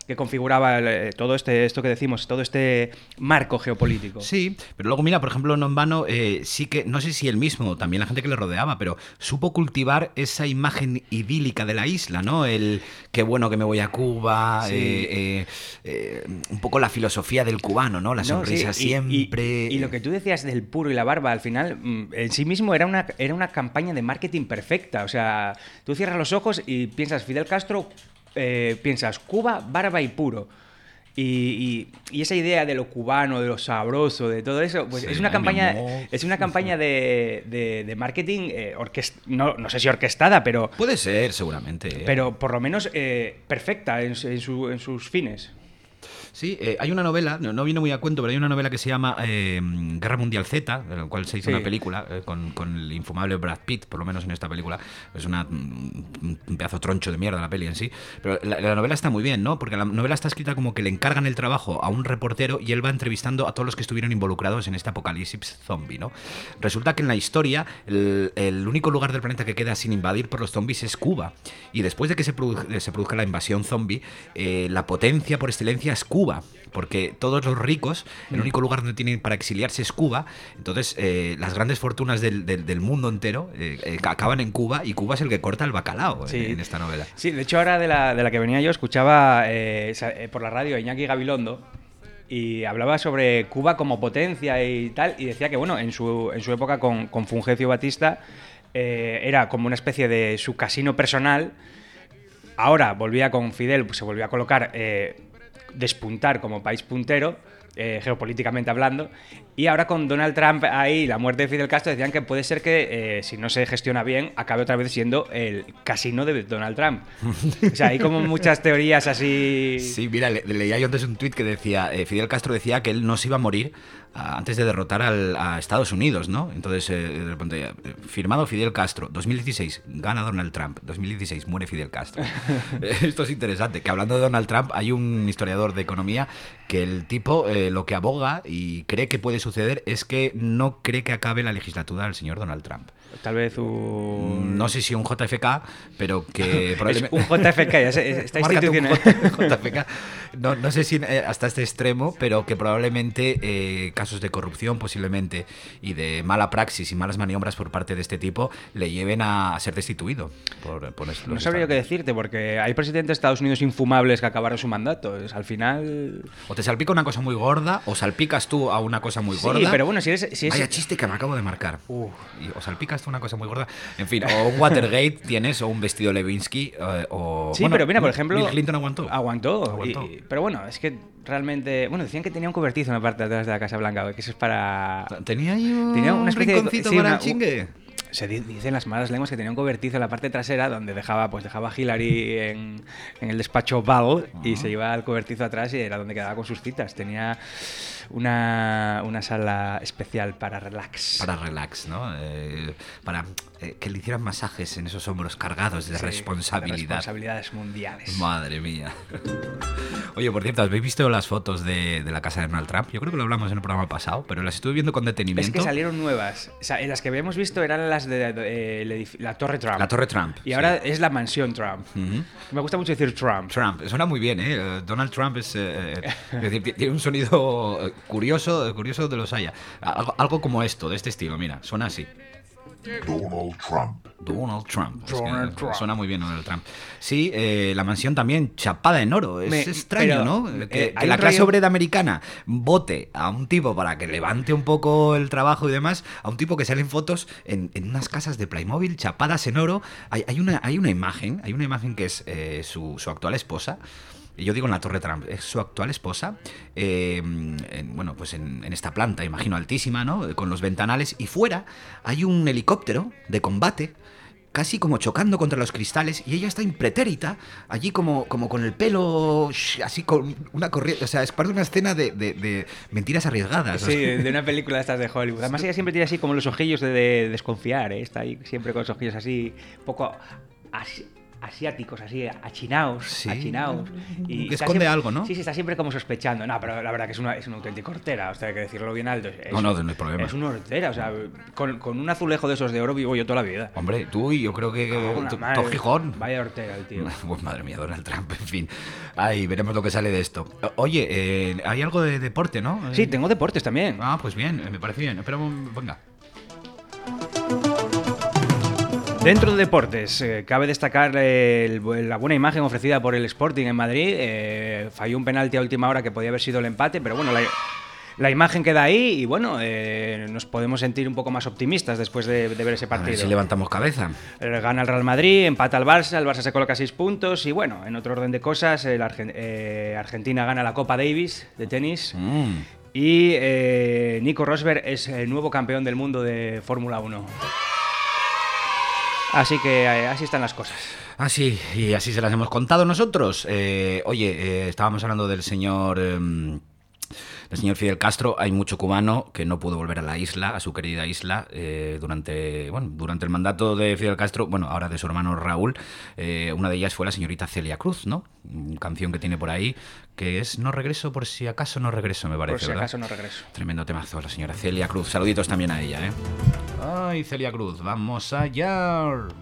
Speaker 14: que configuraba el, todo este, esto que decimos, todo este marco geopolítico.
Speaker 3: Sí, pero luego mira, por ejemplo, no en vano, eh, sí que, no sé si él mismo, también la gente que le rodeaba, pero supo cultivar esa imagen idílica de la isla, ¿no? El qué bueno que me voy a Cuba,
Speaker 14: Sí.
Speaker 3: eh, eh, eh, un poco la filosofía del cubano, ¿no? La sonrisa
Speaker 14: No, sí, y-
Speaker 3: siempre.
Speaker 14: Y, y lo que tú decías del puro y la barba, al final, mm, en sí mismo era una, era una campaña de marketing perfecta. O sea, tú cierras los ojos y piensas Fidel Castro, eh, piensas Cuba, barba y puro. Y, y- y esa idea de lo cubano, de lo sabroso, de todo eso, pues
Speaker 3: Sí,
Speaker 14: es una
Speaker 3: ay,
Speaker 14: campaña,
Speaker 3: mi amor.
Speaker 14: es una campaña de, de- de marketing, eh, orquest- no, no sé si orquestada, pero,
Speaker 3: Puede ser, seguramente. ¿eh?
Speaker 14: pero por lo menos eh, perfecta en, su- en su- en sus fines.
Speaker 3: Sí, eh, hay una novela, no, no viene muy a cuento, pero hay una novela que se llama eh, Guerra Mundial Z, de la cual se hizo
Speaker 14: Sí.
Speaker 3: una película eh, con, con el infumable Brad Pitt, por lo menos en esta película. Es una, un un pedazo troncho de mierda la peli en sí. Pero la, la novela está muy bien, ¿no? Porque la novela está escrita como que le encargan el trabajo a un reportero y él va entrevistando a todos los que estuvieron involucrados en este apocalipsis zombie, ¿no? Resulta que en la historia el, el único lugar del planeta que queda sin invadir por los zombies es Cuba. Y después de que se, produ- se produzca la invasión zombie, eh, la potencia por excelencia es Cuba. Porque todos los ricos, el único lugar donde tienen para exiliarse es Cuba. Entonces, eh, las grandes fortunas del, del- del mundo entero eh, eh, acaban en Cuba y Cuba es el que corta el bacalao eh,
Speaker 14: Sí.
Speaker 3: en esta novela.
Speaker 14: Sí, de hecho ahora de la, de la que venía yo escuchaba eh, sa- eh, por la radio a Iñaki Gabilondo y hablaba sobre Cuba como potencia y tal, y decía que bueno, en su, en su época con, con Fulgencio Batista eh, era como una especie de su casino personal. Ahora volvía con Fidel, pues se volvió a colocar, eh, despuntar como país puntero, eh, geopolíticamente hablando, y ahora con Donald Trump ahí, la muerte de Fidel Castro, decían que puede ser que, eh, si no se gestiona bien, acabe otra vez siendo el casino de Donald Trump. O sea, hay como muchas teorías así...
Speaker 3: Sí, mira, le, leía yo antes un tuit que decía, eh, Fidel Castro decía que él no se iba a morir ah, antes de derrotar al, a Estados Unidos, ¿no? Entonces, eh, de repente, eh, firmado Fidel Castro, dos mil dieciséis, gana Donald Trump, dos mil dieciséis, muere Fidel Castro. Esto es interesante, que hablando de Donald Trump, hay un historiador de economía que el tipo eh, lo que aboga y cree que puede suceder es que no cree que acabe la legislatura del señor Donald Trump.
Speaker 14: Tal vez un...
Speaker 3: No sé si un J F K, pero que probablemente...
Speaker 14: Es un J F K, ya sé, esta
Speaker 3: Márcate un
Speaker 14: institución...
Speaker 3: J F K. No, no sé si eh, hasta este extremo, pero que probablemente eh, casos de corrupción posiblemente y de mala praxis y malas maniobras por parte de este tipo le lleven a ser destituido. Por, por los
Speaker 14: No sabría qué decirte, porque hay presidentes de Estados Unidos infumables que acabaron su mandato. Es, al final...
Speaker 3: O te salpica una cosa muy gorda, o salpicas tú a una cosa muy
Speaker 14: Sí,
Speaker 3: gorda.
Speaker 14: pero bueno, si eres... Si es...
Speaker 3: Vaya chiste que me acabo de marcar. Y, o salpicas tú una cosa muy gorda. En fin, o un Watergate tienes, o un vestido Levinsky, eh, o...
Speaker 14: Sí,
Speaker 3: bueno,
Speaker 14: pero mira, por ejemplo...
Speaker 3: Bill Clinton aguantó.
Speaker 14: Aguantó.
Speaker 3: Aguantó.
Speaker 14: y- pero bueno, es que realmente... Bueno, decían que tenía un cobertizo en la parte de atrás de la Casa Blanca, que eso es para...
Speaker 3: Tenía ahí un
Speaker 14: Tenía una especie de-
Speaker 3: rinconcito
Speaker 14: sí,
Speaker 3: para
Speaker 14: una-
Speaker 3: el chingue.
Speaker 14: Se di- dicen las malas lenguas que tenía un cobertizo en la parte trasera donde dejaba pues dejaba a Hillary en, en el despacho Oval y se iba al cobertizo atrás y era donde quedaba con sus citas. Tenía una, una sala especial para relax.
Speaker 3: Para relax, ¿no? Eh, para eh, que le hicieran masajes en esos hombros cargados de
Speaker 14: Sí,
Speaker 3: responsabilidad.
Speaker 14: de responsabilidades mundiales.
Speaker 3: Madre mía. Oye, por cierto, ¿habéis visto las fotos de, de la casa de Donald Trump? Yo creo que lo hablamos en el programa pasado, pero las estuve viendo con detenimiento.
Speaker 14: Es que salieron nuevas. O sea, las que habíamos visto eran las de, de- el edif- la Torre Trump.
Speaker 3: La Torre Trump.
Speaker 14: Y ahora es la mansión Trump.
Speaker 3: Ujú.
Speaker 14: Me gusta mucho decir Trump.
Speaker 3: Trump, suena muy bien, ¿eh? Donald Trump es, eh, es decir, ti- tiene un sonido eh, curioso, curioso de los haya. Algo, algo como esto, de este estilo, mira, suena así.
Speaker 13: Donald Trump.
Speaker 3: Donald Trump. Es que
Speaker 14: Donald Trump.
Speaker 3: Suena muy bien Donald Trump. Sí, eh, la mansión también chapada en oro. Es
Speaker 14: Me-
Speaker 3: extraño,
Speaker 14: pero,
Speaker 3: ¿no?
Speaker 14: eh,
Speaker 3: Que,
Speaker 14: hay
Speaker 3: que la
Speaker 14: un
Speaker 3: clase
Speaker 14: rollo-
Speaker 3: obrera americana vote a un tipo para que levante un poco el trabajo y demás, a un tipo que sale en fotos en, en unas casas de Playmobil chapadas en oro. Hay, hay, una, hay una imagen, hay una imagen que es eh, su, su actual esposa. Y yo digo en la Torre Trump, es su actual esposa, eh, en, bueno, pues en, en esta planta, imagino, altísima, ¿no? Con los ventanales, y fuera hay un helicóptero de combate, casi como chocando contra los cristales, y ella está impretérita, allí como, como con el pelo, sh- así con una corriente, o sea, es parte de una escena de, de- de mentiras arriesgadas.
Speaker 14: Sí, de una película de estas de Hollywood. Además ella siempre tiene así como los ojillos de, de desconfiar, ¿eh? Está ahí siempre con los ojillos así, un poco así, asiáticos, así, achinaos,
Speaker 3: Sí.
Speaker 14: achinaos.
Speaker 3: Que
Speaker 14: está
Speaker 3: esconde
Speaker 14: siempre-
Speaker 3: algo, ¿no?
Speaker 14: Sí, sí, está siempre como sospechando. No, pero la verdad que es una, es una auténtica hortera, o sea, hay que decirlo bien alto. Es,
Speaker 3: No, no, no hay problema.
Speaker 14: Es una hortera, o sea, con, con un azulejo de esos de oro vivo yo toda la vida.
Speaker 3: Hombre, tú y yo creo que
Speaker 14: Una
Speaker 3: to-
Speaker 14: madre.
Speaker 3: todo Gijón.
Speaker 14: Vaya hortera el tío.
Speaker 3: Pues madre mía, Donald Trump, en fin. Ay, veremos lo que sale de esto. O- Oye, eh, hay algo de deporte, ¿no?
Speaker 14: Sí, tengo deportes también.
Speaker 3: Ah, pues bien, me parece bien. Espera, un- venga.
Speaker 14: Dentro de deportes, eh, cabe destacar eh, el- la buena imagen ofrecida por el Sporting en Madrid. Eh, falló un penalti a última hora que podía haber sido el empate, pero bueno, la, la imagen queda ahí y bueno, eh, nos podemos sentir un poco más optimistas después de, de ver ese
Speaker 3: A ver
Speaker 14: partido.
Speaker 3: si levantamos cabeza.
Speaker 14: Eh, Gana el Real Madrid, empata al Barça, el Barça se coloca seis puntos y bueno, en otro orden de cosas, el Argen- eh, Argentina gana la Copa Davis de tenis
Speaker 3: Mm.
Speaker 14: y eh, Nico Rosberg es el nuevo campeón del mundo de Fórmula uno. Así que eh, así están las cosas.
Speaker 3: Así, y así se las hemos contado nosotros. Eh, oye, eh, estábamos hablando del señor... em, el señor Fidel Castro. Hay mucho cubano que no pudo volver a la isla, a su querida isla, eh, durante bueno durante el mandato de Fidel Castro, bueno, ahora de su hermano Raúl. Eh, una de ellas fue la señorita Celia Cruz, ¿no? Una canción que tiene por ahí, que es No regreso por si acaso no regreso, me parece,
Speaker 14: Por si
Speaker 3: ¿verdad?
Speaker 14: acaso no regreso.
Speaker 3: Tremendo temazo, la señora Celia Cruz. Saluditos también a ella, ¿eh? Ay, Celia Cruz, vamos allá.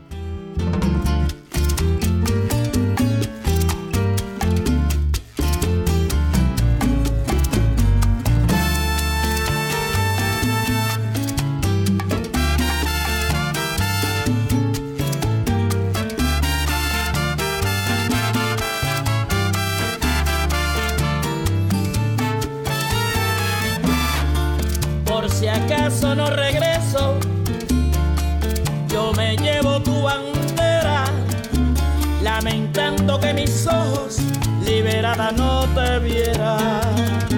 Speaker 5: Por si acaso no regreso, yo me llevo tu bandera, lamentando que mis ojos liberada no te vieran.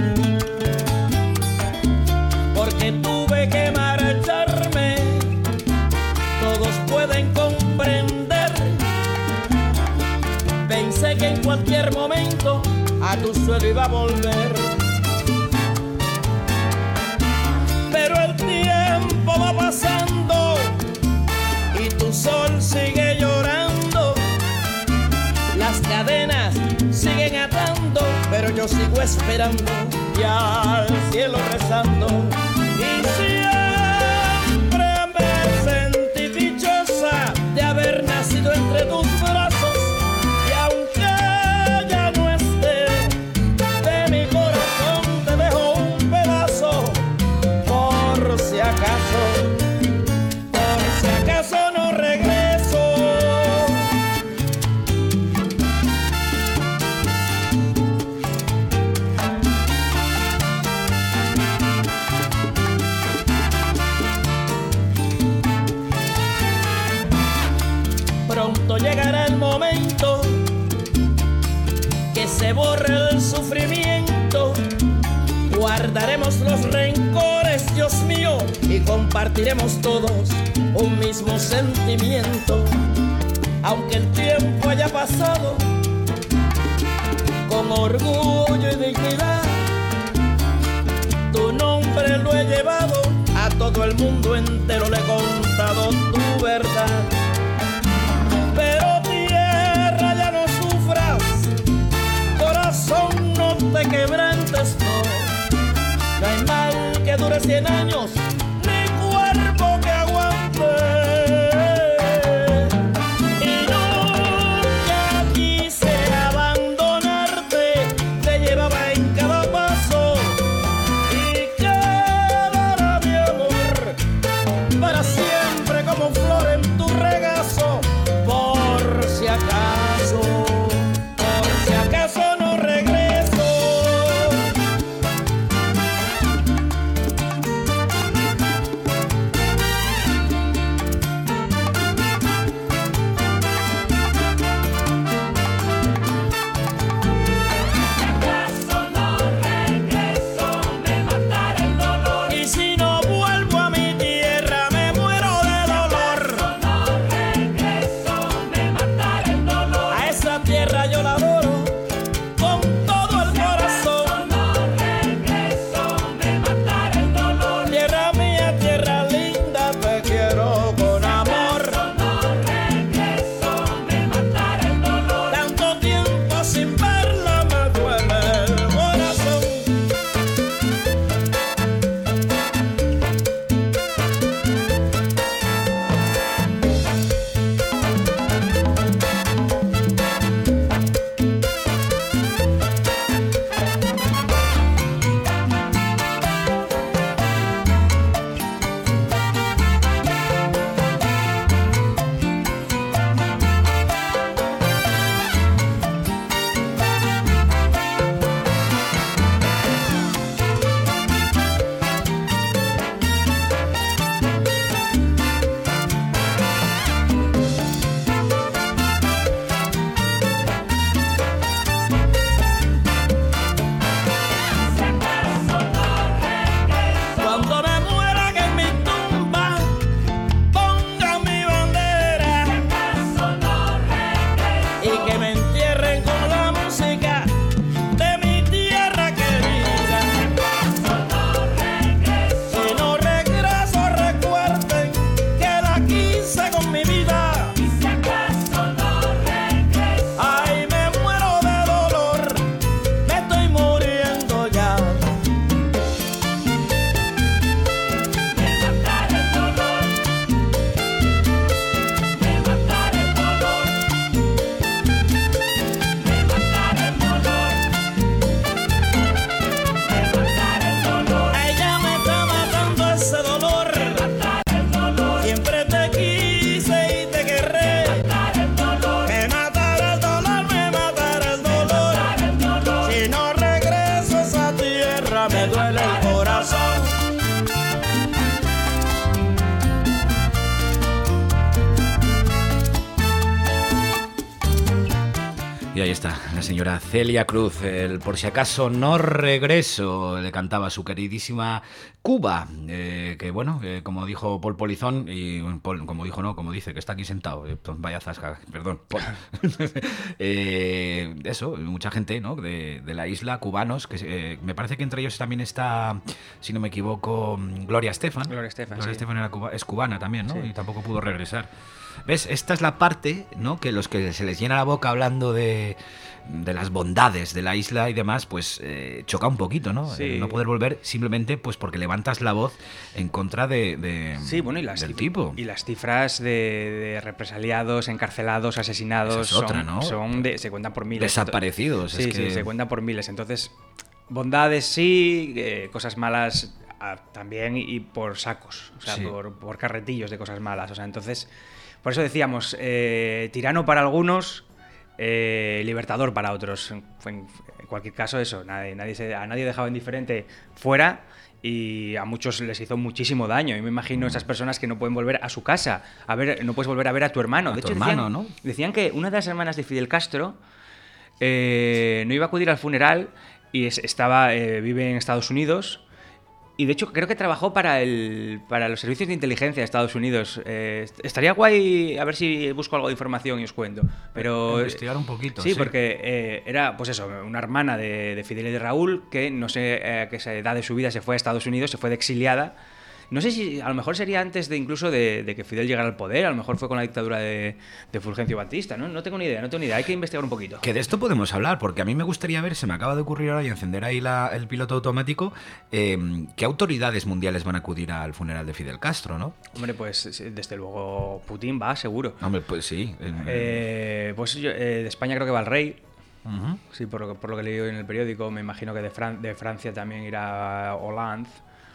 Speaker 5: Porque tuve que marcharme, todos pueden comprender. Pensé que en cualquier momento a tu suelo iba a volver. Pero el tiempo va pasando y tu sol sigue llorando. Las cadenas siguen atando, pero yo sigo esperando y al cielo rezando. Y siempre me sentí dichosa de haber nacido entre tus brazos. Y aunque ya no esté, de mi corazón te dejo un pedazo. Por si acaso, por si acaso no regreso. Pronto llegará el momento que se borre el sufrimiento. Guardaremos los rencores, Dios mío, y compartiremos todos un mismo sentimiento. Aunque el tiempo haya pasado, con orgullo y dignidad, tu nombre lo he llevado, a todo el mundo entero le he contado tu verdad. Pero tierra, ya no sufras, corazón, no te quebrantes, no. No hay mal que dure cien años, ni cuerpo que aguante. Y nunca quise abandonarte, te llevaba en cada paso y quedará mi amor para siempre como flor en tu regazo. Por si acaso, por si acaso no regreso.
Speaker 3: Y ahí está, la señora Celia Cruz, el por si acaso no regreso, le cantaba a su queridísima Cuba, eh, que bueno, eh, como dijo Paul Polizón, y Paul, como dijo no, como dice, que está aquí sentado, eh, vaya zasca, perdón, Paul. eh, eso, mucha gente, ¿no?, de, de la isla, cubanos, que eh, me parece que entre ellos también está, si no me equivoco, Gloria Estefan.
Speaker 14: Gloria Estefan,
Speaker 3: Gloria
Speaker 14: sí.
Speaker 3: Estefan era cuba, es cubana también, ¿no?
Speaker 14: Sí.
Speaker 3: Y tampoco pudo regresar. ¿Ves? Esta es la parte, ¿no?, que los que se les llena la boca hablando de, de las bondades de la isla y demás, pues eh, choca un poquito, ¿no?
Speaker 14: Sí.
Speaker 3: El no poder volver simplemente pues porque levantas la voz en contra de, de
Speaker 14: sí, bueno, y las
Speaker 3: del
Speaker 14: cif-
Speaker 3: tipo.
Speaker 14: Y las cifras de, de represaliados, encarcelados, asesinados,
Speaker 3: Esa es otra,
Speaker 14: son,
Speaker 3: ¿no?
Speaker 14: son de, se cuentan por miles.
Speaker 3: Desaparecidos,
Speaker 14: Sí,
Speaker 3: es
Speaker 14: sí,
Speaker 3: que-
Speaker 14: se cuentan por miles. Entonces, bondades sí, eh, cosas malas ah, también y por sacos, o sea,
Speaker 3: Sí.
Speaker 14: por, por carretillos de cosas malas. O sea, entonces, por eso decíamos, eh, tirano para algunos, eh, libertador para otros. En, en- en cualquier caso, eso, nadie, nadie se, a nadie dejaba indiferente fuera. Y a muchos les hizo muchísimo daño. Y me imagino esas personas que no pueden volver a su casa. A ver, no puedes volver a ver a tu hermano.
Speaker 3: A
Speaker 14: de
Speaker 3: tu
Speaker 14: hecho,
Speaker 3: hermano,
Speaker 14: decían,
Speaker 3: ¿no?
Speaker 14: decían que una de las hermanas de Fidel Castro eh, no iba a acudir al funeral y es- estaba eh, vive en Estados Unidos. Y de hecho creo que trabajó para el para los servicios de inteligencia de Estados Unidos. Eh, est- estaría guay a ver si busco algo de información y os cuento. Pero
Speaker 3: Investigar un poquito,
Speaker 14: Sí,
Speaker 3: sí.
Speaker 14: porque eh, era pues eso, una hermana de, de Fidel y de Raúl que no sé eh, a qué edad de su vida se fue a Estados Unidos, se fue de exiliada. No sé si a lo mejor sería antes de incluso de, de que Fidel llegara al poder, a lo mejor fue con la dictadura de, de Fulgencio Batista, ¿no? No tengo ni idea, no tengo ni idea, hay que investigar un poquito.
Speaker 3: Que de esto podemos hablar, porque a mí me gustaría ver, se me acaba de ocurrir ahora y encender ahí la- el piloto automático, eh, qué autoridades mundiales van a acudir al funeral de Fidel Castro, ¿no?
Speaker 14: Hombre, pues sí, desde luego Putin va, seguro.
Speaker 3: Hombre, pues sí. eh,
Speaker 14: Eh, pues yo, eh, de España creo que va el rey.
Speaker 3: Ujú.
Speaker 14: Sí, por lo, que- por lo que he leído en el periódico, me imagino que de, Fran- de Francia también irá Hollande.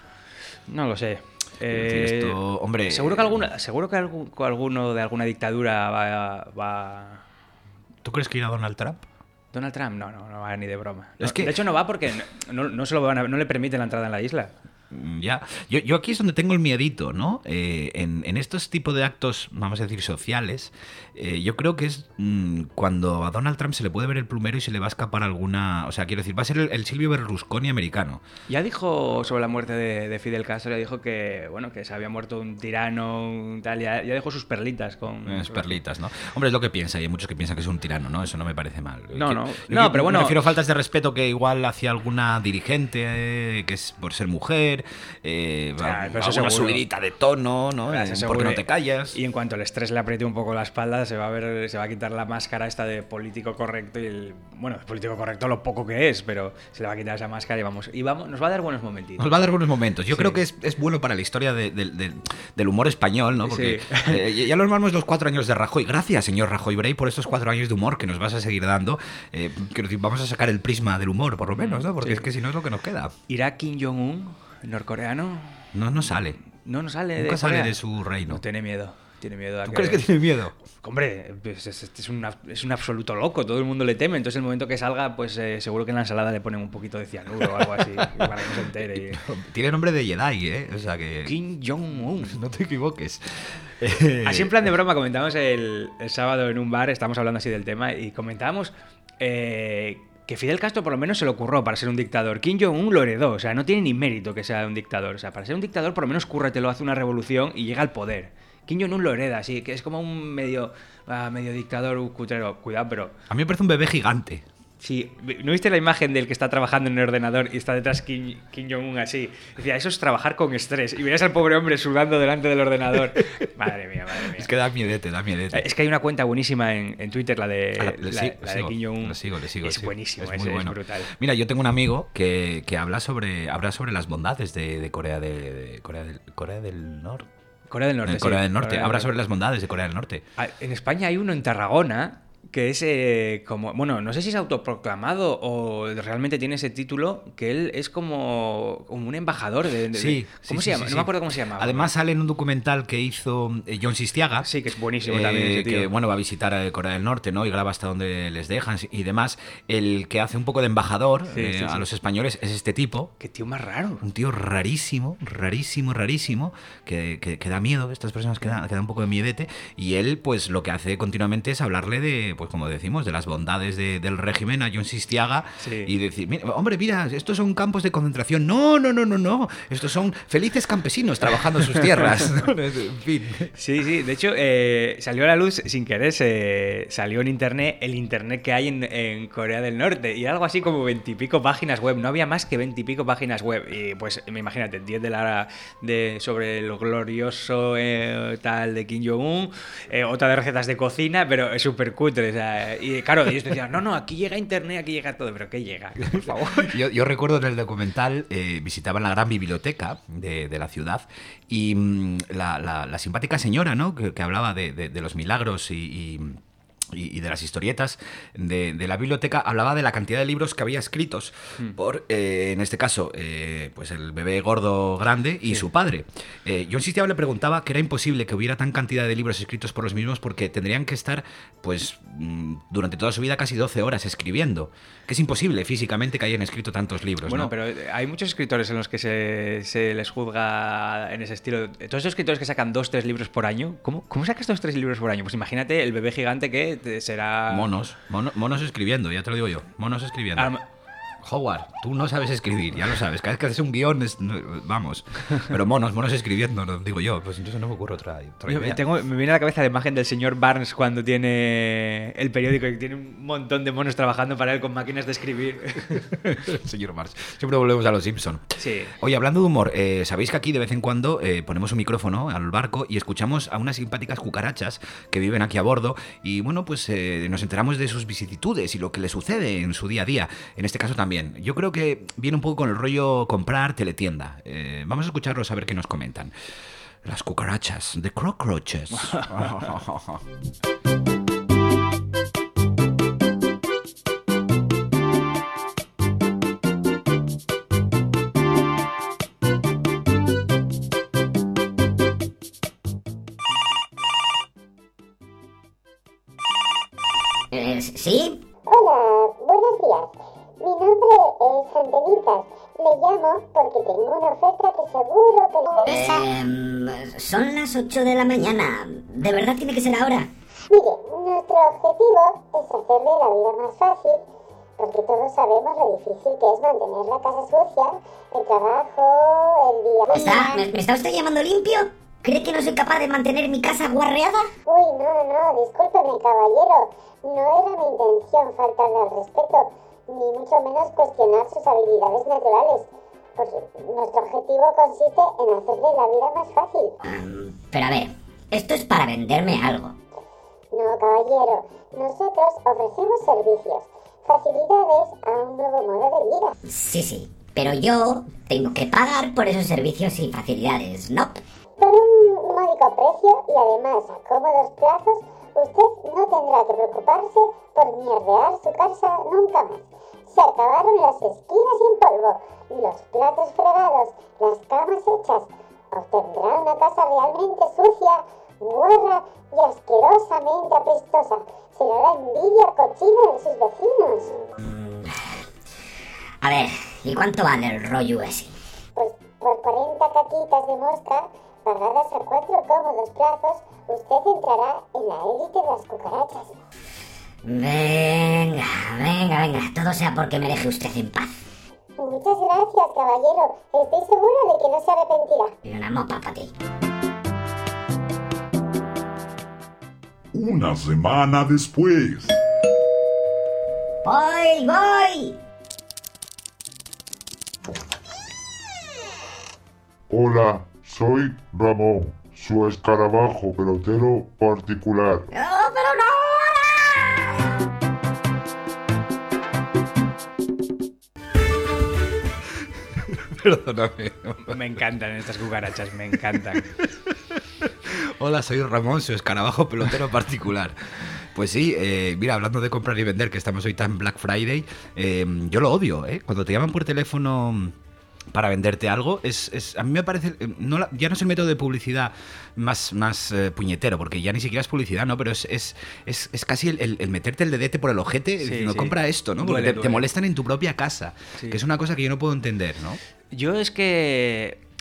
Speaker 14: No lo sé.
Speaker 3: Quiero decir,
Speaker 14: Eh,
Speaker 3: esto, hombre,
Speaker 14: seguro que alguna, seguro que algún- que alguno de alguna dictadura va, va.
Speaker 3: ¿Tú crees que irá Donald Trump?
Speaker 14: Donald Trump, no, no, no va ni de broma.
Speaker 3: Es
Speaker 14: No,
Speaker 3: que-
Speaker 14: de hecho, no va porque no, no, se lo van a- no le permiten la entrada en la isla.
Speaker 3: Mm, Ya, yo, yo aquí es donde tengo el miedito, ¿no? Eh, en, en estos tipos de actos, vamos a decir, sociales, eh, yo creo que es mm, cuando a Donald Trump se le puede ver el plumero y se le va a escapar alguna... O sea, quiero decir, va a ser el, el Silvio Berlusconi americano.
Speaker 14: Ya dijo sobre la muerte de, de Fidel Castro, ya dijo que, bueno, que se había muerto un tirano, un tal, ya, ya dejó sus perlitas con...
Speaker 3: Es perlitas, ¿no? Hombre, es lo que piensa, y hay muchos que piensan que es un tirano, ¿no? Eso no me parece mal.
Speaker 14: No,
Speaker 3: Que-
Speaker 14: no.
Speaker 3: que-
Speaker 14: No, pero bueno-
Speaker 3: Me refiero a faltas de respeto que igual hacia alguna dirigente, eh, que es por ser mujer, eh,
Speaker 14: Ah, pero eso
Speaker 3: alguna
Speaker 14: seguro.
Speaker 3: subidita de tono, ¿no?
Speaker 14: Ah,
Speaker 3: Eh,
Speaker 14: eso
Speaker 3: ¿Por qué
Speaker 14: seguro.
Speaker 3: no te callas?
Speaker 14: Y en cuanto el estrés le apriete un poco la espalda, se va a ver, se va a quitar la máscara esta de político correcto y el, bueno, político correcto lo poco que es, pero se le va a quitar esa máscara y vamos, y vamos, nos va a dar buenos momentitos.
Speaker 3: Nos va a dar buenos momentos. Yo
Speaker 14: Sí.
Speaker 3: creo que es, es bueno para la historia de- de- de- del humor español, ¿no? Porque
Speaker 14: Sí.
Speaker 3: eh, ya lo normamos los cuatro años de Rajoy. Gracias, señor Rajoy Brey, por estos cuatro años de humor que nos vas a seguir dando. Eh, quiero decir, vamos a sacar el prisma del humor, por lo menos, ¿no? Porque
Speaker 14: Sí.
Speaker 3: es que si no es lo que nos queda.
Speaker 14: ¿Irá Kim Jong-un, el norcoreano?
Speaker 3: No, no sale.
Speaker 14: No, no sale
Speaker 3: Nunca
Speaker 14: de
Speaker 3: sale
Speaker 14: Corea.
Speaker 3: de su reino.
Speaker 14: No, tiene miedo. Tiene miedo a
Speaker 3: ¿Tú crees que tiene miedo?
Speaker 14: Hombre, pues es, es un, es un absoluto loco, todo el mundo le teme, entonces el momento que salga, pues eh, seguro que en la ensalada le ponen un poquito de cianuro o algo así, para que no se entere. y-
Speaker 3: Tiene nombre de Jedi, ¿eh? O sea que...
Speaker 14: Kim Jong-un.
Speaker 3: No te equivoques.
Speaker 14: Así en plan de broma, comentamos el, el sábado en un bar, estábamos hablando así del tema, y comentábamos eh, que Fidel Castro por lo menos se lo ocurrió para ser un dictador. Kim Jong-un lo heredó, o sea, no tiene ni mérito que sea un dictador. O sea, para ser un dictador por lo menos cúrratelo, hace una revolución y llega al poder. Kim Jong-un lo hereda, así que es como un medio, ah, medio dictador, un cutrero. Cuidado, pero...
Speaker 3: A mí me parece un bebé gigante.
Speaker 14: Sí, ¿no viste la imagen del que está trabajando en el ordenador y está detrás Kim, Kim Jong-un así? Decía, eso es trabajar con estrés. Y veías al pobre hombre sudando delante del ordenador. Madre mía, madre mía.
Speaker 3: Es que da miedete, da miedete.
Speaker 14: Es que hay una cuenta buenísima en, en Twitter, la de,
Speaker 3: Ah, le
Speaker 14: la,
Speaker 3: sigo,
Speaker 14: la
Speaker 3: le
Speaker 14: de
Speaker 3: sigo,
Speaker 14: Kim Jong-un.
Speaker 3: le sigo, le sigo,
Speaker 14: Es
Speaker 3: le sigo.
Speaker 14: buenísimo,
Speaker 3: Es
Speaker 14: es,
Speaker 3: muy
Speaker 14: es
Speaker 3: bueno.
Speaker 14: brutal.
Speaker 3: Mira, yo tengo un amigo que, que habla sobre habla sobre las bondades de, de Corea de, de Corea del Corea del Norte.
Speaker 14: Corea del Norte,
Speaker 3: Eh, Corea
Speaker 14: sí.
Speaker 3: del Norte.
Speaker 14: Corea del
Speaker 3: Habla
Speaker 14: Norte.
Speaker 3: sobre las bondades de Corea del Norte.
Speaker 14: Ah, En España hay uno en Tarragona que es eh, como, bueno, no sé si es autoproclamado o realmente tiene ese título, que él es como, como un embajador de... de-
Speaker 3: Sí,
Speaker 14: ¿Cómo
Speaker 3: sí,
Speaker 14: se
Speaker 3: sí,
Speaker 14: llama?
Speaker 3: sí,
Speaker 14: no
Speaker 3: sí.
Speaker 14: me acuerdo cómo se llama.
Speaker 3: Además sale en un documental que hizo eh, John Sistiaga.
Speaker 14: Sí, que es buenísimo
Speaker 3: eh,
Speaker 14: también ese tío.
Speaker 3: Que, bueno, va a visitar a Corea del Norte, ¿no? Y graba hasta donde les dejan y demás. El que hace un poco de embajador
Speaker 14: Sí,
Speaker 3: eh,
Speaker 14: sí,
Speaker 3: a
Speaker 14: sí.
Speaker 3: los españoles es este tipo.
Speaker 14: Qué tío más raro.
Speaker 3: Un tío rarísimo, rarísimo, rarísimo, que, que, que da miedo, estas personas que da, que da un poco de miedete, y él, pues, lo que hace continuamente es hablarle de, pues como decimos, de las bondades de, del régimen a John Sistiaga sí. y decir, mira, hombre, mira, estos son campos de concentración. No, no, no, no, no. Estos son felices campesinos trabajando sus tierras. En fin.
Speaker 14: Sí, sí. De hecho, eh, salió a la luz sin querer, se, salió en internet el internet que hay en, en Corea del Norte y algo así como veintipico páginas web. No había más que veintipico páginas web. Y pues, imagínate, diez de la de sobre lo glorioso eh, tal de Kim Jong-un, eh, otra de recetas de cocina, pero es súper cutre. O sea, y claro, ellos decían, no, no, aquí llega internet, aquí llega todo, pero ¿qué llega? Por favor.
Speaker 3: Yo, yo recuerdo en el documental, eh, visitaban la gran biblioteca de, de la ciudad y mmm, la, la, la simpática señora, ¿no? que, que hablaba de, de, de los milagros y... y y de las historietas de, de la biblioteca, hablaba de la cantidad de libros que había escritos mm. por, eh, en este caso, eh, pues el bebé gordo grande y sí. su padre. Eh, John Sistiaga le preguntaba que era imposible que hubiera tan cantidad de libros escritos por los mismos porque tendrían que estar, pues, durante toda su vida casi doce horas escribiendo. Que es imposible físicamente que hayan escrito tantos libros,
Speaker 14: Bueno,
Speaker 3: ¿no?
Speaker 14: pero hay muchos escritores en los que se, se les juzga en ese estilo. Todos esos escritores que sacan dos, tres libros por año, ¿cómo, cómo sacas dos, tres libros por año? Pues imagínate el bebé gigante que será...
Speaker 3: Monos, mono, monos escribiendo, ya te lo digo yo. Monos escribiendo. Um, Howard, tú no sabes escribir, ya lo sabes. Cada vez que haces un guión, es, vamos. Pero monos, monos escribiendo, no, digo yo. Pues entonces no me ocurre otra, otra
Speaker 14: yo,
Speaker 3: idea.
Speaker 14: Tengo, me viene a la cabeza la imagen del señor Barnes cuando tiene el periódico y tiene un montón de monos trabajando para él con máquinas de escribir.
Speaker 3: Señor Barnes. Siempre volvemos a los Simpson.
Speaker 14: Sí.
Speaker 3: Oye, hablando de humor, eh, sabéis que aquí de vez en cuando eh, ponemos un micrófono al barco y escuchamos a unas simpáticas cucarachas que viven aquí a bordo y bueno, pues eh, nos enteramos de sus vicisitudes y lo que les sucede en su día a día. En este caso también. Yo creo que viene un poco con el rollo comprar teletienda. Eh, vamos a escucharlos a ver qué nos comentan. Las cucarachas, the cockroaches.
Speaker 1: Eh, ¿Sí?
Speaker 17: Hola, buenos días. Mi nombre es Antenitas. Le llamo porque tengo una oferta que seguro que...
Speaker 1: Eh, son las ocho de la mañana. ¿De verdad tiene que ser ahora?
Speaker 17: Mire, nuestro objetivo es hacerle la vida más fácil, porque todos sabemos lo difícil que es mantener la casa sucia, el trabajo, el día...
Speaker 1: ¿Está, me, ¿Me está usted llamando limpio? ¿Cree que no soy capaz de mantener mi casa guarreada?
Speaker 17: Uy, no, no, discúlpeme, caballero. No era mi intención faltarle al respeto, ni mucho menos cuestionar sus habilidades naturales. Pues nuestro objetivo consiste en hacerle la vida más fácil.
Speaker 1: Um, pero a ver, esto es para venderme algo.
Speaker 17: No, caballero, nosotros ofrecemos servicios, facilidades a un nuevo modo de vida.
Speaker 1: Sí, sí, pero yo tengo que pagar por esos servicios y facilidades, ¿no?
Speaker 17: Por un módico precio y además a cómodos plazos, usted no tendrá que preocuparse por mierdear su casa nunca más. Se acabaron las esquinas sin polvo, los platos fregados, las camas hechas. Obtendrá una casa realmente sucia, guarra y asquerosamente apestosa. Se le hará envidia cochina de sus vecinos.
Speaker 1: A ver, ¿y cuánto vale el rollo ese?
Speaker 17: Pues por cuarenta caquitas de mosca, pagadas a cuatro cómodos plazos, usted entrará en la élite de las cucarachas.
Speaker 1: Venga, venga, venga, todo sea porque me deje usted en paz.
Speaker 17: Muchas gracias, caballero. Estoy seguro de que no se arrepentirá.
Speaker 1: Y una mopa para ti.
Speaker 19: Una semana después.
Speaker 1: ¡Voy, voy!
Speaker 18: Hola, soy Ramón, su escarabajo pelotero particular.
Speaker 1: ¡Oh, pero no!
Speaker 3: Perdóname.
Speaker 14: Me encantan estas cucarachas, me encantan.
Speaker 3: Hola, soy Ramón, su escarabajo pelotero particular. Pues sí, eh, mira, hablando de comprar y vender, que estamos hoy tan Black Friday, eh, yo lo odio, ¿eh? Cuando te llaman por teléfono para venderte algo, es, es a mí me parece, no, ya no es el método de publicidad más, más eh, puñetero, porque ya ni siquiera es publicidad, ¿no? Pero es, es, es, es casi el, el, el meterte el dedete por el ojete, sí, diciendo, sí. compra esto, ¿no? Porque
Speaker 14: duele,
Speaker 3: te,
Speaker 14: duele.
Speaker 3: te molestan en tu propia casa, sí. que es una cosa que yo no puedo entender, ¿no?
Speaker 14: Yo es que...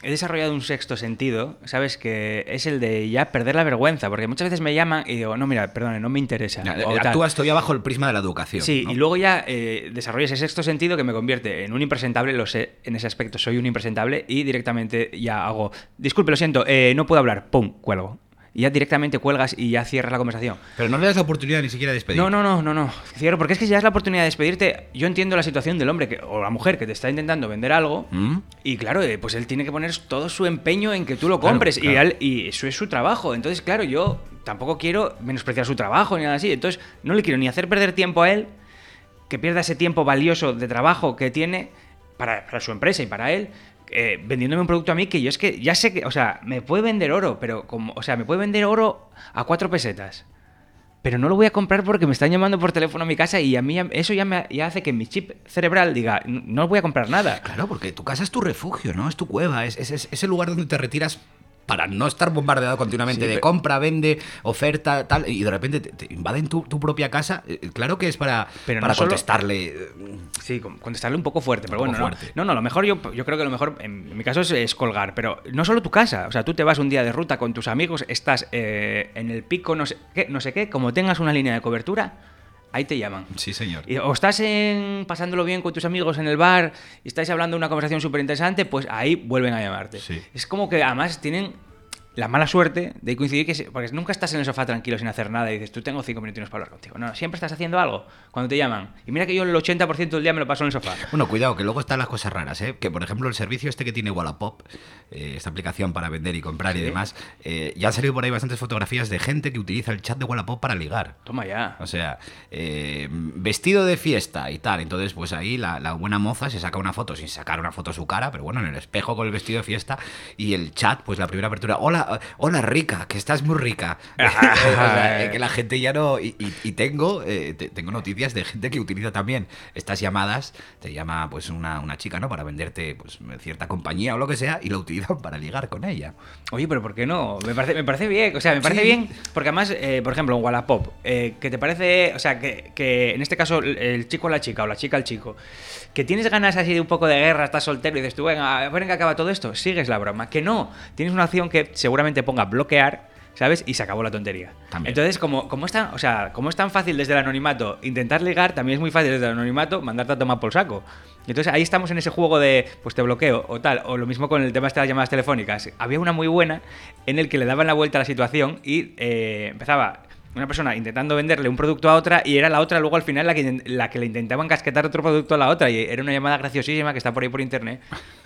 Speaker 14: he desarrollado un sexto sentido, ¿sabes? Que es el de ya perder la vergüenza, porque muchas veces me llaman y digo, no, mira, perdone, no me interesa.
Speaker 3: Ya,
Speaker 14: o
Speaker 3: actúas todavía bajo el prisma de la educación.
Speaker 14: Sí,
Speaker 3: ¿no?
Speaker 14: y luego ya eh, desarrollo ese sexto sentido que me convierte en un impresentable, lo sé, en ese aspecto soy un impresentable y directamente ya hago, disculpe, lo siento, eh, no puedo hablar, pum, cuelgo. Y ya directamente cuelgas y ya cierras la conversación.
Speaker 3: Pero no le das la oportunidad ni siquiera de despedir.
Speaker 14: No, no, no, no, no. Cierro, porque es que si das la oportunidad de despedirte, yo entiendo la situación del hombre que, o la mujer que te está intentando vender algo
Speaker 3: ¿Mm?
Speaker 14: y claro, eh, pues él tiene que poner todo su empeño en que tú lo
Speaker 3: Claro,
Speaker 14: compres
Speaker 3: claro.
Speaker 14: Y, él- y eso es su trabajo. Entonces, claro, yo tampoco quiero menospreciar su trabajo ni nada así. Entonces, no le quiero ni hacer perder tiempo a él, que pierda ese tiempo valioso de trabajo que tiene para, para su empresa y para él. Eh, vendiéndome un producto a mí que yo es que ya sé que, o sea, me puede vender oro, pero como, o sea, me puede vender oro a cuatro pesetas, pero no lo voy a comprar porque me están llamando por teléfono a mi casa y a mí ya- eso ya me ya hace que mi chip cerebral diga, "No- no voy a comprar nada".
Speaker 3: Claro, porque tu casa es tu refugio, ¿no? Es tu cueva, es, es, es- es el lugar donde te retiras para no estar bombardeado continuamente
Speaker 14: Sí,
Speaker 3: de
Speaker 14: pero-
Speaker 3: compra, vende, oferta, tal, y de repente te, te invaden tu, tu propia casa. Eh, Claro que es para,
Speaker 14: Pero no
Speaker 3: para
Speaker 14: solo-
Speaker 3: contestarle. eh,
Speaker 14: Sí, con- contestarle un poco fuerte, pero
Speaker 3: poco
Speaker 14: bueno, no.
Speaker 3: fuerte.
Speaker 14: no, no, lo mejor yo, yo creo que lo mejor en, en mi caso es, es colgar, pero no solo tu casa, o sea, tú te vas un día de ruta con tus amigos, estás eh, en el pico, no sé qué, no sé qué, como tengas una línea de cobertura, ahí te llaman.
Speaker 3: Sí, señor.
Speaker 14: Y- o estás en, pasándolo bien con tus amigos en el bar y estáis hablando de una conversación súper interesante, pues ahí vuelven a llamarte.
Speaker 3: Sí.
Speaker 14: Es como que además tienen la mala suerte de coincidir que... se- porque nunca estás en el sofá tranquilo sin hacer nada y dices, tú tengo cinco minutos para hablar contigo. No, siempre estás haciendo algo cuando te llaman. Y mira que yo el ochenta por ciento del día me lo paso en el sofá.
Speaker 3: Bueno, cuidado, que luego están las cosas raras, ¿eh? Que, por ejemplo, el servicio este que tiene Wallapop, eh, esta aplicación para vender y comprar y
Speaker 14: Sí.
Speaker 3: demás, eh, ya han salido por ahí bastantes fotografías de gente que utiliza el chat de Wallapop para ligar.
Speaker 14: Toma ya.
Speaker 3: O sea, eh, vestido de fiesta y tal. Entonces, pues ahí la, la buena moza se saca una foto sin sacar una foto a su cara, pero bueno, en el espejo con el vestido de fiesta y el chat, pues la primera apertura. Hola, hola rica, que estás muy rica. O sea, eh, que la gente ya no... Y, y- y tengo eh, te- tengo noticias de gente que utiliza también estas llamadas. Te llama pues una, una chica, ¿no? Para venderte pues cierta compañía o lo que sea y lo utilizan para ligar con ella.
Speaker 14: Oye, pero ¿por qué no? Me parece, me parece bien, o sea, me parece
Speaker 3: Sí.
Speaker 14: bien, porque además, eh, por ejemplo, en Wallapop, eh, que te parece, o sea, que, que en este caso el- el chico a la chica o la chica al chico, que tienes ganas así de un poco de guerra, estás soltero y dices tú, venga, a ver en qué acaba todo esto, sigues la broma. Que no, tienes una opción que seguramente ponga bloquear, ¿sabes? Y se acabó la tontería.
Speaker 3: También.
Speaker 14: Entonces, como, como, es tan, o sea, como es tan fácil desde el anonimato intentar ligar, también es muy fácil desde el anonimato mandarte a tomar por saco. Y entonces ahí estamos en ese juego de, pues te bloqueo o tal, o lo mismo con el tema de las llamadas telefónicas. Había una muy buena en el que le daban la vuelta a la situación y eh, empezaba una persona intentando venderle un producto a otra y era la otra luego al final la que, la que le intentaban casquetar otro producto a la otra y era una llamada graciosísima que está por ahí por internet.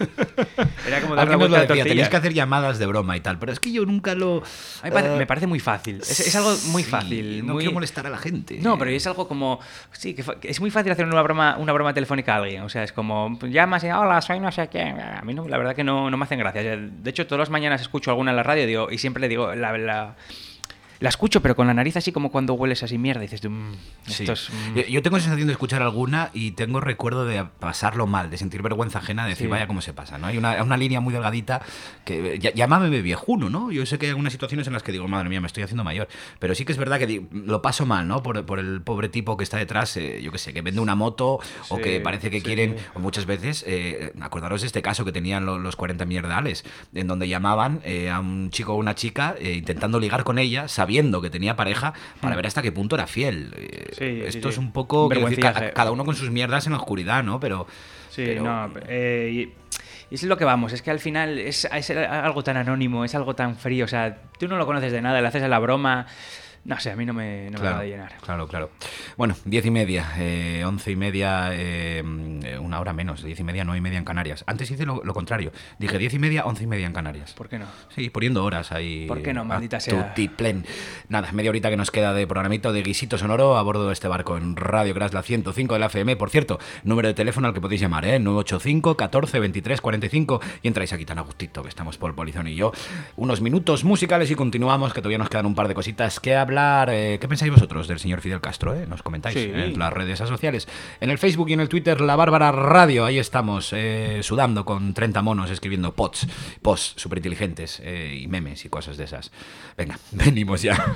Speaker 14: Era como dar la
Speaker 3: Alguien nos lo
Speaker 14: vuelta a la
Speaker 3: decía,
Speaker 14: tortilla.
Speaker 3: tenéis que hacer llamadas de broma y tal, pero es que yo nunca lo...
Speaker 14: A mí me parece,
Speaker 3: eh,
Speaker 14: me parece muy fácil. Es, es algo muy
Speaker 3: sí,
Speaker 14: fácil.
Speaker 3: no
Speaker 14: muy...
Speaker 3: quiero molestar a la gente.
Speaker 14: No, pero es algo como... Sí, que, fa- que es muy fácil hacer una broma, una broma telefónica a alguien. O sea, es como... Llamas y... Hola, soy no sé qué. A mí no, la verdad que no, no me hacen gracia. De hecho, todas las mañanas escucho alguna en la radio digo, y siempre le digo... La, la, la escucho, pero con la nariz así como cuando hueles así mierda. Y dices tú... "Mm,
Speaker 3: Sí.
Speaker 14: esto es, mm".
Speaker 3: Yo- Yo tengo sensación de escuchar alguna y tengo recuerdo de pasarlo mal, de sentir vergüenza ajena, de decir,
Speaker 14: Sí.
Speaker 3: vaya cómo se pasa, ¿no? Hay una, una línea muy delgadita que... ya- Llámame viejuno, ¿no? Yo sé que hay algunas situaciones en las que digo, madre mía, me estoy haciendo mayor. Pero sí que es verdad que di- lo paso mal, ¿no? Por, por el pobre tipo que está detrás, eh, yo qué sé, que vende una moto o
Speaker 14: Sí,
Speaker 3: que parece que
Speaker 14: sí.
Speaker 3: quieren... O muchas veces, eh, acordaros de este caso que tenían lo- los cuarenta mierdales, en donde llamaban eh, a un chico o una chica eh, intentando ligar con ella, sabiendo que tenía pareja, para
Speaker 14: Mm.
Speaker 3: ver hasta qué punto era fiel. Eh,
Speaker 14: Sí, sí,
Speaker 3: Esto
Speaker 14: sí.
Speaker 3: es un poco... quiero decir,
Speaker 14: Vergüencillaje.
Speaker 3: ca- cada uno con sus mierdas en la oscuridad, ¿no? Pero...
Speaker 14: Sí,
Speaker 3: pero-
Speaker 14: no, eh, y, y es lo que vamos, es que al final es, es algo tan anónimo, es algo tan frío, o sea, tú no lo conoces de nada, le haces a la broma, no sé, a mí no me, no me
Speaker 3: Claro,
Speaker 14: va a llenar.
Speaker 3: claro, claro. Bueno, diez y media, eh, once y media, eh, una hora menos, diez y media, nueve y media en Canarias. Antes hice lo, lo contrario, dije diez y media, once y media en Canarias.
Speaker 14: ¿Por qué no?
Speaker 3: Sí, poniendo horas ahí.
Speaker 14: ¿Por qué no, maldita
Speaker 3: a
Speaker 14: sea?
Speaker 3: tutiplén. Nada, media horita que nos queda de programito de guisito sonoro a bordo de este barco en Radio Crash, la ciento cinco de la F M. Por cierto, número de teléfono al que podéis llamar, ¿eh? nueve ocho cinco, catorce, veintitrés, cuarenta y cinco. Y entráis aquí tan a gustito que estamos Paul Polizón y yo. Unos minutos musicales y continuamos, que todavía nos quedan un par de cositas que hablar. Eh, ¿Qué pensáis vosotros del señor Fidel Castro? Eh? Nos comentáis
Speaker 14: Sí.
Speaker 3: en las redes sociales. En el Facebook y en el Twitter, La Bárbara Radio. Ahí estamos, eh, sudando con treinta monos, escribiendo pods, posts súper inteligentes eh, y memes y cosas de esas. Venga, venimos ya.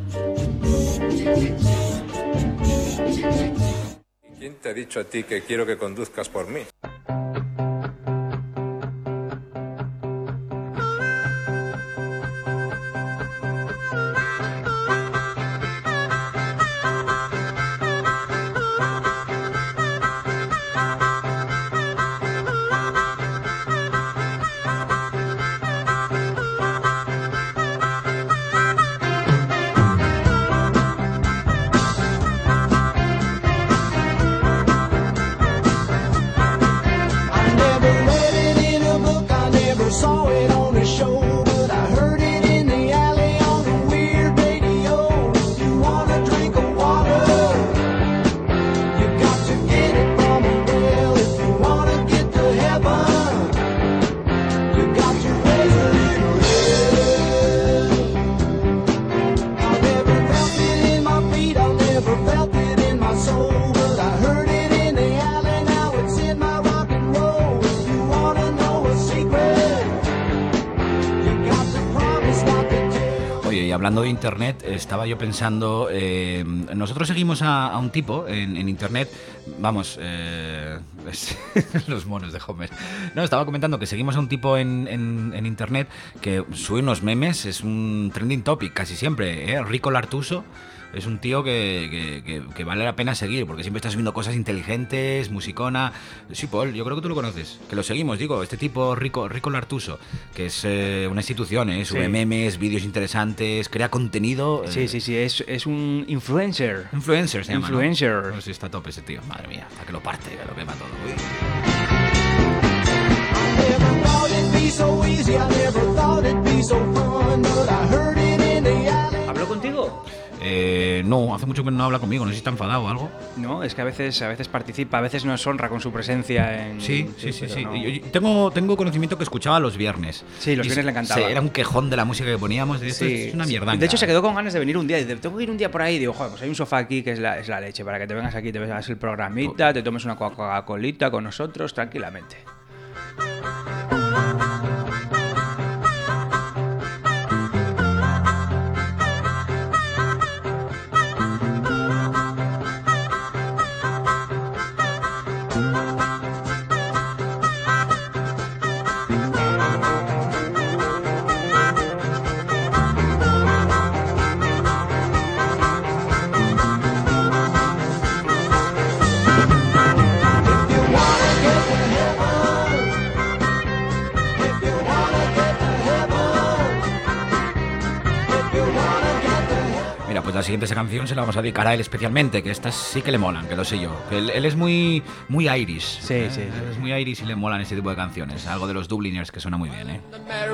Speaker 7: ¿Quién te ha dicho a ti que quiero que conduzcas por mí?
Speaker 3: hablando de internet, estaba yo pensando, eh, nosotros seguimos a, a un tipo en, en internet, vamos, eh, es, los monos de Homer. No, estaba comentando que seguimos a un tipo en, en, en internet que sube unos memes, es un trending topic casi siempre, ¿eh? Rico Lartuso. Es un tío que, que, que, que vale la pena seguir, porque siempre está subiendo cosas inteligentes, musicona. Sí, Paul, yo creo que tú lo conoces. Que lo seguimos, digo, este tipo Rico, Rico Lartuso, que es eh, una institución, ¿eh? Sube sí. memes, vídeos interesantes, crea contenido. Eh.
Speaker 14: Sí, sí, sí, es, es un influencer.
Speaker 3: Influencer se llama,
Speaker 14: Influencer.
Speaker 3: ¿no? No sé si está a tope ese tío, madre mía, hasta que lo parte, que lo quema todo. Uy.
Speaker 14: ¿Habló contigo?
Speaker 3: Eh, no, hace mucho que no habla conmigo, no sé si está enfadado o algo.
Speaker 14: No, es que a veces, a veces participa, a veces nos honra con su presencia en...
Speaker 3: Sí, sí, sí, sí.
Speaker 14: No...
Speaker 3: Yo, yo tengo, tengo conocimiento que escuchaba los viernes.
Speaker 14: Sí, los viernes le encantaba.
Speaker 3: Sí, era un quejón de la música que poníamos, de
Speaker 14: sí,
Speaker 3: es una mierda.
Speaker 14: De hecho, se quedó con ganas de venir un día, dice, tengo que ir un día por ahí, y digo, joder, pues hay un sofá aquí que es la, es la leche, para que te vengas aquí, te veas el programita, te tomes una Coca-Colita con nosotros, tranquilamente.
Speaker 3: La siguiente canción se la vamos a dedicar a él especialmente, que estas sí que le molan, que lo sé yo. Que él, él es muy muy Irish.
Speaker 14: Sí,
Speaker 3: ¿eh?
Speaker 14: sí, sí.
Speaker 3: Es muy Irish y le molan este tipo de canciones. Algo de los Dubliners que suena muy bien, ¿eh?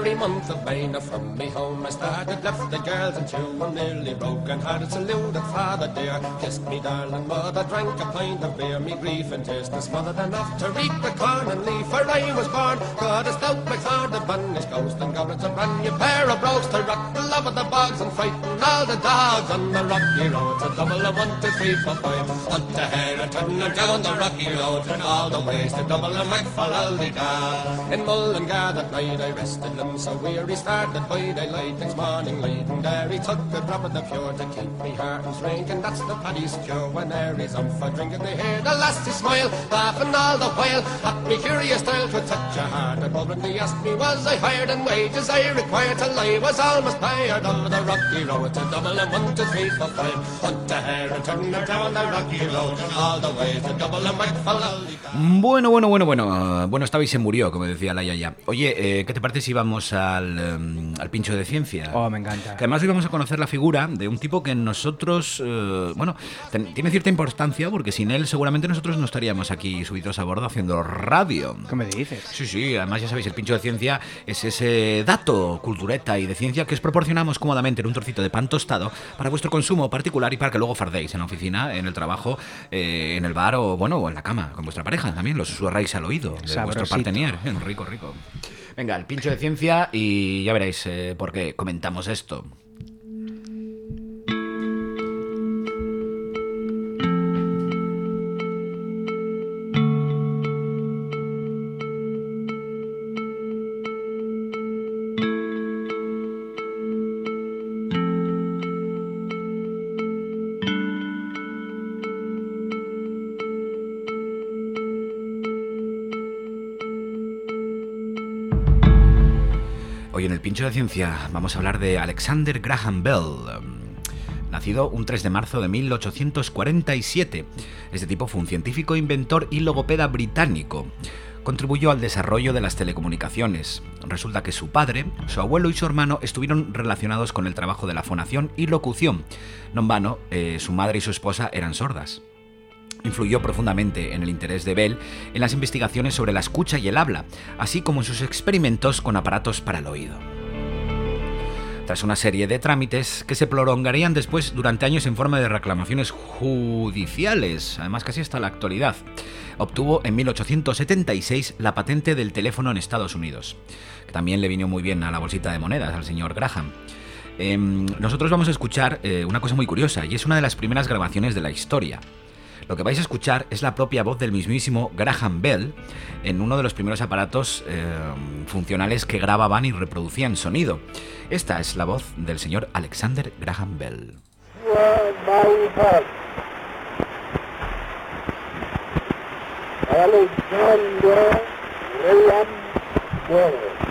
Speaker 9: Dogs on the rocky road, a double a one, two, three, four, five. Hunt the hare and turn her down the rocky road, and all the ways to double a McFallaldy. In Mullingar that night I rested them so weary, started by daylight next morning late, and there he took a drop of the pure to keep me heart and drink, and that's the paddy's cure. When there he's up for drinking, they hear the lassie smile, laughing all the while. At me curious style to touch a heart, and moment they asked me was I hired and wages I required till I was almost tired on the rocky road to double a one, two, three, four, five. Hunt the hare and turn her down the rocky road, and all the way to double a McFallaldy.
Speaker 3: Bueno, bueno, bueno, bueno. Bueno, estaba y se murió, como decía la Yaya. Oye, eh, ¿qué te parece si vamos al, um, al pincho de ciencia?
Speaker 14: Oh, me encanta.
Speaker 3: Que además hoy vamos a conocer la figura de un tipo que nosotros, eh, bueno, ten, tiene cierta importancia porque sin él seguramente nosotros no estaríamos aquí subidos a bordo haciendo radio.
Speaker 14: ¿Qué me dices?
Speaker 3: Sí, sí, además ya sabéis, el pincho de ciencia es ese dato cultureta y de ciencia que os proporcionamos cómodamente en un trocito de pan tostado para vuestro consumo particular y para que luego fardéis en la oficina, en el trabajo, eh, en el bar o, bueno, o en la cama con vuestra pareja también, lo susurráis al oído de
Speaker 14: Sabrosito.
Speaker 3: Vuestro partenier. Rico, rico. Venga, el pincho de ciencia y ya veréis eh, por qué comentamos esto. Hoy en el pincho de ciencia vamos a hablar de Alexander Graham Bell, nacido un tres de marzo de mil ochocientos cuarenta y siete. Este tipo fue un científico, inventor y logopeda británico. Contribuyó al desarrollo de las telecomunicaciones. Resulta que su padre, su abuelo y su hermano estuvieron relacionados con el trabajo de la fonación y locución. No en vano, eh, su madre y su esposa eran sordas. Influyó profundamente en el interés de Bell en las investigaciones sobre la escucha y el habla, así como en sus experimentos con aparatos para el oído. Tras una serie de trámites que se prolongarían después durante años en forma de reclamaciones judiciales, además casi hasta la actualidad, obtuvo en mil ochocientos setenta y seis la patente del teléfono en Estados Unidos, que también le vino muy bien a la bolsita de monedas al señor Graham. Eh, nosotros vamos a escuchar eh, una cosa muy curiosa, y es una de las primeras grabaciones de la historia. Lo que vais a escuchar es la propia voz del mismísimo Graham Bell en uno de los primeros aparatos eh, funcionales que grababan y reproducían sonido. Esta es la voz del señor Alexander Graham Bell.
Speaker 10: Alexander Graham Bell.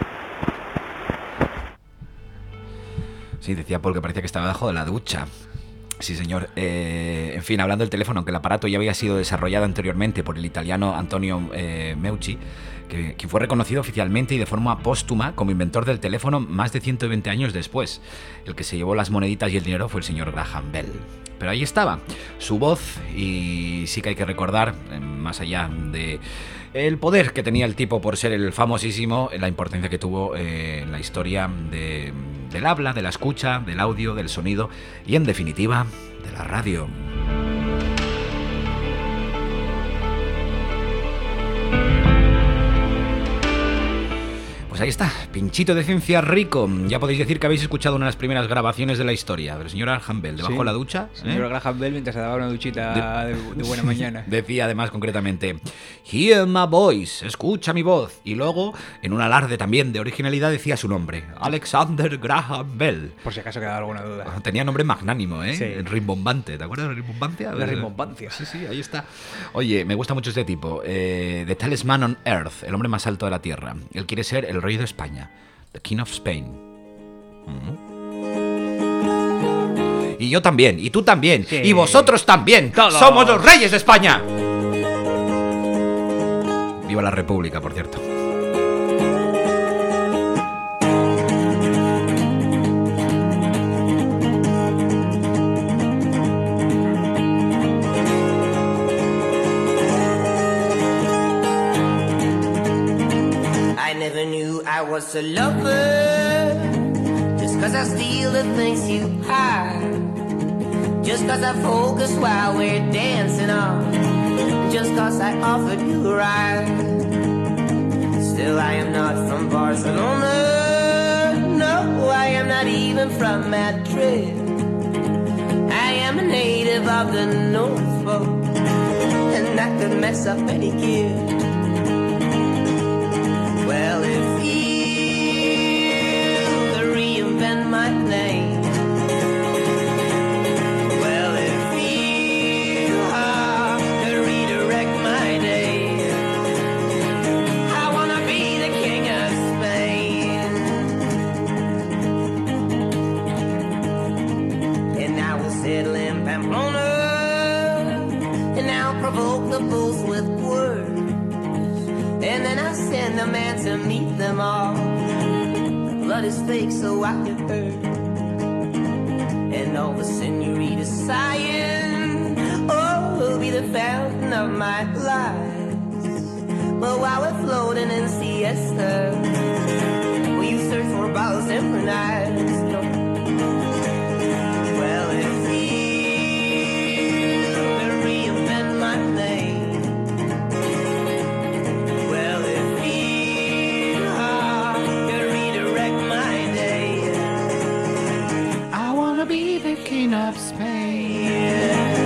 Speaker 3: Sí, decía Paul que parecía que estaba debajo de la ducha. Sí, señor. Eh, en fin, hablando del teléfono, aunque el aparato ya había sido desarrollado anteriormente por el italiano Antonio eh, Meucci, que, quien fue reconocido oficialmente y de forma póstuma como inventor del teléfono más de ciento veinte años después. El que se llevó las moneditas y el dinero fue el señor Graham Bell. Pero ahí estaba, su voz, y sí que hay que recordar, eh, más allá de el poder que tenía el tipo por ser el famosísimo, la importancia que tuvo eh, en la historia de, del habla, de la escucha, del audio, del sonido y, en definitiva, de la radio. Pues ahí está, pinchito de ciencia rico. Ya podéis decir que habéis escuchado una de las primeras grabaciones de la historia del señor Graham Bell debajo
Speaker 14: Sí,
Speaker 3: de la ducha. ¿eh?
Speaker 14: Señor Graham Bell mientras se daba una duchita de, de buena mañana.
Speaker 3: Decía además concretamente: Hear my voice, escucha mi voz. Y luego, en un alarde también de originalidad, decía su nombre: Alexander Graham Bell.
Speaker 14: Por si acaso quedaba alguna duda.
Speaker 3: Tenía nombre magnánimo, ¿eh?
Speaker 14: Sí.
Speaker 3: Rimbombante. ¿Te acuerdas de rimbombancia?
Speaker 14: La rimbombancia.
Speaker 3: Sí, sí, ahí está. Oye, me gusta mucho este tipo. Eh, The Tallest Man on Earth, el hombre más alto de la Tierra. Él quiere ser el rey de España. The King of Spain. Mm-hmm. Y yo también, y tú también, sí. Y vosotros también. Todos. ¡Somos los reyes de España! Viva la República, por cierto.
Speaker 8: I was a lover, just cause I steal the things you hide, just cause I focus while we're dancing on, just cause I offered you a ride. Still I am not from Barcelona, no, I am not even from Madrid. I am a native of the North Pole, and I could mess up any kid. Well, if you could reinvent my name, well, if you uh, could redirect my day, I wanna be the king of Spain. And I will settle in Pamplona, and I'll provoke the bulls with words. And then I send a man to meet them all. The blood is fake, so I have heard. And all the senoritas sighing, oh, will be the fountain of my life. But while we're floating in siesta, will you search for bottles and for knives? No. Well, if you could reinvent my name,
Speaker 3: King of Spain.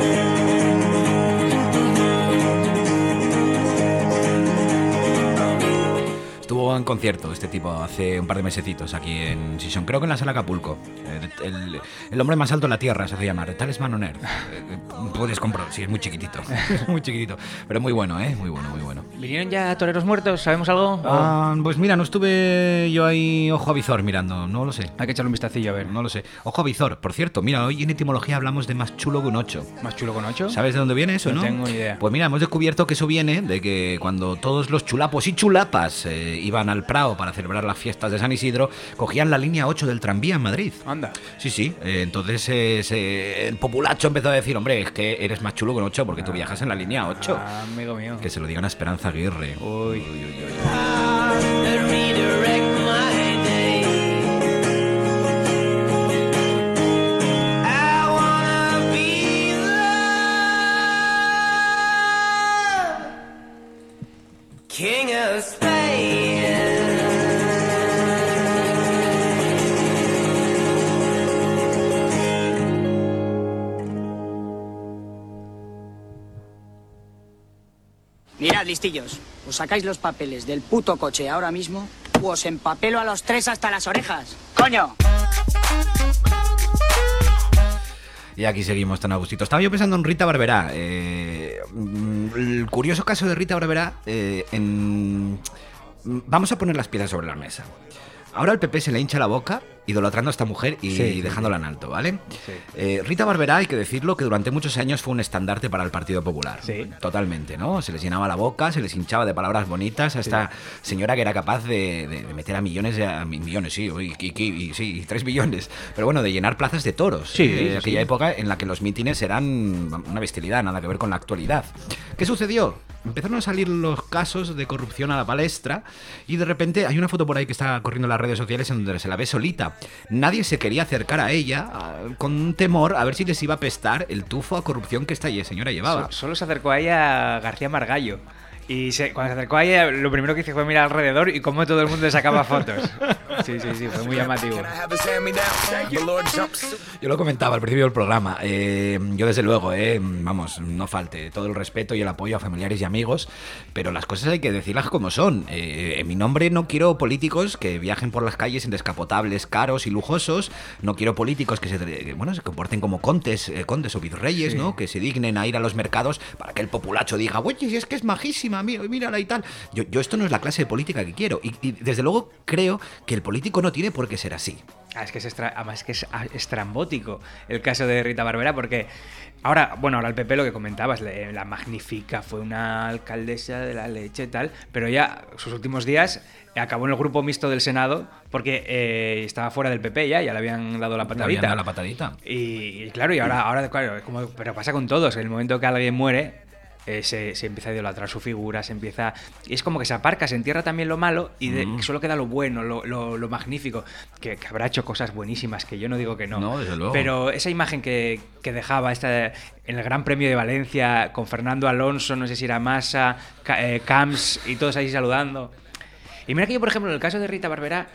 Speaker 3: Estuvo en concierto este tipo hace un par de mesecitos aquí en Sison, creo que en la sala Acapulco. El, el, el hombre más alto de la tierra se hace llamar, Tallest Man on Earth. Puedes comprobar, sí, es muy chiquitito, muy chiquitito, pero muy bueno, ¿eh? Muy bueno, muy bueno.
Speaker 14: ¿Vinieron ya toreros muertos? ¿Sabemos algo?
Speaker 3: Ah, pues mira, no estuve yo ahí ojo a visor mirando, no lo sé.
Speaker 14: Hay que echarle un vistacillo a ver.
Speaker 3: No lo sé. Ojo a visor, por cierto, mira, hoy en etimología hablamos de más chulo que un ocho.
Speaker 14: ¿Más chulo que un ocho?
Speaker 3: ¿Sabes de dónde viene eso, no?
Speaker 14: No tengo ni idea.
Speaker 3: Pues mira, hemos descubierto que eso viene de que cuando todos los chulapos y chulapas eh, iban al Prado para celebrar las fiestas de San Isidro, cogían la línea ocho del tranvía en Madrid.
Speaker 14: Anda.
Speaker 3: Sí, sí. Eh, entonces eh, se, el populacho empezó a decir, hombre, es que eres más chulo que un ocho porque tú viajas en la línea ocho.
Speaker 14: Ah, amigo mío.
Speaker 3: Que se lo digan a Esperanza Aguirre.
Speaker 14: Uy.
Speaker 3: Uy, uy, uy, uy.
Speaker 8: King of Spain.
Speaker 20: Mirad, listillos, os sacáis los papeles del puto coche ahora mismo o os empapelo a los tres hasta las orejas. ¡Coño!
Speaker 3: Y aquí seguimos tan a gustito. Estaba yo pensando en Rita Barberá. Eh, el curioso caso de Rita Barberá. Eh, en... Vamos a poner las piezas sobre la mesa. Ahora el P P se le hincha la boca idolatrando a esta mujer y,
Speaker 14: Sí,
Speaker 3: y dejándola en alto, ¿vale?
Speaker 14: Sí.
Speaker 3: Eh, Rita Barberá, hay que decirlo, que durante muchos años fue un estandarte para el Partido Popular.
Speaker 14: Sí.
Speaker 3: Totalmente, ¿no? Se les llenaba la boca, se les hinchaba de palabras bonitas a esta sí. señora que era capaz de, de, de meter a millones, de, a millones, sí, y, y, y, sí, y tres millones. Pero bueno, de llenar plazas de toros.
Speaker 14: Sí,
Speaker 3: eh,
Speaker 14: sí,
Speaker 3: aquella
Speaker 14: sí.
Speaker 3: época en la que los mítines eran una bestialidad, nada que ver con la actualidad. ¿Qué sucedió? Empezaron a salir los casos de corrupción a la palestra y de repente hay una foto por ahí que está corriendo en las redes sociales en donde se la ve solita. Nadie se quería acercar a ella a, con temor a ver si les iba a pestar el tufo a corrupción que esta señora llevaba.
Speaker 14: So- solo se acercó a ella García Margallo. Y se, cuando se acercó a ella, lo primero que hizo fue mirar alrededor y cómo todo el mundo le sacaba fotos. Sí, sí, sí, fue muy llamativo.
Speaker 3: Yo lo comentaba al principio del programa. Eh, yo, desde luego, eh, vamos, no falte todo el respeto y el apoyo a familiares y amigos, pero las cosas hay que decirlas como son. Eh, en mi nombre no quiero políticos que viajen por las calles en descapotables caros y lujosos. No quiero políticos que se, que, bueno, se comporten como contes, eh, condes o virreyes,
Speaker 14: Sí.
Speaker 3: ¿no? Que se dignen a ir a los mercados para que el populacho diga, oye, si es que es majísima, mira, mírala y tal. Yo, yo esto no es la clase de política que quiero. Y, y desde luego creo que el político no tiene por qué ser así.
Speaker 14: Ah, es que es estra- además que es ah, estrambótico el caso de Rita Barberá, porque ahora, bueno, ahora el P P, lo que comentabas, le- la magnifica, fue una alcaldesa de la leche y tal, pero ya sus últimos días acabó en el grupo mixto del Senado porque eh, estaba fuera del P P ya, ya le habían dado la
Speaker 3: Le habían
Speaker 14: patadita.
Speaker 3: dado la patadita.
Speaker 14: Y, y claro, y ahora, ahora claro, como, pero pasa con todos, en el momento que alguien muere, eh, se, se empieza a idolatrar su figura, se empieza... Y es como que se aparca, se entierra también lo malo y de,
Speaker 3: Mm.
Speaker 14: solo queda lo bueno, lo, lo, lo magnífico, que, que habrá hecho cosas buenísimas, que yo no digo que no.
Speaker 3: No, desde luego.
Speaker 14: Pero esa imagen que, que dejaba esta, en el Gran Premio de Valencia, con Fernando Alonso, no sé si era Massa, Ca- eh, Camps y todos ahí saludando. Y mira que yo, por ejemplo, en el caso de Rita Barberá,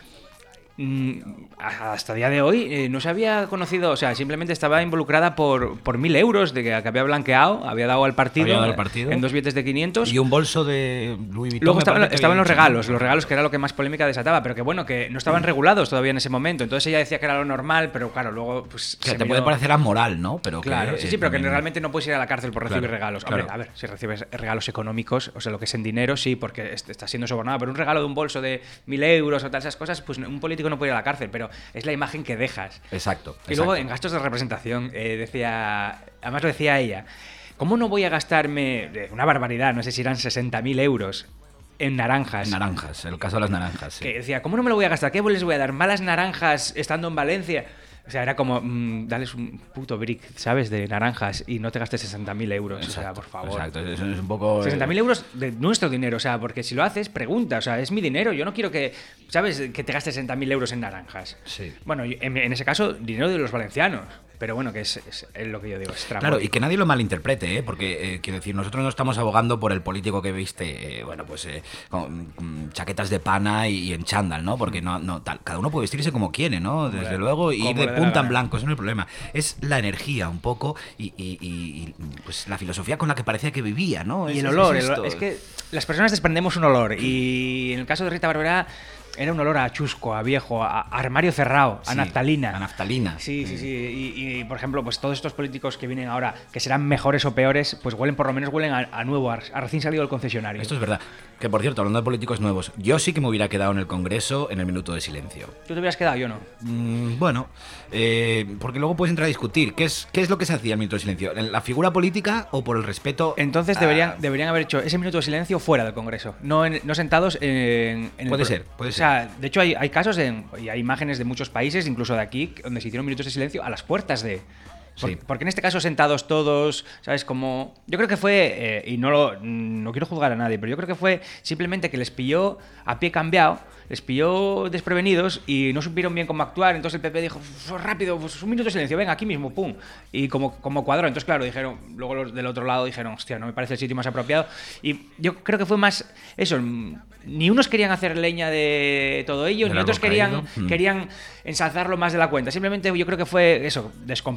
Speaker 14: mm, hasta el día de hoy eh, no se había conocido, o sea, simplemente estaba involucrada por, por mil euros de que, que había blanqueado, había dado al partido,
Speaker 3: Había dado al partido.
Speaker 14: en dos billetes de quinientos.
Speaker 3: Y un bolso de Louis Vuitton.
Speaker 14: Luego
Speaker 3: me
Speaker 14: estaban,
Speaker 3: parece que
Speaker 14: estaban
Speaker 3: había
Speaker 14: los
Speaker 3: dicho.
Speaker 14: regalos, los regalos que era lo que más polémica desataba, pero que bueno, que no estaban regulados todavía en ese momento. Entonces ella decía que era lo normal, pero claro, luego pues...
Speaker 3: O sea,
Speaker 14: se
Speaker 3: te
Speaker 14: miró-
Speaker 3: puede parecer amoral, ¿no? Pero que,
Speaker 14: Claro, sí,
Speaker 3: eh,
Speaker 14: sí, pero que
Speaker 3: también-
Speaker 14: realmente no puedes ir a la cárcel por recibir
Speaker 3: Claro,
Speaker 14: regalos.
Speaker 3: claro.
Speaker 14: Hombre, a ver, si recibes regalos económicos, o sea, lo que es en dinero, sí, porque est- estás siendo sobornado, pero un regalo de un bolso de mil euros o tal, esas cosas, pues un político no puede ir a la cárcel, pero es la imagen que dejas.
Speaker 3: Exacto.
Speaker 14: Y luego
Speaker 3: exacto.
Speaker 14: en gastos de representación, eh, decía, además lo decía ella, ¿cómo no voy a gastarme eh, una barbaridad, no sé si eran sesenta mil euros en naranjas?
Speaker 3: Naranjas, el caso de las naranjas. sí.
Speaker 14: Que decía, ¿cómo no me lo voy a gastar? ¿Qué les voy a dar? ¿Malas naranjas estando en Valencia? O sea, era como, mmm, dales un puto brick, ¿sabes? De naranjas y no te gastes sesenta mil euros.
Speaker 3: Exacto,
Speaker 14: o sea, por favor.
Speaker 3: Exacto, eso es un poco... eh,
Speaker 14: sesenta mil euros de nuestro dinero, o sea, porque si lo haces, pregunta, o sea, es mi dinero, yo no quiero que, ¿sabes? Que te gastes sesenta mil euros en naranjas.
Speaker 3: Sí.
Speaker 14: Bueno, y en, en ese caso, dinero de los valencianos, pero bueno, que es, es- es lo que yo digo, es
Speaker 3: Claro,
Speaker 14: trambólico.
Speaker 3: y que nadie lo malinterprete, ¿eh? Porque, eh, quiero decir, nosotros no estamos abogando por el político que viste, eh, bueno, pues eh, con, con chaquetas de pana y, y en chándal, ¿no? Porque no, no, tal, cada uno puede vestirse como quiere, ¿no? Desde
Speaker 14: Como
Speaker 3: luego, y ir
Speaker 14: le
Speaker 3: de
Speaker 14: dé la
Speaker 3: punta en
Speaker 14: gana.
Speaker 3: blanco, eso no es el problema. Es la energía, un poco, y, y- y- y, pues la filosofía con la que parecía que vivía, ¿no?
Speaker 14: Y
Speaker 3: Es-
Speaker 14: el
Speaker 3: es
Speaker 14: olor, el
Speaker 3: esto.
Speaker 14: olor, es que las personas desprendemos un olor y en el caso de Rita Barberá era un olor a chusco, a viejo, a, a armario cerrado, a
Speaker 3: Sí,
Speaker 14: naftalina.
Speaker 3: a naftalina.
Speaker 14: Sí, sí, sí. Y, y, por ejemplo, pues todos estos políticos que vienen ahora, que serán mejores o peores, pues huelen, por lo menos huelen a, a nuevo, a, a recién salido del concesionario.
Speaker 3: Esto es verdad. Que, por cierto, hablando de políticos nuevos, yo sí que me hubiera quedado en el Congreso en el minuto de silencio.
Speaker 14: ¿Tú te hubieras quedado, yo no?
Speaker 3: Mm, bueno, eh, porque luego puedes entrar a discutir. ¿Qué es, ¿Qué es lo que se hacía en el minuto de silencio? ¿La figura política o por el respeto?
Speaker 14: Entonces
Speaker 3: a-
Speaker 14: deberían, deberían haber hecho ese minuto de silencio fuera del Congreso, no, en- no sentados en, en el
Speaker 3: Puede
Speaker 14: pro-
Speaker 3: ser, puede
Speaker 14: O sea, de hecho hay, hay casos en- y hay imágenes de muchos países, incluso de aquí, donde se hicieron minutos de silencio a las puertas de... Por-
Speaker 3: Sí.
Speaker 14: Porque en este caso sentados todos, ¿sabes? Como... Yo creo que fue, eh, y no, lo, no quiero juzgar a nadie, pero yo creo que fue simplemente que les pilló a pie cambiado, les pilló desprevenidos y no supieron bien cómo actuar. Entonces el P P dijo, "Pues, rápido, pues, un minuto de silencio, venga, aquí mismo, pum. Y como, como cuadró. Entonces, claro, dijeron, luego los del otro lado dijeron, hostia, no me parece el sitio más apropiado. Y yo creo que fue más eso, mm, ni unos querían hacer leña de todo ello,
Speaker 3: Del
Speaker 14: ni otros
Speaker 3: árbol
Speaker 14: querían,
Speaker 3: caído. Mm.
Speaker 14: querían ensalzarlo más de la cuenta. Simplemente yo creo que fue eso, descompensación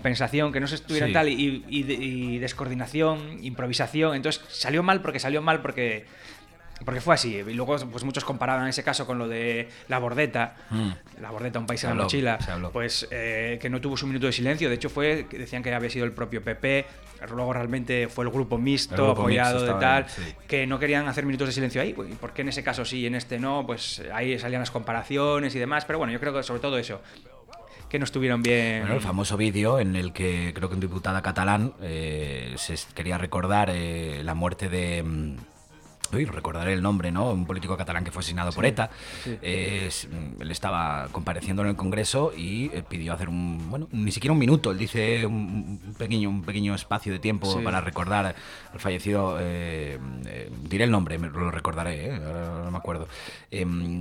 Speaker 14: coordinación, que no se estuvieran
Speaker 3: Sí.
Speaker 14: tal, y, y, y descoordinación, improvisación. Entonces salió mal porque salió mal porque... Porque fue así, y luego pues muchos comparaban ese caso con lo de la Bordeta,
Speaker 3: Mm.
Speaker 14: la Bordeta, un país
Speaker 3: Se
Speaker 14: en la
Speaker 3: habló,
Speaker 14: mochila,
Speaker 3: se habló.
Speaker 14: pues eh, que no tuvo su minuto de silencio. De hecho fue, que decían que había sido el propio P P, luego realmente fue el grupo mixto,
Speaker 3: El grupo
Speaker 14: apoyado
Speaker 3: mixto
Speaker 14: de
Speaker 3: estaba
Speaker 14: tal,
Speaker 3: ahí, sí.
Speaker 14: que no querían hacer minutos de silencio ahí. ¿Y por qué en ese caso sí y en este no? Pues ahí salían las comparaciones y demás, pero bueno, yo creo que sobre todo eso, que no estuvieron bien.
Speaker 3: Bueno, el famoso vídeo en el que creo que un diputada catalán eh, se quería recordar eh, la muerte de... mm, Uy, recordaré el nombre, ¿no? Un político catalán que fue asesinado por
Speaker 14: Sí,
Speaker 3: ETA.
Speaker 14: sí.
Speaker 3: Eh, es- él estaba compareciendo en el Congreso y eh, pidió hacer un, bueno, ni siquiera un minuto. Él dice un, un pequeño, un pequeño espacio de tiempo
Speaker 14: Sí.
Speaker 3: para recordar al fallecido. Eh, eh, diré el nombre, me lo recordaré, ¿eh? Ahora no me acuerdo. Eh,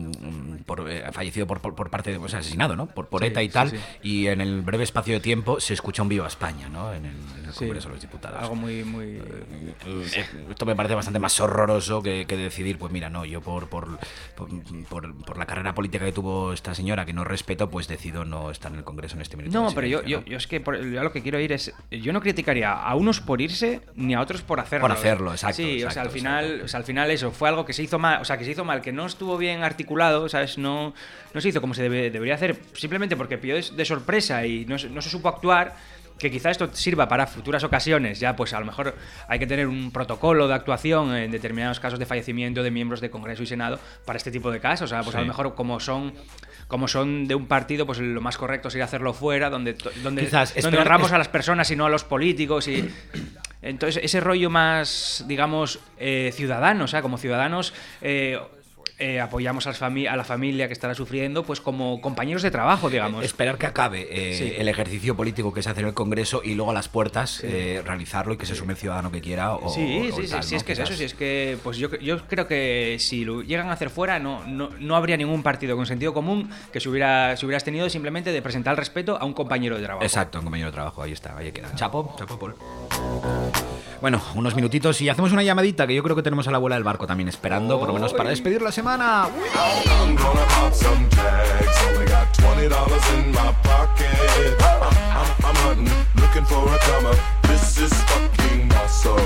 Speaker 3: por, eh, fallecido por, por, por parte de, o sea, asesinado, ¿no? Por, por
Speaker 14: Sí,
Speaker 3: ETA y
Speaker 14: sí,
Speaker 3: tal.
Speaker 14: sí.
Speaker 3: Y en el breve espacio de tiempo se escucha un Viva España, ¿no? En el, en el
Speaker 14: Sí,
Speaker 3: Congreso de los Diputados.
Speaker 14: algo muy, muy...
Speaker 3: Eh, Esto me parece bastante más horroroso que, que decidir, pues mira, no, yo por, por, por, por- por la carrera política que tuvo esta señora, que no respeto, pues decido no estar en el Congreso en este minuto.
Speaker 14: No,
Speaker 3: de
Speaker 14: pero yo,
Speaker 3: silencio,
Speaker 14: yo, yo es que por- yo lo que quiero ir es. Yo no criticaría a unos por irse ni a otros por hacerlo.
Speaker 3: Por hacerlo, exacto,
Speaker 14: Sí, o sea,
Speaker 3: exacto,
Speaker 14: al final, o sea, al final eso fue algo que se hizo mal, o sea, que se hizo mal, que no estuvo bien articulado, ¿sabes? No, no se hizo como se debe- debería hacer, simplemente porque pilló de, de sorpresa y no, se- no se supo actuar. Que quizá esto sirva para futuras ocasiones, ya pues a lo mejor hay que tener un protocolo de actuación en determinados casos de fallecimiento de miembros de Congreso y Senado para este tipo de casos. O sea, pues
Speaker 3: Sí.
Speaker 14: a lo mejor como son como son de un partido, pues lo más correcto sería hacerlo fuera, donde, to- donde,
Speaker 3: Quizás
Speaker 14: donde
Speaker 3: esperar-
Speaker 14: honramos
Speaker 3: es-
Speaker 14: a las personas y no a los políticos. Y entonces ese rollo más, digamos, eh, ciudadano, o sea, como ciudadanos... eh, eh, apoyamos a, las fami- a la familia que estará sufriendo, pues como compañeros de trabajo, digamos.
Speaker 3: Esperar que acabe eh,
Speaker 14: Sí.
Speaker 3: el ejercicio político que se hace en el Congreso y luego a las puertas eh, realizarlo y que se sume el ciudadano que quiera. O,
Speaker 14: Sí,
Speaker 3: o
Speaker 14: sí, sí,
Speaker 3: tal,
Speaker 14: sí,
Speaker 3: ¿no?
Speaker 14: es que es
Speaker 3: Quizás.
Speaker 14: eso, sí, es que pues yo, yo creo que si lo llegan a hacer fuera no, no, no habría ningún partido con sentido común que se hubiera, se hubieras tenido simplemente de presentar el respeto a un compañero de trabajo.
Speaker 3: Exacto, un compañero de trabajo, ahí está, ahí queda. Chapo, chapo, Paul. Bueno, unos minutitos y hacemos una llamadita que yo creo que tenemos a la abuela del barco también esperando, por lo menos para despedir la semana.
Speaker 9: I'm gonna pop some tags. Only got twenty dollars in my pocket. I'm, I'm, I'm hunting, looking for a come up. This is fucking awesome.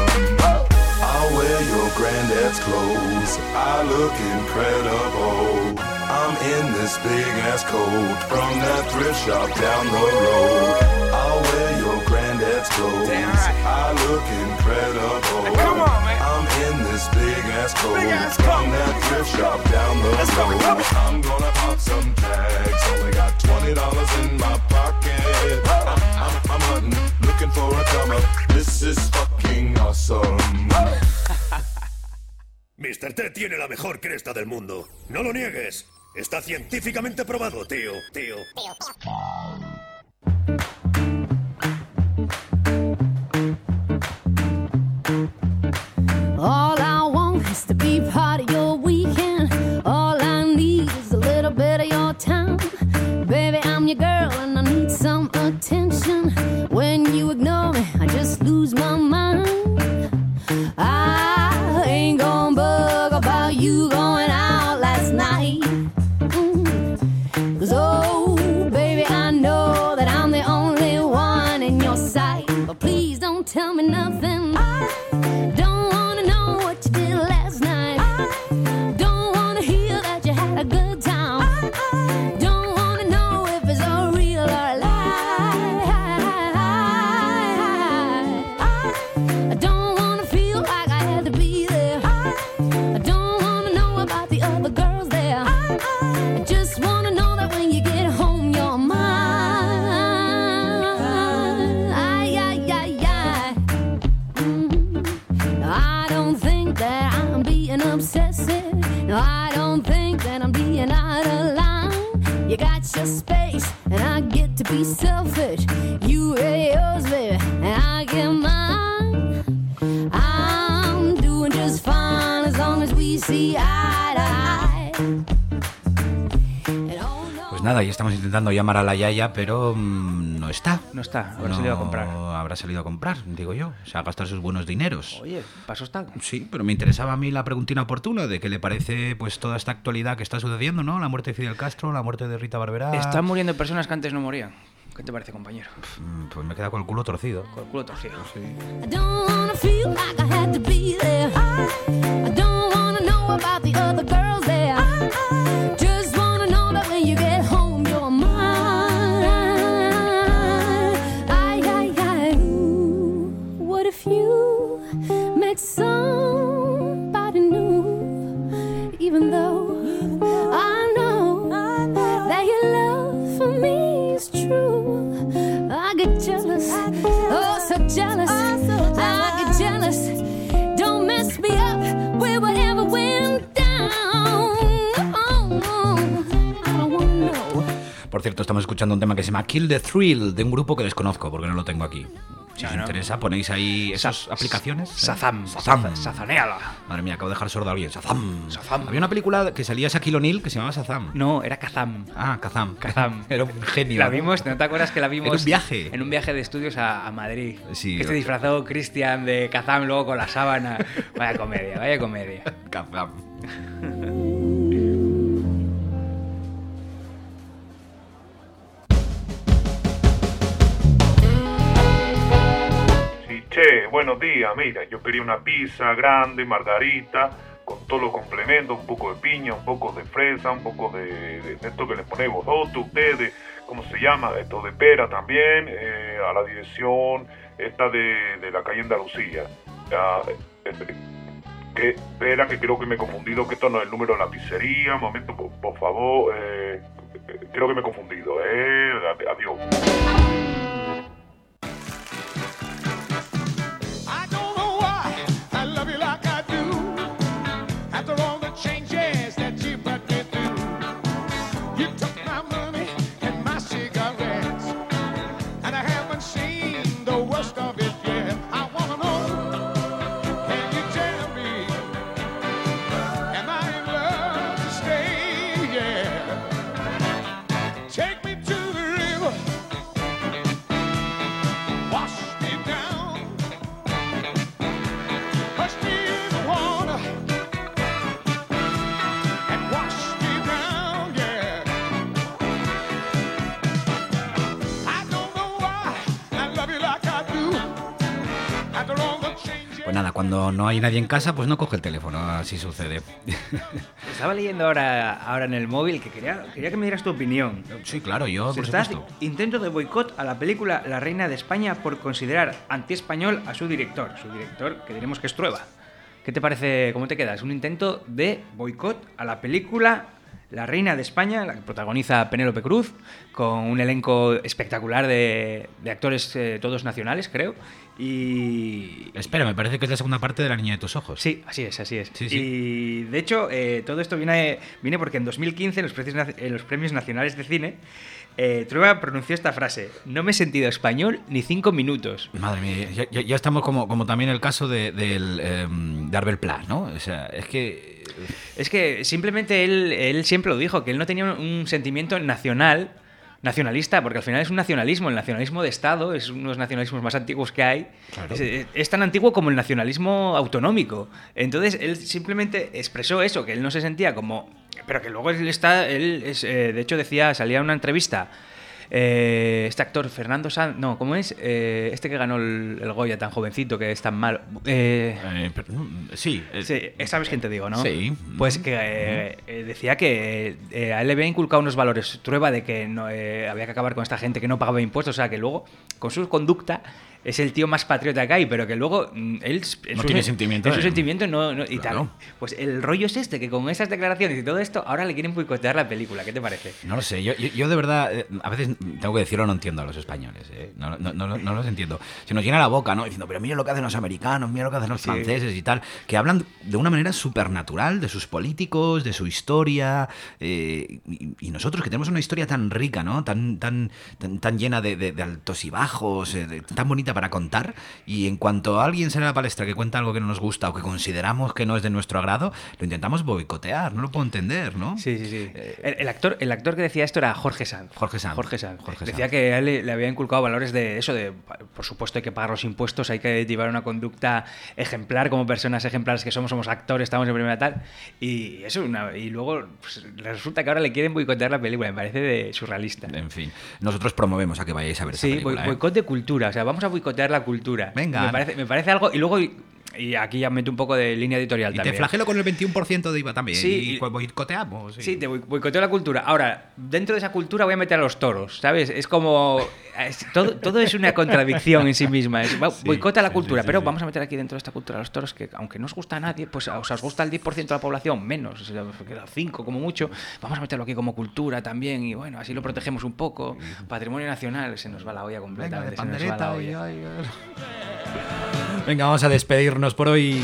Speaker 9: I'll wear your granddad's clothes. I look incredible. I'm in this big ass coat from that thrift shop down the road. I'll wear your granddad's clothes. I look incredible. Come on, man. I'm in this big ass coat from that thrift shop down the road. I'm gonna pop some tags. Only got twenty dollars in my pocket. I'm, I'm, I'm hunting, looking for a come up. This is fucking awesome.
Speaker 21: mister T tiene la mejor cresta del mundo. No lo niegues. Está científicamente probado, tío. Tío.
Speaker 22: All I want is to be part of your weekend. All I need is a little bit of your time. Baby, I'm your girl and I need some attention. When you ignore me, I just lose my mind. I ain't gonna bug about you going out last night. Mm. 'Cause oh, baby, I know that I'm the only one in your sight. But please don't tell me nothing. I don't wanna know what you did last night. I don't wanna hear that you had a good time. I don't wanna know if it's a real or a lie. I don't wanna feel like I had to be there. I don't wanna know about the other girls there. I just wanna know that when you get home you're mine. Ay, ay, ay, ay. Mm. I don't think that I'm being obsessive. No, I don't think that I'm being out of line. You got your space, and I get to be selfish. You get yours, baby, and I get mine. I'm doing just fine as long as we see eye to eye.
Speaker 3: Pues nada, ya estamos intentando llamar a la Yaya, pero mm, no está.
Speaker 14: No está, habrá salido a comprar.
Speaker 3: Habrá salido a comprar, digo yo. O sea, a gastar sus buenos dineros.
Speaker 14: Oye, paso está.
Speaker 3: Sí, pero me interesaba a mí la preguntina oportuna de qué le parece pues toda esta actualidad que está sucediendo, ¿no? La muerte de Fidel Castro, la muerte de Rita Barberá.
Speaker 14: Están muriendo personas que antes no morían. ¿Qué te parece, compañero?
Speaker 3: Pues me he quedado con el culo torcido.
Speaker 14: Con el culo torcido.
Speaker 3: Sí.
Speaker 22: I don't wanna feel like I had to be there. I don't wanna know about the other girls there. Just wanna know that when you get home, you're mine. Ay, ay, ay. Ooh, what if you met somebody new? Even though I know that your love for me is true. I get jealous, oh so jealous, I get jealous. Don't mess me up with whatever went down. Oh, I don't wanna know.
Speaker 3: Por cierto, estamos escuchando un tema que se llama Kill the Thrill, de un grupo que desconozco porque no lo tengo aquí. Si os
Speaker 14: no.
Speaker 3: interesa, ponéis ahí esas
Speaker 14: Sa-
Speaker 3: aplicaciones.
Speaker 14: Shazam.
Speaker 3: Shazam.
Speaker 14: Sazaneala.
Speaker 3: Madre mía, acabo de dejar sordo a alguien. Shazam.
Speaker 14: Shazam.
Speaker 3: Había una película que salía Shaquille O'Neal que se llamaba Shazam.
Speaker 14: No, era Kazam.
Speaker 3: Ah, Kazam.
Speaker 14: Kazam.
Speaker 3: Era un genio.
Speaker 14: La
Speaker 3: ¿no?
Speaker 14: vimos, ¿no te acuerdas que la vimos?
Speaker 3: Era un viaje.
Speaker 14: En un viaje de estudios a, a Madrid.
Speaker 3: Sí.
Speaker 14: Que se disfrazó Cristian de Kazam luego con la sábana. Vaya comedia, vaya comedia.
Speaker 3: Kazam.
Speaker 18: Sí, che, buenos días. Mira, yo quería una pizza grande, margarita, con todos los complementos, un poco de piña, un poco de fresa, un poco de, de, de esto que le ponéis vosotros, ustedes, ¿cómo se llama? Esto de pera también, eh, a la dirección esta de, de la calle Andalucía. Ah, eh, que, espera, que creo que me he confundido, que esto no es el número de la pizzería. Un momento, por, por favor, eh, creo que me he confundido, eh, adiós.
Speaker 9: I don't know why I love you like I do. After all the changes that you put me through, you took my money and my cigarettes, and I haven't seen the worst of it yet. I wanna know, can you tell me, am I in love to stay? Yeah. Take me to the river, wash me down, push me in the water, and wash me down, yeah. I don't know why I love you like I do. After all the changes.
Speaker 3: Pues nada, cuando no hay nadie en casa, pues no coge el teléfono, así sucede.
Speaker 14: Estaba leyendo ahora, ahora en el móvil que quería, quería que me dieras tu opinión.
Speaker 3: Sí, claro, yo,
Speaker 14: Se
Speaker 3: por
Speaker 14: está
Speaker 3: supuesto.
Speaker 14: intento de boicot a la película La Reina de España por considerar antiespañol a su director. Su director, que diremos que es Trueba. ¿Qué te parece? ¿Cómo te quedas? Un intento de boicot a la película La Reina de España, la que protagoniza Penélope Cruz, con un elenco espectacular de, de actores eh, todos nacionales, creo. Y...
Speaker 3: Espera, me parece que es la segunda parte de La Niña de tus ojos.
Speaker 14: Sí, así es, así es.
Speaker 3: Sí, sí.
Speaker 14: Y de hecho, eh, todo esto viene, viene porque en dos mil quince, en los, precios, nac- en los Premios Nacionales de Cine, eh, Trueba pronunció esta frase: no me he sentido español ni cinco minutos.
Speaker 3: Madre mía, ya, ya- ya estamos como, como también el caso de, del em, de Arbel Pla, ¿no? O sea, es que...
Speaker 14: Es que simplemente él, él siempre lo dijo, que él no tenía un, un sentimiento nacional, nacionalista, porque al final es un nacionalismo, el nacionalismo de Estado es uno de los nacionalismos más antiguos que hay.
Speaker 3: Claro.
Speaker 14: Es, es tan antiguo como el nacionalismo autonómico. Entonces él simplemente expresó eso, que él no se sentía como... Pero que luego él está... Él es, eh, de hecho decía, salía en una entrevista... Eh, este actor, Fernando Sanz, no, ¿cómo es? Eh, este que ganó el, el Goya tan jovencito, que es tan malo. Eh,
Speaker 3: Eh, pero, no, sí. eh,
Speaker 14: sí, sabes quién te digo, ¿no?
Speaker 3: Sí.
Speaker 14: Pues que eh, eh, decía que eh, a él le había inculcado unos valores, Trueba, de que no, eh, había que acabar con esta gente que no pagaba impuestos, o sea, que luego, con su conducta, es el tío más patriota que hay, pero que luego mm, él... en
Speaker 3: No
Speaker 14: su
Speaker 3: tiene
Speaker 14: sen-
Speaker 3: sentimiento,
Speaker 14: En su
Speaker 3: eh.
Speaker 14: sentimiento no... no- y
Speaker 3: Claro.
Speaker 14: tal. Pues el rollo es este, que con esas declaraciones y todo esto, ahora le quieren boicotear la película. ¿Qué te parece?
Speaker 3: No lo sé, yo, yo, yo de verdad, eh, a veces tengo que decirlo, no entiendo a los españoles, eh, no, no, no, no los entiendo. Se nos llena la boca, ¿no? Diciendo, pero mira lo que hacen los americanos, mira lo que hacen los
Speaker 14: Sí.
Speaker 3: franceses y tal, que hablan de una manera supernatural de sus políticos, de su historia, eh, y, y nosotros que tenemos una historia tan rica, ¿no? Tan, tan, tan, tan llena de, de- de altos y bajos, eh, de- tan bonita cosita para contar, y en cuanto alguien sale a la palestra que cuenta algo que no nos gusta o que consideramos que no es de nuestro agrado, lo intentamos boicotear, no lo puedo entender, ¿no?
Speaker 14: Sí, sí, sí. El, el actor, el actor que decía esto era Jorge Sanz.
Speaker 3: Jorge Sanz.
Speaker 14: Jorge Sanz.
Speaker 3: Jorge
Speaker 14: Decía
Speaker 3: Sanz.
Speaker 14: que a él le, le había inculcado valores de eso, de, por supuesto hay que pagar los impuestos, hay que llevar una conducta ejemplar, como personas ejemplares que somos, somos actores, estamos en primera tal, y eso, una, y luego pues, resulta que ahora le quieren boicotear la película, me parece de surrealista.
Speaker 3: En fin, nosotros promovemos a que vayáis a ver esa
Speaker 14: Sí,
Speaker 3: película.
Speaker 14: boicot
Speaker 3: ¿eh?
Speaker 14: de cultura, o sea, vamos a boicotear la cultura.
Speaker 3: Venga.
Speaker 14: Me parece, me parece algo, y luego... Y aquí ya meto un poco de línea editorial
Speaker 3: Y
Speaker 14: también.
Speaker 3: te flagelo con el veintiuno por ciento de I V A también.
Speaker 14: Sí,
Speaker 3: y boicoteamos.
Speaker 14: Sí, sí te boicoteo la cultura. Ahora, dentro de esa cultura voy a meter a los toros, ¿sabes? Es como... Es, todo, todo es una contradicción en sí misma. Es, sí, boicota la cultura, sí, sí, pero sí, vamos a meter aquí dentro de esta cultura a los toros que, aunque no os gusta a nadie, pues o sea, os gusta el diez por ciento de la población, menos, o sea, queda cinco como mucho, vamos a meterlo aquí como cultura también y bueno, así lo protegemos un poco. Patrimonio nacional, se nos va la olla completamente.
Speaker 3: Venga, de
Speaker 14: se nos va la olla.
Speaker 3: Y, ay, ay. Venga, vamos a despedirnos por hoy.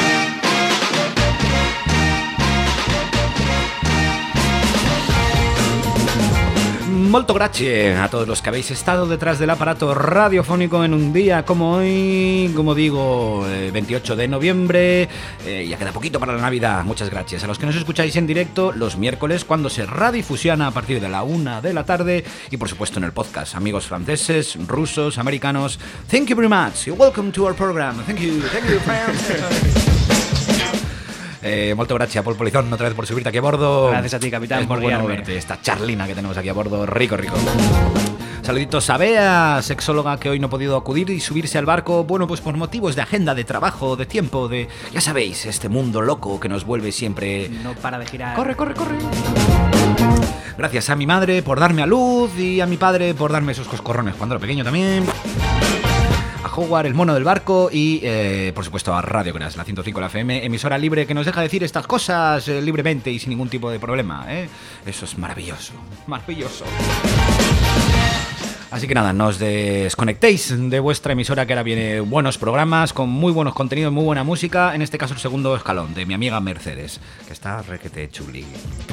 Speaker 3: Molto grazie a todos los que habéis estado detrás del aparato radiofónico en un día como hoy, como digo, eh, veintiocho de noviembre, eh, ya queda poquito para la Navidad. Muchas gracias a los que nos escucháis en directo los miércoles cuando se radifusiona a partir de la una de la tarde y por supuesto en el podcast. Amigos franceses, rusos, americanos, thank you very much. Welcome to our program. Thank you, thank you, friends. Eh, molto grazie a Paul Polizón otra vez por subirte aquí a bordo.
Speaker 14: Gracias a ti, capitán,
Speaker 3: es
Speaker 14: por
Speaker 3: muy bueno
Speaker 14: guiarme.
Speaker 3: verte, esta charlina que tenemos aquí a bordo, rico, rico. Saluditos a Bea, sexóloga que hoy no ha podido acudir y subirse al barco, bueno, pues por motivos de agenda, de trabajo, de tiempo, de... Ya sabéis, este mundo loco que nos vuelve siempre...
Speaker 14: No para de girar.
Speaker 3: Corre, corre, corre. Gracias a mi madre por darme a luz y a mi padre por darme esos coscorrones cuando era pequeño también. A Howard, el mono del barco y, eh, por supuesto, a Radio Gras, la ciento cinco de la F M, emisora libre que nos deja decir estas cosas eh, libremente y sin ningún tipo de problema, ¿eh? Eso es maravilloso, maravilloso. Así que nada, no os desconectéis de vuestra emisora, que ahora viene buenos programas con muy buenos contenidos, muy buena música. En este caso el segundo escalón de mi amiga Mercedes, que está requete chuli.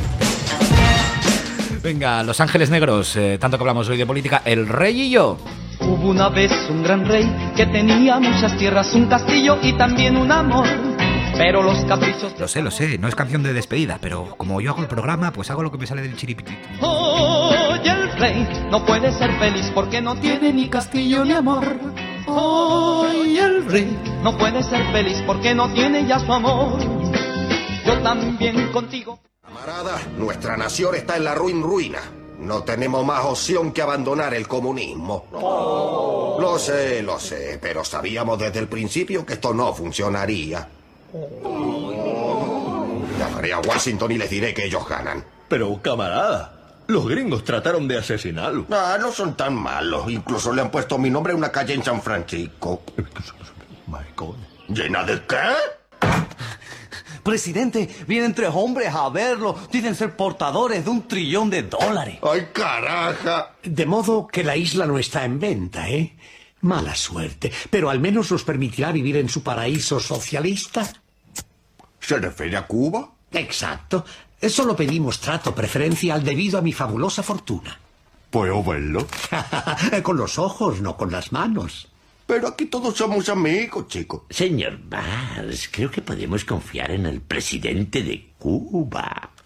Speaker 3: Venga, Los Ángeles Negros, eh, tanto que hablamos hoy de política, El Rey y yo.
Speaker 6: Hubo una vez un gran rey que tenía muchas tierras, un castillo y también un amor. Pero los caprichos...
Speaker 3: Lo sé, lo sé, no es canción de despedida, pero como yo hago el programa, pues hago lo que me sale del chiripitito.
Speaker 6: Hoy el rey no puede ser feliz porque no tiene ni castillo ni amor. Hoy el rey no puede ser feliz porque no tiene ya su amor. Yo también contigo.
Speaker 11: Camarada, nuestra nación está en la ruin ruina. No tenemos más opción que abandonar el comunismo. Oh. Lo sé, lo sé, pero sabíamos desde el principio que esto no funcionaría. Llamaré a Washington y les diré que ellos ganan.
Speaker 21: Pero, camarada, los gringos trataron de asesinarlo.
Speaker 11: Ah, no son tan malos. Incluso le han puesto mi nombre a una calle en San Francisco. ¿Llena de qué?
Speaker 6: Presidente, vienen tres hombres a verlo. Dicen ser portadores de un trillón de dólares.
Speaker 11: ¡Ay, caraja!
Speaker 23: De modo que la isla no está en venta, ¿eh? Mala suerte. Pero al menos nos permitirá vivir en su paraíso socialista.
Speaker 11: ¿Se refiere a Cuba?
Speaker 23: Exacto. Solo pedimos trato preferencial debido a mi fabulosa fortuna.
Speaker 11: ¿Puedo verlo?
Speaker 23: Con los ojos, no con las manos.
Speaker 11: Pero aquí todos somos amigos, chicos.
Speaker 23: Señor Barnes, creo que podemos confiar en el presidente de Cuba.